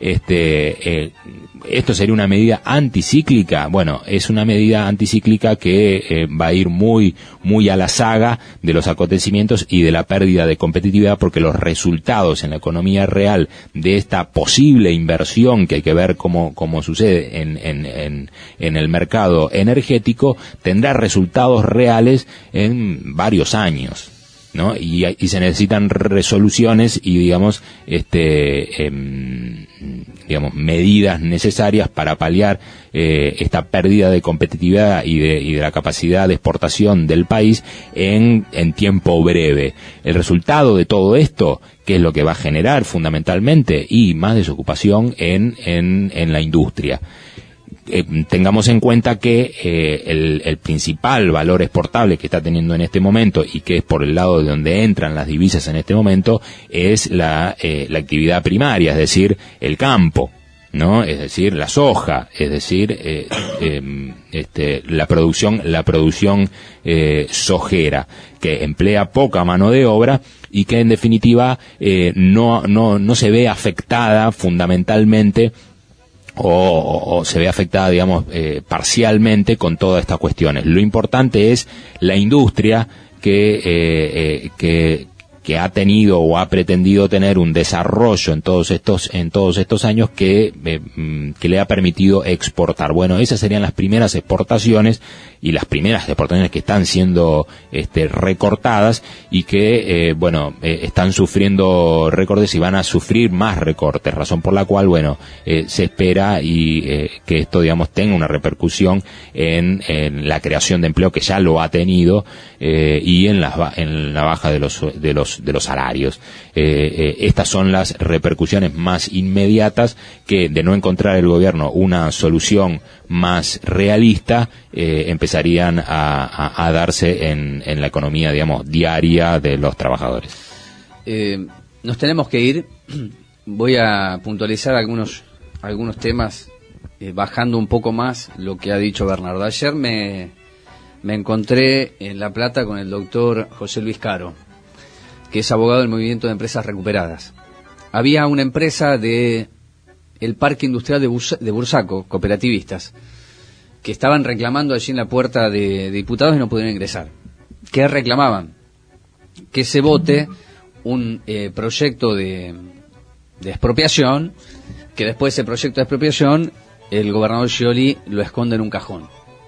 Este, eh, esto sería una medida anticíclica. Bueno, es una medida anticíclica que eh, va a ir muy, muy a la saga de los acontecimientos y de la pérdida de competitividad, porque los resultados en la economía real de esta posible inversión, que hay que ver cómo, cómo sucede en, en, en, en el mercado energético, tendrá resultados reales en varios años, ¿no? Y, y se necesitan resoluciones y, digamos, este, eh, digamos, medidas necesarias para paliar eh, esta pérdida de competitividad y de, y de la capacidad de exportación del país en, en tiempo breve. El resultado de todo esto, ¿qué es lo que va a generar fundamentalmente? Y más desocupación en, en, en la industria. Eh, tengamos en cuenta que eh, el, el principal valor exportable que está teniendo en este momento, y que es por el lado de donde entran las divisas en este momento, es la, eh, la actividad primaria, es decir, el campo, ¿no? Es decir, la soja, es decir, eh, eh, este, la producción, la producción eh, sojera, que emplea poca mano de obra y que en definitiva eh, no, no, no se ve afectada fundamentalmente O, o, o se ve afectada, digamos, eh, parcialmente con todas estas cuestiones. Lo importante es la industria que, eh, eh, que, que ha tenido o ha pretendido tener un desarrollo en todos estos, en todos estos años que, eh, que le ha permitido exportar. Bueno, esas serían las primeras exportaciones y las primeras exportaciones que están siendo este, recortadas y que, eh, bueno, eh, están sufriendo recortes y van a sufrir más recortes, razón por la cual, bueno, eh, se espera y eh, que esto, digamos, tenga una repercusión en, en la creación de empleo, que ya lo ha tenido, eh, y en la, en la baja de los, de los, de los salarios. Eh, eh, estas son las repercusiones más inmediatas que, de no encontrar el gobierno una solución más realista, eh, empezarían a, a, a darse en, en la economía, digamos, diaria de los trabajadores. Eh, nos tenemos que ir. Voy a puntualizar algunos algunos temas, eh, bajando un poco más lo que ha dicho Bernardo. Ayer me, me encontré en La Plata con el doctor José Luis Caro, que es abogado del Movimiento de Empresas Recuperadas. Había una empresa de el Parque Industrial de, Bus, de Bursaco, cooperativistas, que estaban reclamando allí en la puerta de, de diputados y no pudieron ingresar. ¿Qué reclamaban? Que se vote un eh, proyecto de, de expropiación, que después ese proyecto de expropiación el gobernador Scioli lo esconde en un cajón.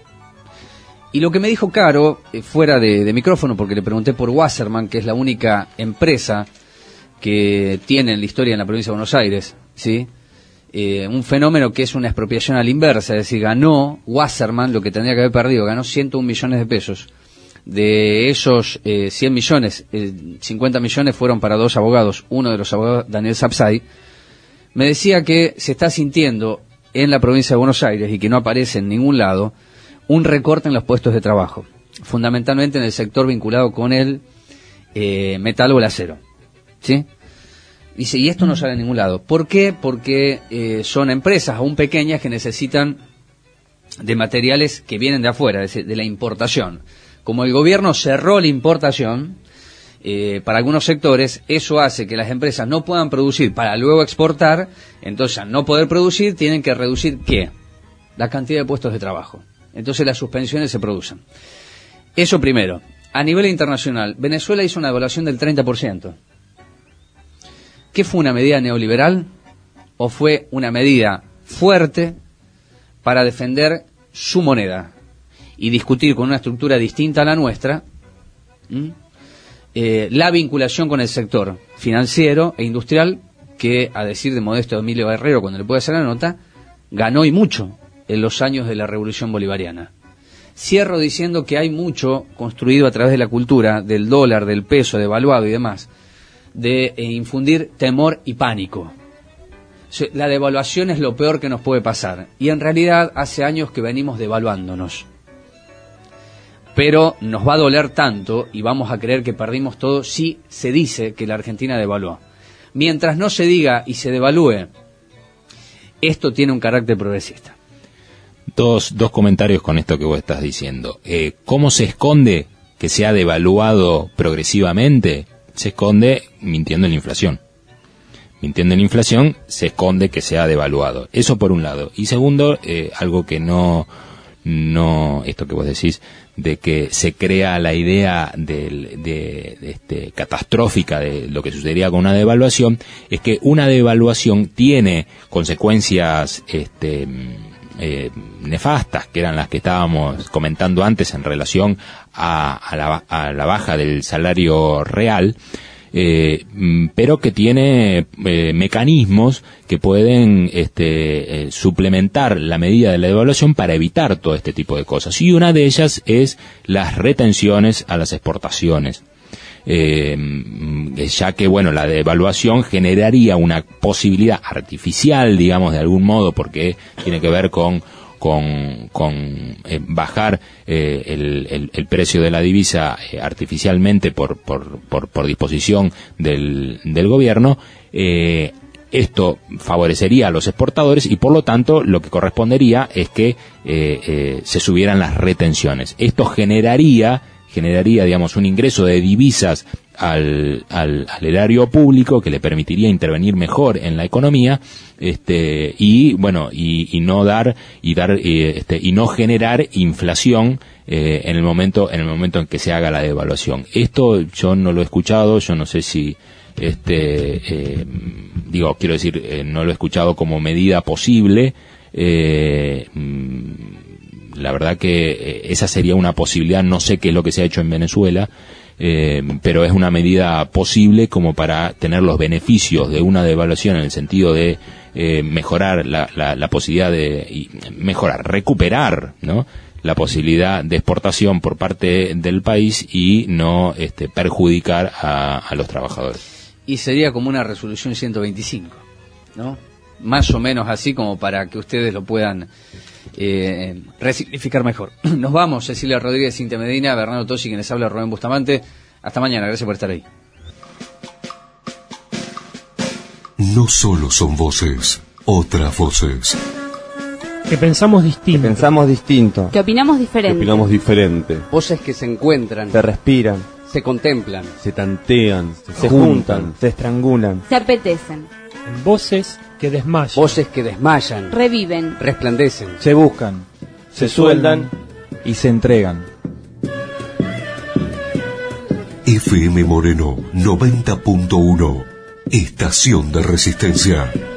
Y lo que me dijo Caro, eh, fuera de, de micrófono, porque le pregunté por Wasserman, que es la única empresa que tiene en la historia en la provincia de Buenos Aires, ¿sí? Eh, un fenómeno que es una expropiación a la inversa, es decir, ganó Wasserman lo que tendría que haber perdido, ganó ciento un millones de pesos. De esos eh, cien millones, eh, cincuenta millones fueron para dos abogados, uno de los abogados, Daniel Sapsay. Me decía que se está sintiendo en la provincia de Buenos Aires, y que no aparece en ningún lado, un recorte en los puestos de trabajo, fundamentalmente en el sector vinculado con el eh, metal o el acero, ¿sí? Dice, y esto no sale a ningún lado. ¿Por qué? Porque eh, son empresas aún pequeñas que necesitan de materiales que vienen de afuera, de, de la importación. Como el gobierno cerró la importación eh, para algunos sectores, eso hace que las empresas no puedan producir para luego exportar. Entonces, al no poder producir, tienen que reducir, ¿qué? La cantidad de puestos de trabajo. Entonces las suspensiones se producen. Eso primero. A nivel internacional, Venezuela hizo una devaluación del treinta por ciento. ¿Qué fue una medida neoliberal o fue una medida fuerte para defender su moneda y discutir con una estructura distinta a la nuestra eh, la vinculación con el sector financiero e industrial que, a decir de Modesto Emilio Guerrero, cuando le puede hacer la nota, ganó y mucho en los años de la Revolución Bolivariana? Cierro diciendo que hay mucho construido a través de la cultura, del dólar, del peso, devaluado y demás, de eh, infundir temor y pánico. La devaluación es lo peor que nos puede pasar, y en realidad hace años que venimos devaluándonos. Pero nos va a doler tanto y vamos a creer que perdimos todo si se dice que la Argentina devaluó. Mientras no se diga y se devalúe, esto tiene un carácter progresista. dos, dos comentarios con esto que vos estás diciendo. Eh, ¿Cómo se esconde que se ha devaluado progresivamente? Se esconde mintiendo en la inflación. Mintiendo en la inflación, se esconde que se ha devaluado. Eso por un lado. Y segundo, eh, algo que no, no, esto que vos decís, de que se crea la idea de, de, de este, catastrófica de lo que sucedería con una devaluación, es que una devaluación tiene consecuencias, este, eh, nefastas, que eran las que estábamos comentando antes en relación a, a, la, a la baja del salario real, eh, pero que tiene eh, mecanismos que pueden este, eh, suplementar la medida de la devaluación para evitar todo este tipo de cosas. Y una de ellas es las retenciones a las exportaciones. Eh, ya que, bueno, la devaluación generaría una posibilidad artificial, digamos, de algún modo, porque tiene que ver con con, con eh, bajar eh, el, el, el precio de la divisa eh, artificialmente por, por, por, por disposición del, del gobierno. Eh, esto favorecería a los exportadores y, por lo tanto, lo que correspondería es que eh, eh, se subieran las retenciones. Esto generaría generaría, digamos, un ingreso de divisas al, al, al erario público que le permitiría intervenir mejor en la economía, este, y bueno, y, y no dar, y dar, eh, este, y no generar inflación, eh, en el momento, en el momento en que se haga la devaluación. Esto yo no lo he escuchado, yo no sé si, este, eh, digo, quiero decir, eh, no lo he escuchado como medida posible, eh, la verdad que esa sería una posibilidad, no sé qué es lo que se ha hecho en Venezuela, eh, pero es una medida posible como para tener los beneficios de una devaluación en el sentido de eh, mejorar la, la, la posibilidad de, y mejorar, recuperar, ¿no?, la posibilidad de exportación por parte del país y no este, perjudicar a, a los trabajadores. Y sería como una resolución ciento veinticinco, ¿no? Más o menos así, como para que ustedes lo puedan eh, resignificar mejor. Nos vamos, Cecilia Rodríguez, Cintia Medina, Bernardo Tosi, quienes habla, Rubén Bustamante. Hasta mañana, gracias por estar ahí. No solo son voces, otras voces. Que pensamos distinto. Que pensamos distinto. Que opinamos diferente. Que opinamos diferente. Voces que se encuentran. Se respiran. Se contemplan. Se tantean. Se, se juntan, juntan. Se estrangulan. Se apetecen. En voces que desmayan. Voces que desmayan. Reviven. Resplandecen. Se buscan. Se, se sueldan y se entregan. F M Moreno noventa punto uno. Estación de Resistencia.